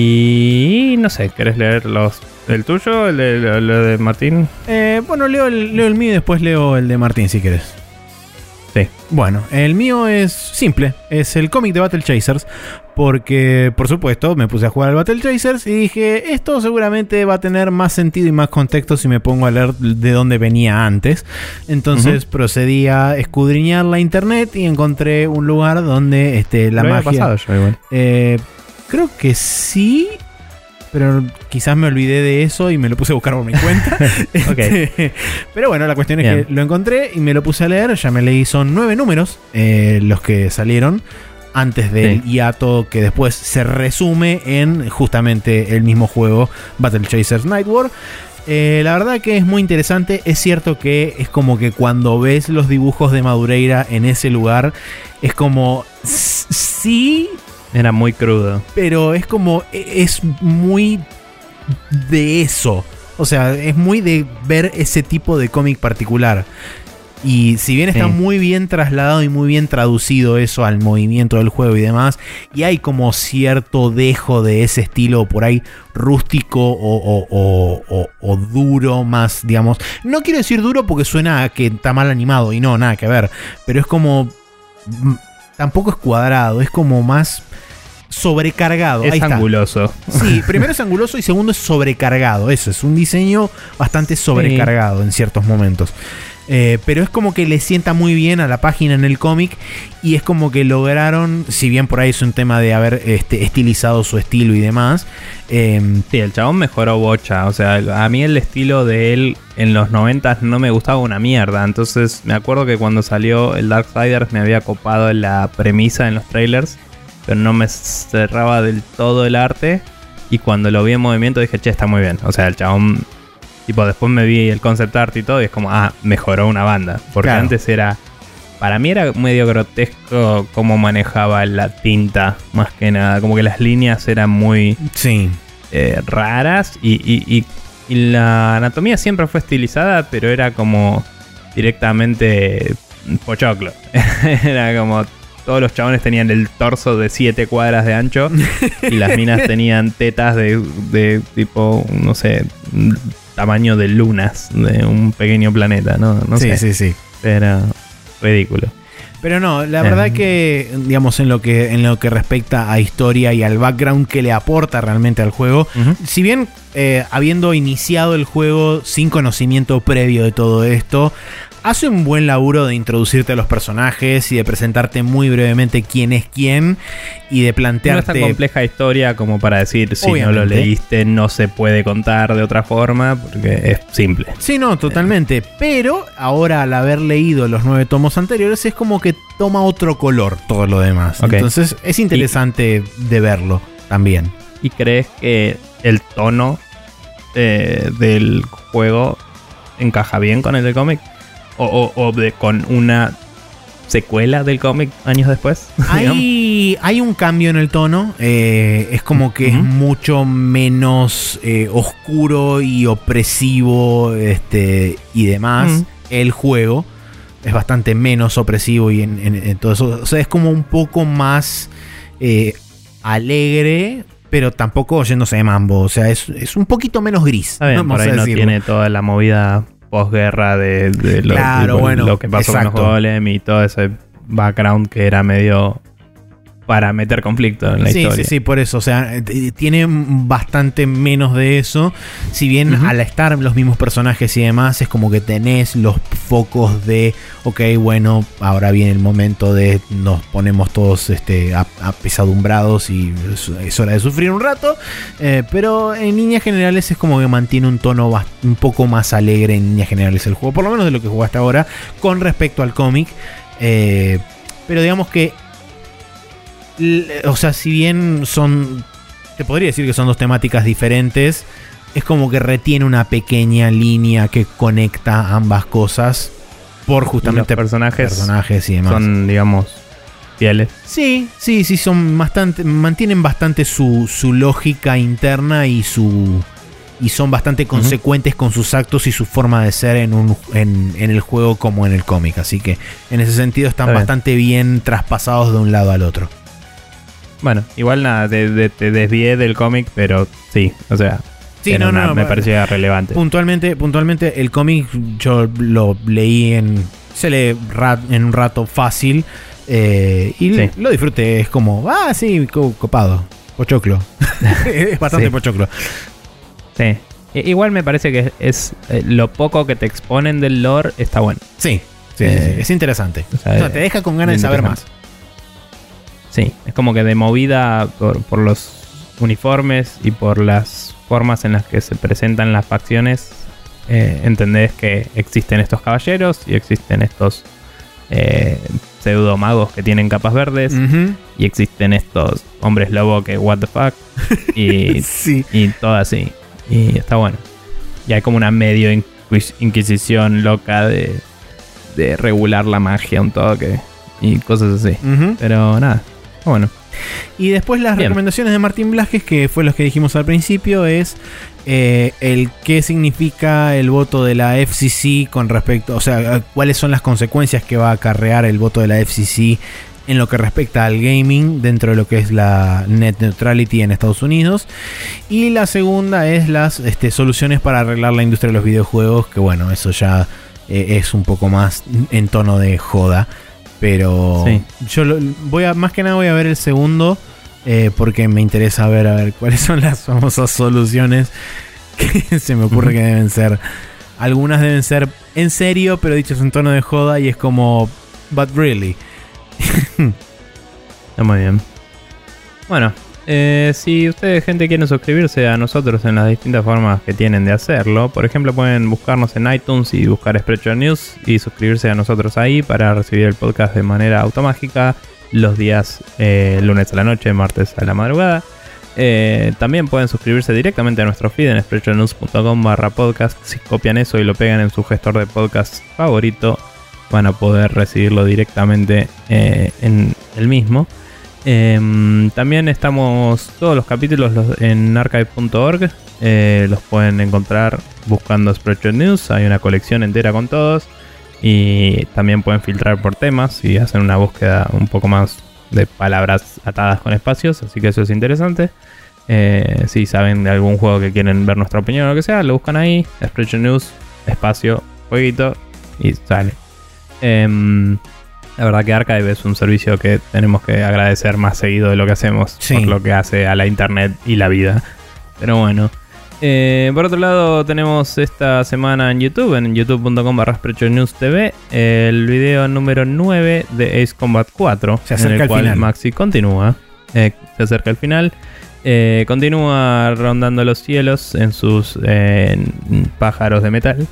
[SPEAKER 2] y no sé, ¿querés leer los el tuyo, el de, el de Martín?
[SPEAKER 1] Eh, bueno, leo el, leo el mío y después leo el de Martín si querés.
[SPEAKER 2] Sí.
[SPEAKER 1] Bueno, el mío es simple, es el cómic de Battle Chasers, Porque, por supuesto, me puse a jugar al Battle Chasers y dije, esto seguramente va a tener más sentido y más contexto si me pongo a leer de dónde venía antes. Entonces uh-huh. procedí a escudriñar la internet y encontré un lugar donde este, la magia...
[SPEAKER 2] pasado yo igual.
[SPEAKER 1] Eh, creo que sí, pero quizás me olvidé de eso y me lo puse a buscar por mi cuenta. Okay. Pero bueno, la cuestión es Bien. que lo encontré y me lo puse a leer. Ya me leí, son nueve números eh, los que salieron antes del sí. hiato que después se resume en justamente el mismo juego Battle Chasers Night War. Eh, la verdad que es muy interesante. Es cierto que es como que cuando ves los dibujos de Madureira en ese lugar, es como sí,
[SPEAKER 2] era muy crudo,
[SPEAKER 1] pero es como es muy de eso. O sea, es muy de ver ese tipo de cómic particular. Y si bien está sí. muy bien trasladado y muy bien traducido eso al movimiento del juego y demás, y hay como cierto dejo de ese estilo por ahí rústico o, o, o, o, o duro más, digamos. No quiero decir duro porque suena a que está mal animado y no, nada que ver. Pero es como... Tampoco es cuadrado, es como más... sobrecargado.
[SPEAKER 2] Es
[SPEAKER 1] Ahí
[SPEAKER 2] anguloso.
[SPEAKER 1] Está. Sí, primero es anguloso y segundo es sobrecargado. Eso es un diseño bastante sobrecargado sí. en ciertos momentos. Eh, pero es como que le sienta muy bien a la página en el cómic y es como que lograron, si bien por ahí es un tema de haber este, estilizado su estilo y demás. Eh,
[SPEAKER 2] sí, el chabón mejoró bocha. O sea, a mí el estilo de él en los noventas no me gustaba una mierda. Entonces me acuerdo que cuando salió el Darksiders me había copado la premisa en los trailers, pero no me cerraba del todo el arte. Y cuando lo vi en movimiento dije, che, está muy bien. O sea, el chabón, tipo, después me vi el concept art y todo y es como, ah, mejoró una banda. Porque claro. antes era, para mí era medio grotesco cómo manejaba la tinta, más que nada. Como que las líneas eran muy
[SPEAKER 1] sí.
[SPEAKER 2] eh, raras y, y, y, y la anatomía siempre fue estilizada, pero era como directamente pochoclo. Era como... Todos los chabones tenían el torso de siete cuadras de ancho y las minas tenían tetas de, de tipo, no sé, tamaño de lunas de un pequeño planeta, ¿no? No
[SPEAKER 1] sí,
[SPEAKER 2] sé.
[SPEAKER 1] sí, sí.
[SPEAKER 2] Era ridículo.
[SPEAKER 1] Pero no, la verdad eh. que, digamos, en lo que en lo que respecta a historia y al background que le aporta realmente al juego, uh-huh. si bien eh, habiendo iniciado el juego sin conocimiento previo de todo esto, hace un buen laburo de introducirte a los personajes y de presentarte muy brevemente quién es quién y de plantearte...
[SPEAKER 2] No es tan compleja historia como para decir si Obviamente. no lo leíste no se puede contar de otra forma porque es simple.
[SPEAKER 1] Sí, no, totalmente. Eh. Pero ahora al haber leído los nueve tomos anteriores es como que toma otro color todo lo demás. Okay. Entonces es interesante y, de verlo también.
[SPEAKER 2] ¿Y crees que el tono eh, del juego encaja bien con el del cómic? O, o, o de, con una secuela del cómic años después.
[SPEAKER 1] Hay, hay un cambio en el tono. Eh, es como que uh-huh. es mucho menos eh, oscuro y opresivo este, y demás. Uh-huh. El juego es bastante menos opresivo y en, en, en todo eso. O sea, es como un poco más eh, alegre, pero tampoco yéndose de mambo. O sea, es, es un poquito menos gris.
[SPEAKER 2] Está bien, por ahí no tiene toda la movida posguerra de, de, lo,
[SPEAKER 1] claro,
[SPEAKER 2] de
[SPEAKER 1] bueno,
[SPEAKER 2] lo que pasó
[SPEAKER 1] exacto.
[SPEAKER 2] con los Golem y todo ese background que era medio para meter conflicto en la
[SPEAKER 1] sí,
[SPEAKER 2] historia.
[SPEAKER 1] Sí, sí, por eso. O sea, tiene bastante menos de eso. Si bien uh-huh. al estar los mismos personajes y demás, es como que tenés los focos de, ok, bueno, ahora viene el momento de nos ponemos todos este, apesadumbrados y es hora de sufrir un rato. Eh, pero en líneas generales es como que mantiene un tono bast- un poco más alegre en líneas generales el juego. Por lo menos de lo que jugaste ahora con respecto al cómic. Eh, pero digamos que o sea, si bien son, te podría decir que son dos temáticas diferentes, es como que retiene una pequeña línea que conecta ambas cosas por justamente
[SPEAKER 2] los personajes,
[SPEAKER 1] personajes y demás.
[SPEAKER 2] Son, digamos, fieles.
[SPEAKER 1] Sí, sí, sí, son bastante, mantienen bastante su, su lógica interna y su y son bastante consecuentes uh-huh. con sus actos y su forma de ser en un en, en el juego como en el cómic. Así que en ese sentido están Está bastante bien. bien traspasados de un lado al otro.
[SPEAKER 2] Bueno, igual nada, te, te, te desvié del cómic, pero sí, o sea,
[SPEAKER 1] sí, no,
[SPEAKER 2] una,
[SPEAKER 1] no,
[SPEAKER 2] me parecía relevante.
[SPEAKER 1] Puntualmente, puntualmente el cómic yo lo leí en, se lee rat, en un rato fácil. Eh, y sí. lo disfruté, es como, ah, sí, copado, pochoclo. Es bastante sí. pochoclo.
[SPEAKER 2] Sí. Igual me parece que es eh, lo poco que te exponen del lore está bueno.
[SPEAKER 1] Sí, sí, eh, sí es interesante. O sea, o sea, te deja con ganas de saber más.
[SPEAKER 2] Sí, es como que de movida por, por los uniformes y por las formas en las que se presentan las facciones, eh, entendés que existen estos caballeros y existen estos eh, pseudo magos que tienen capas verdes, uh-huh. y existen estos hombres lobo que what the fuck y, sí. y todo así. Y está bueno. Y hay como una medio inquis- inquisición loca de, de regular la magia un toque y cosas así. Uh-huh. Pero nada, está bueno.
[SPEAKER 1] Y después las Bien. recomendaciones de Martín Blasquez, que fue los que dijimos al principio, es eh, el qué significa el voto de la F C C con respecto, o sea, cuáles son las consecuencias que va a acarrear el voto de la F C C en lo que respecta al gaming dentro de lo que es la net neutrality en Estados Unidos. Y la segunda es las este, soluciones para arreglar la industria de los videojuegos, que bueno, eso ya eh, es un poco más en tono de joda. Pero sí. yo lo, voy a, más que nada voy a ver el segundo, eh, porque me interesa ver a ver cuáles son las famosas soluciones que se me ocurre uh-huh. que deben ser. Algunas deben ser en serio, pero dichas en tono de joda, y es como, but really.
[SPEAKER 2] Está muy bien. Bueno, eh, si ustedes, gente, quieren suscribirse a nosotros en las distintas formas que tienen de hacerlo, por ejemplo, pueden buscarnos en iTunes y buscar Spreadshot News y suscribirse a nosotros ahí para recibir el podcast de manera automática los días eh, lunes a la noche, martes a la madrugada. Eh, también pueden suscribirse directamente a nuestro feed en spreadshotnews.com barra podcast. Si copian eso y lo pegan en su gestor de podcast favorito, van a poder recibirlo directamente eh, en el mismo. Eh, también estamos todos los capítulos los, en archive punto org. Eh, los pueden encontrar buscando Spreadshot News. Hay una colección entera con todos. Y también pueden filtrar por temas y hacer una búsqueda un poco más de palabras atadas con espacios. Así que eso es interesante. Eh, si saben de algún juego que quieren ver nuestra opinión o lo que sea, lo buscan ahí. Spreadshot News, espacio, jueguito y sale. Eh, La verdad que Archive es un servicio que tenemos que agradecer más seguido de lo que hacemos, sí. por lo que hace a la internet y la vida. Pero bueno. Eh, por otro lado, tenemos esta semana en YouTube, en youtube punto com barra Spreadshot News T V, el video número nueve de Ace Combat cuatro,
[SPEAKER 1] se acerca
[SPEAKER 2] en el
[SPEAKER 1] al
[SPEAKER 2] cual
[SPEAKER 1] final.
[SPEAKER 2] Maxi continúa. Eh, se acerca al final. Eh, continúa rondando los cielos en sus eh, pájaros de metal.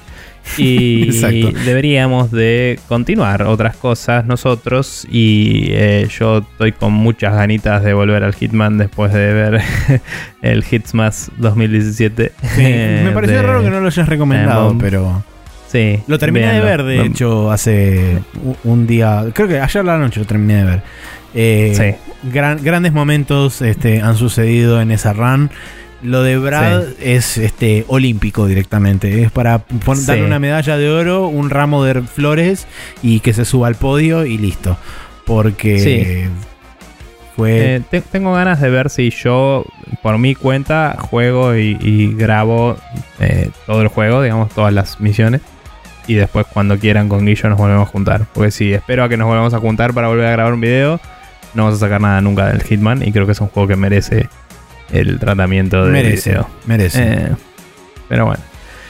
[SPEAKER 2] Y deberíamos de continuar otras cosas nosotros. Y eh, yo estoy con muchas ganitas de volver al Hitman después de ver el Hitsmas dos mil diecisiete.
[SPEAKER 1] Sí, eh, me pareció de, raro que no lo hayas recomendado, eh, pero
[SPEAKER 2] sí,
[SPEAKER 1] lo terminé véanlo. de ver, de hecho, hace un día, creo que ayer a la noche lo terminé de ver. Eh, sí. gran, grandes momentos este, han sucedido en esa run. Lo de Brad sí. es este olímpico directamente. Es para poner, sí. darle una medalla de oro, un ramo de flores y que se suba al podio y listo. Porque sí. fue...
[SPEAKER 2] Eh, te, tengo ganas de ver si yo, por mi cuenta, juego y, y grabo eh, todo el juego, digamos, todas las misiones. Y después, cuando quieran, con Guillo nos volvemos a juntar. Porque si espero a que nos volvamos a juntar para volver a grabar un video, no vamos a sacar nada nunca del Hitman. Y creo que es un juego que merece el tratamiento de
[SPEAKER 1] merece,
[SPEAKER 2] video.
[SPEAKER 1] Merece.
[SPEAKER 2] Eh, pero bueno.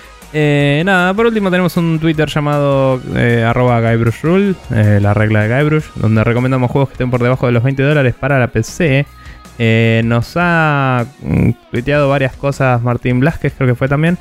[SPEAKER 2] Eh, nada, por último tenemos un Twitter llamado eh, arroba GuybrushRule, eh, la regla de Guybrush, donde recomendamos juegos que estén por debajo de los veinte dólares para la P C. Eh, nos ha mm, tuiteado varias cosas Martín Blasquez, creo que fue también.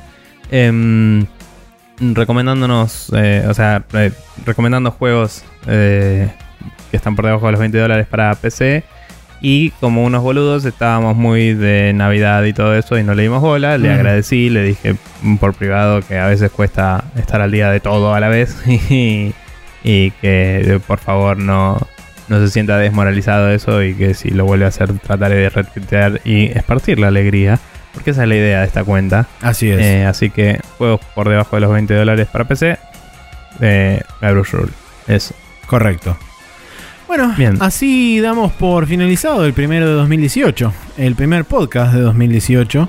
[SPEAKER 2] Eh, recomendándonos, eh, o sea, eh, recomendando juegos eh, que están por debajo de los veinte dólares para P C. Y como unos boludos estábamos muy de Navidad y todo eso y no le dimos bola. Le mm. agradecí, le dije por privado que a veces cuesta estar al día de todo a la vez. Y, y que por favor no, no se sienta desmoralizado de eso. Y que si lo vuelve a hacer, trataré de retuitear y esparcir la alegría. Porque esa es la idea de esta cuenta.
[SPEAKER 1] Así es.
[SPEAKER 2] Eh, así que juegos por debajo de los veinte dólares para P C. Eh, GuybrushRule. Eso.
[SPEAKER 1] Correcto. Bueno, bien. Así damos por finalizado el primero de dos mil dieciocho. El primer podcast de dos mil dieciocho.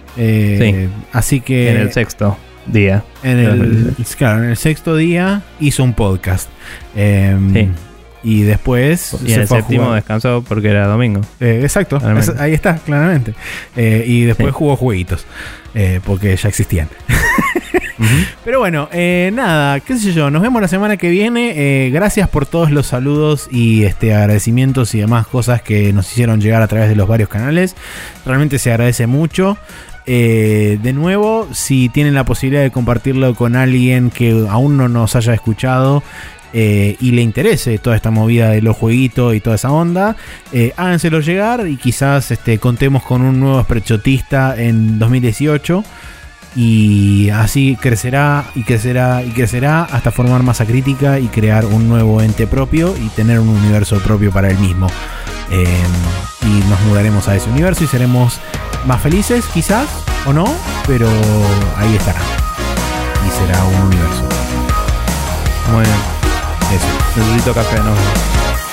[SPEAKER 1] Eh, sí. Así que...
[SPEAKER 2] En el sexto día.
[SPEAKER 1] En el, claro, en el sexto día hizo un podcast. Eh, sí. y después
[SPEAKER 2] y en el séptimo descansó porque era domingo.
[SPEAKER 1] Eh, exacto, es, ahí está, claramente. Eh, y después sí. jugó jueguitos, eh, porque ya existían. Uh-huh. Pero bueno, eh, nada, qué sé yo, nos vemos la semana que viene. Eh, gracias por todos los saludos y este agradecimientos y demás cosas que nos hicieron llegar a través de los varios canales. Realmente se agradece mucho. Eh, de nuevo, si tienen la posibilidad de compartirlo con alguien que aún no nos haya escuchado eh, y le interese toda esta movida de los jueguitos y toda esa onda, eh, háganselo llegar y quizás este, contemos con un nuevo Spreadshotista en dos mil dieciocho. Y así crecerá y crecerá y crecerá hasta formar masa crítica y crear un nuevo ente propio y tener un universo propio para él mismo. Eh, y nos mudaremos a ese universo y seremos más felices, quizás, o no, pero ahí estará. Y será un universo.
[SPEAKER 2] Muy bien. Eso. Necesito café, ¿no?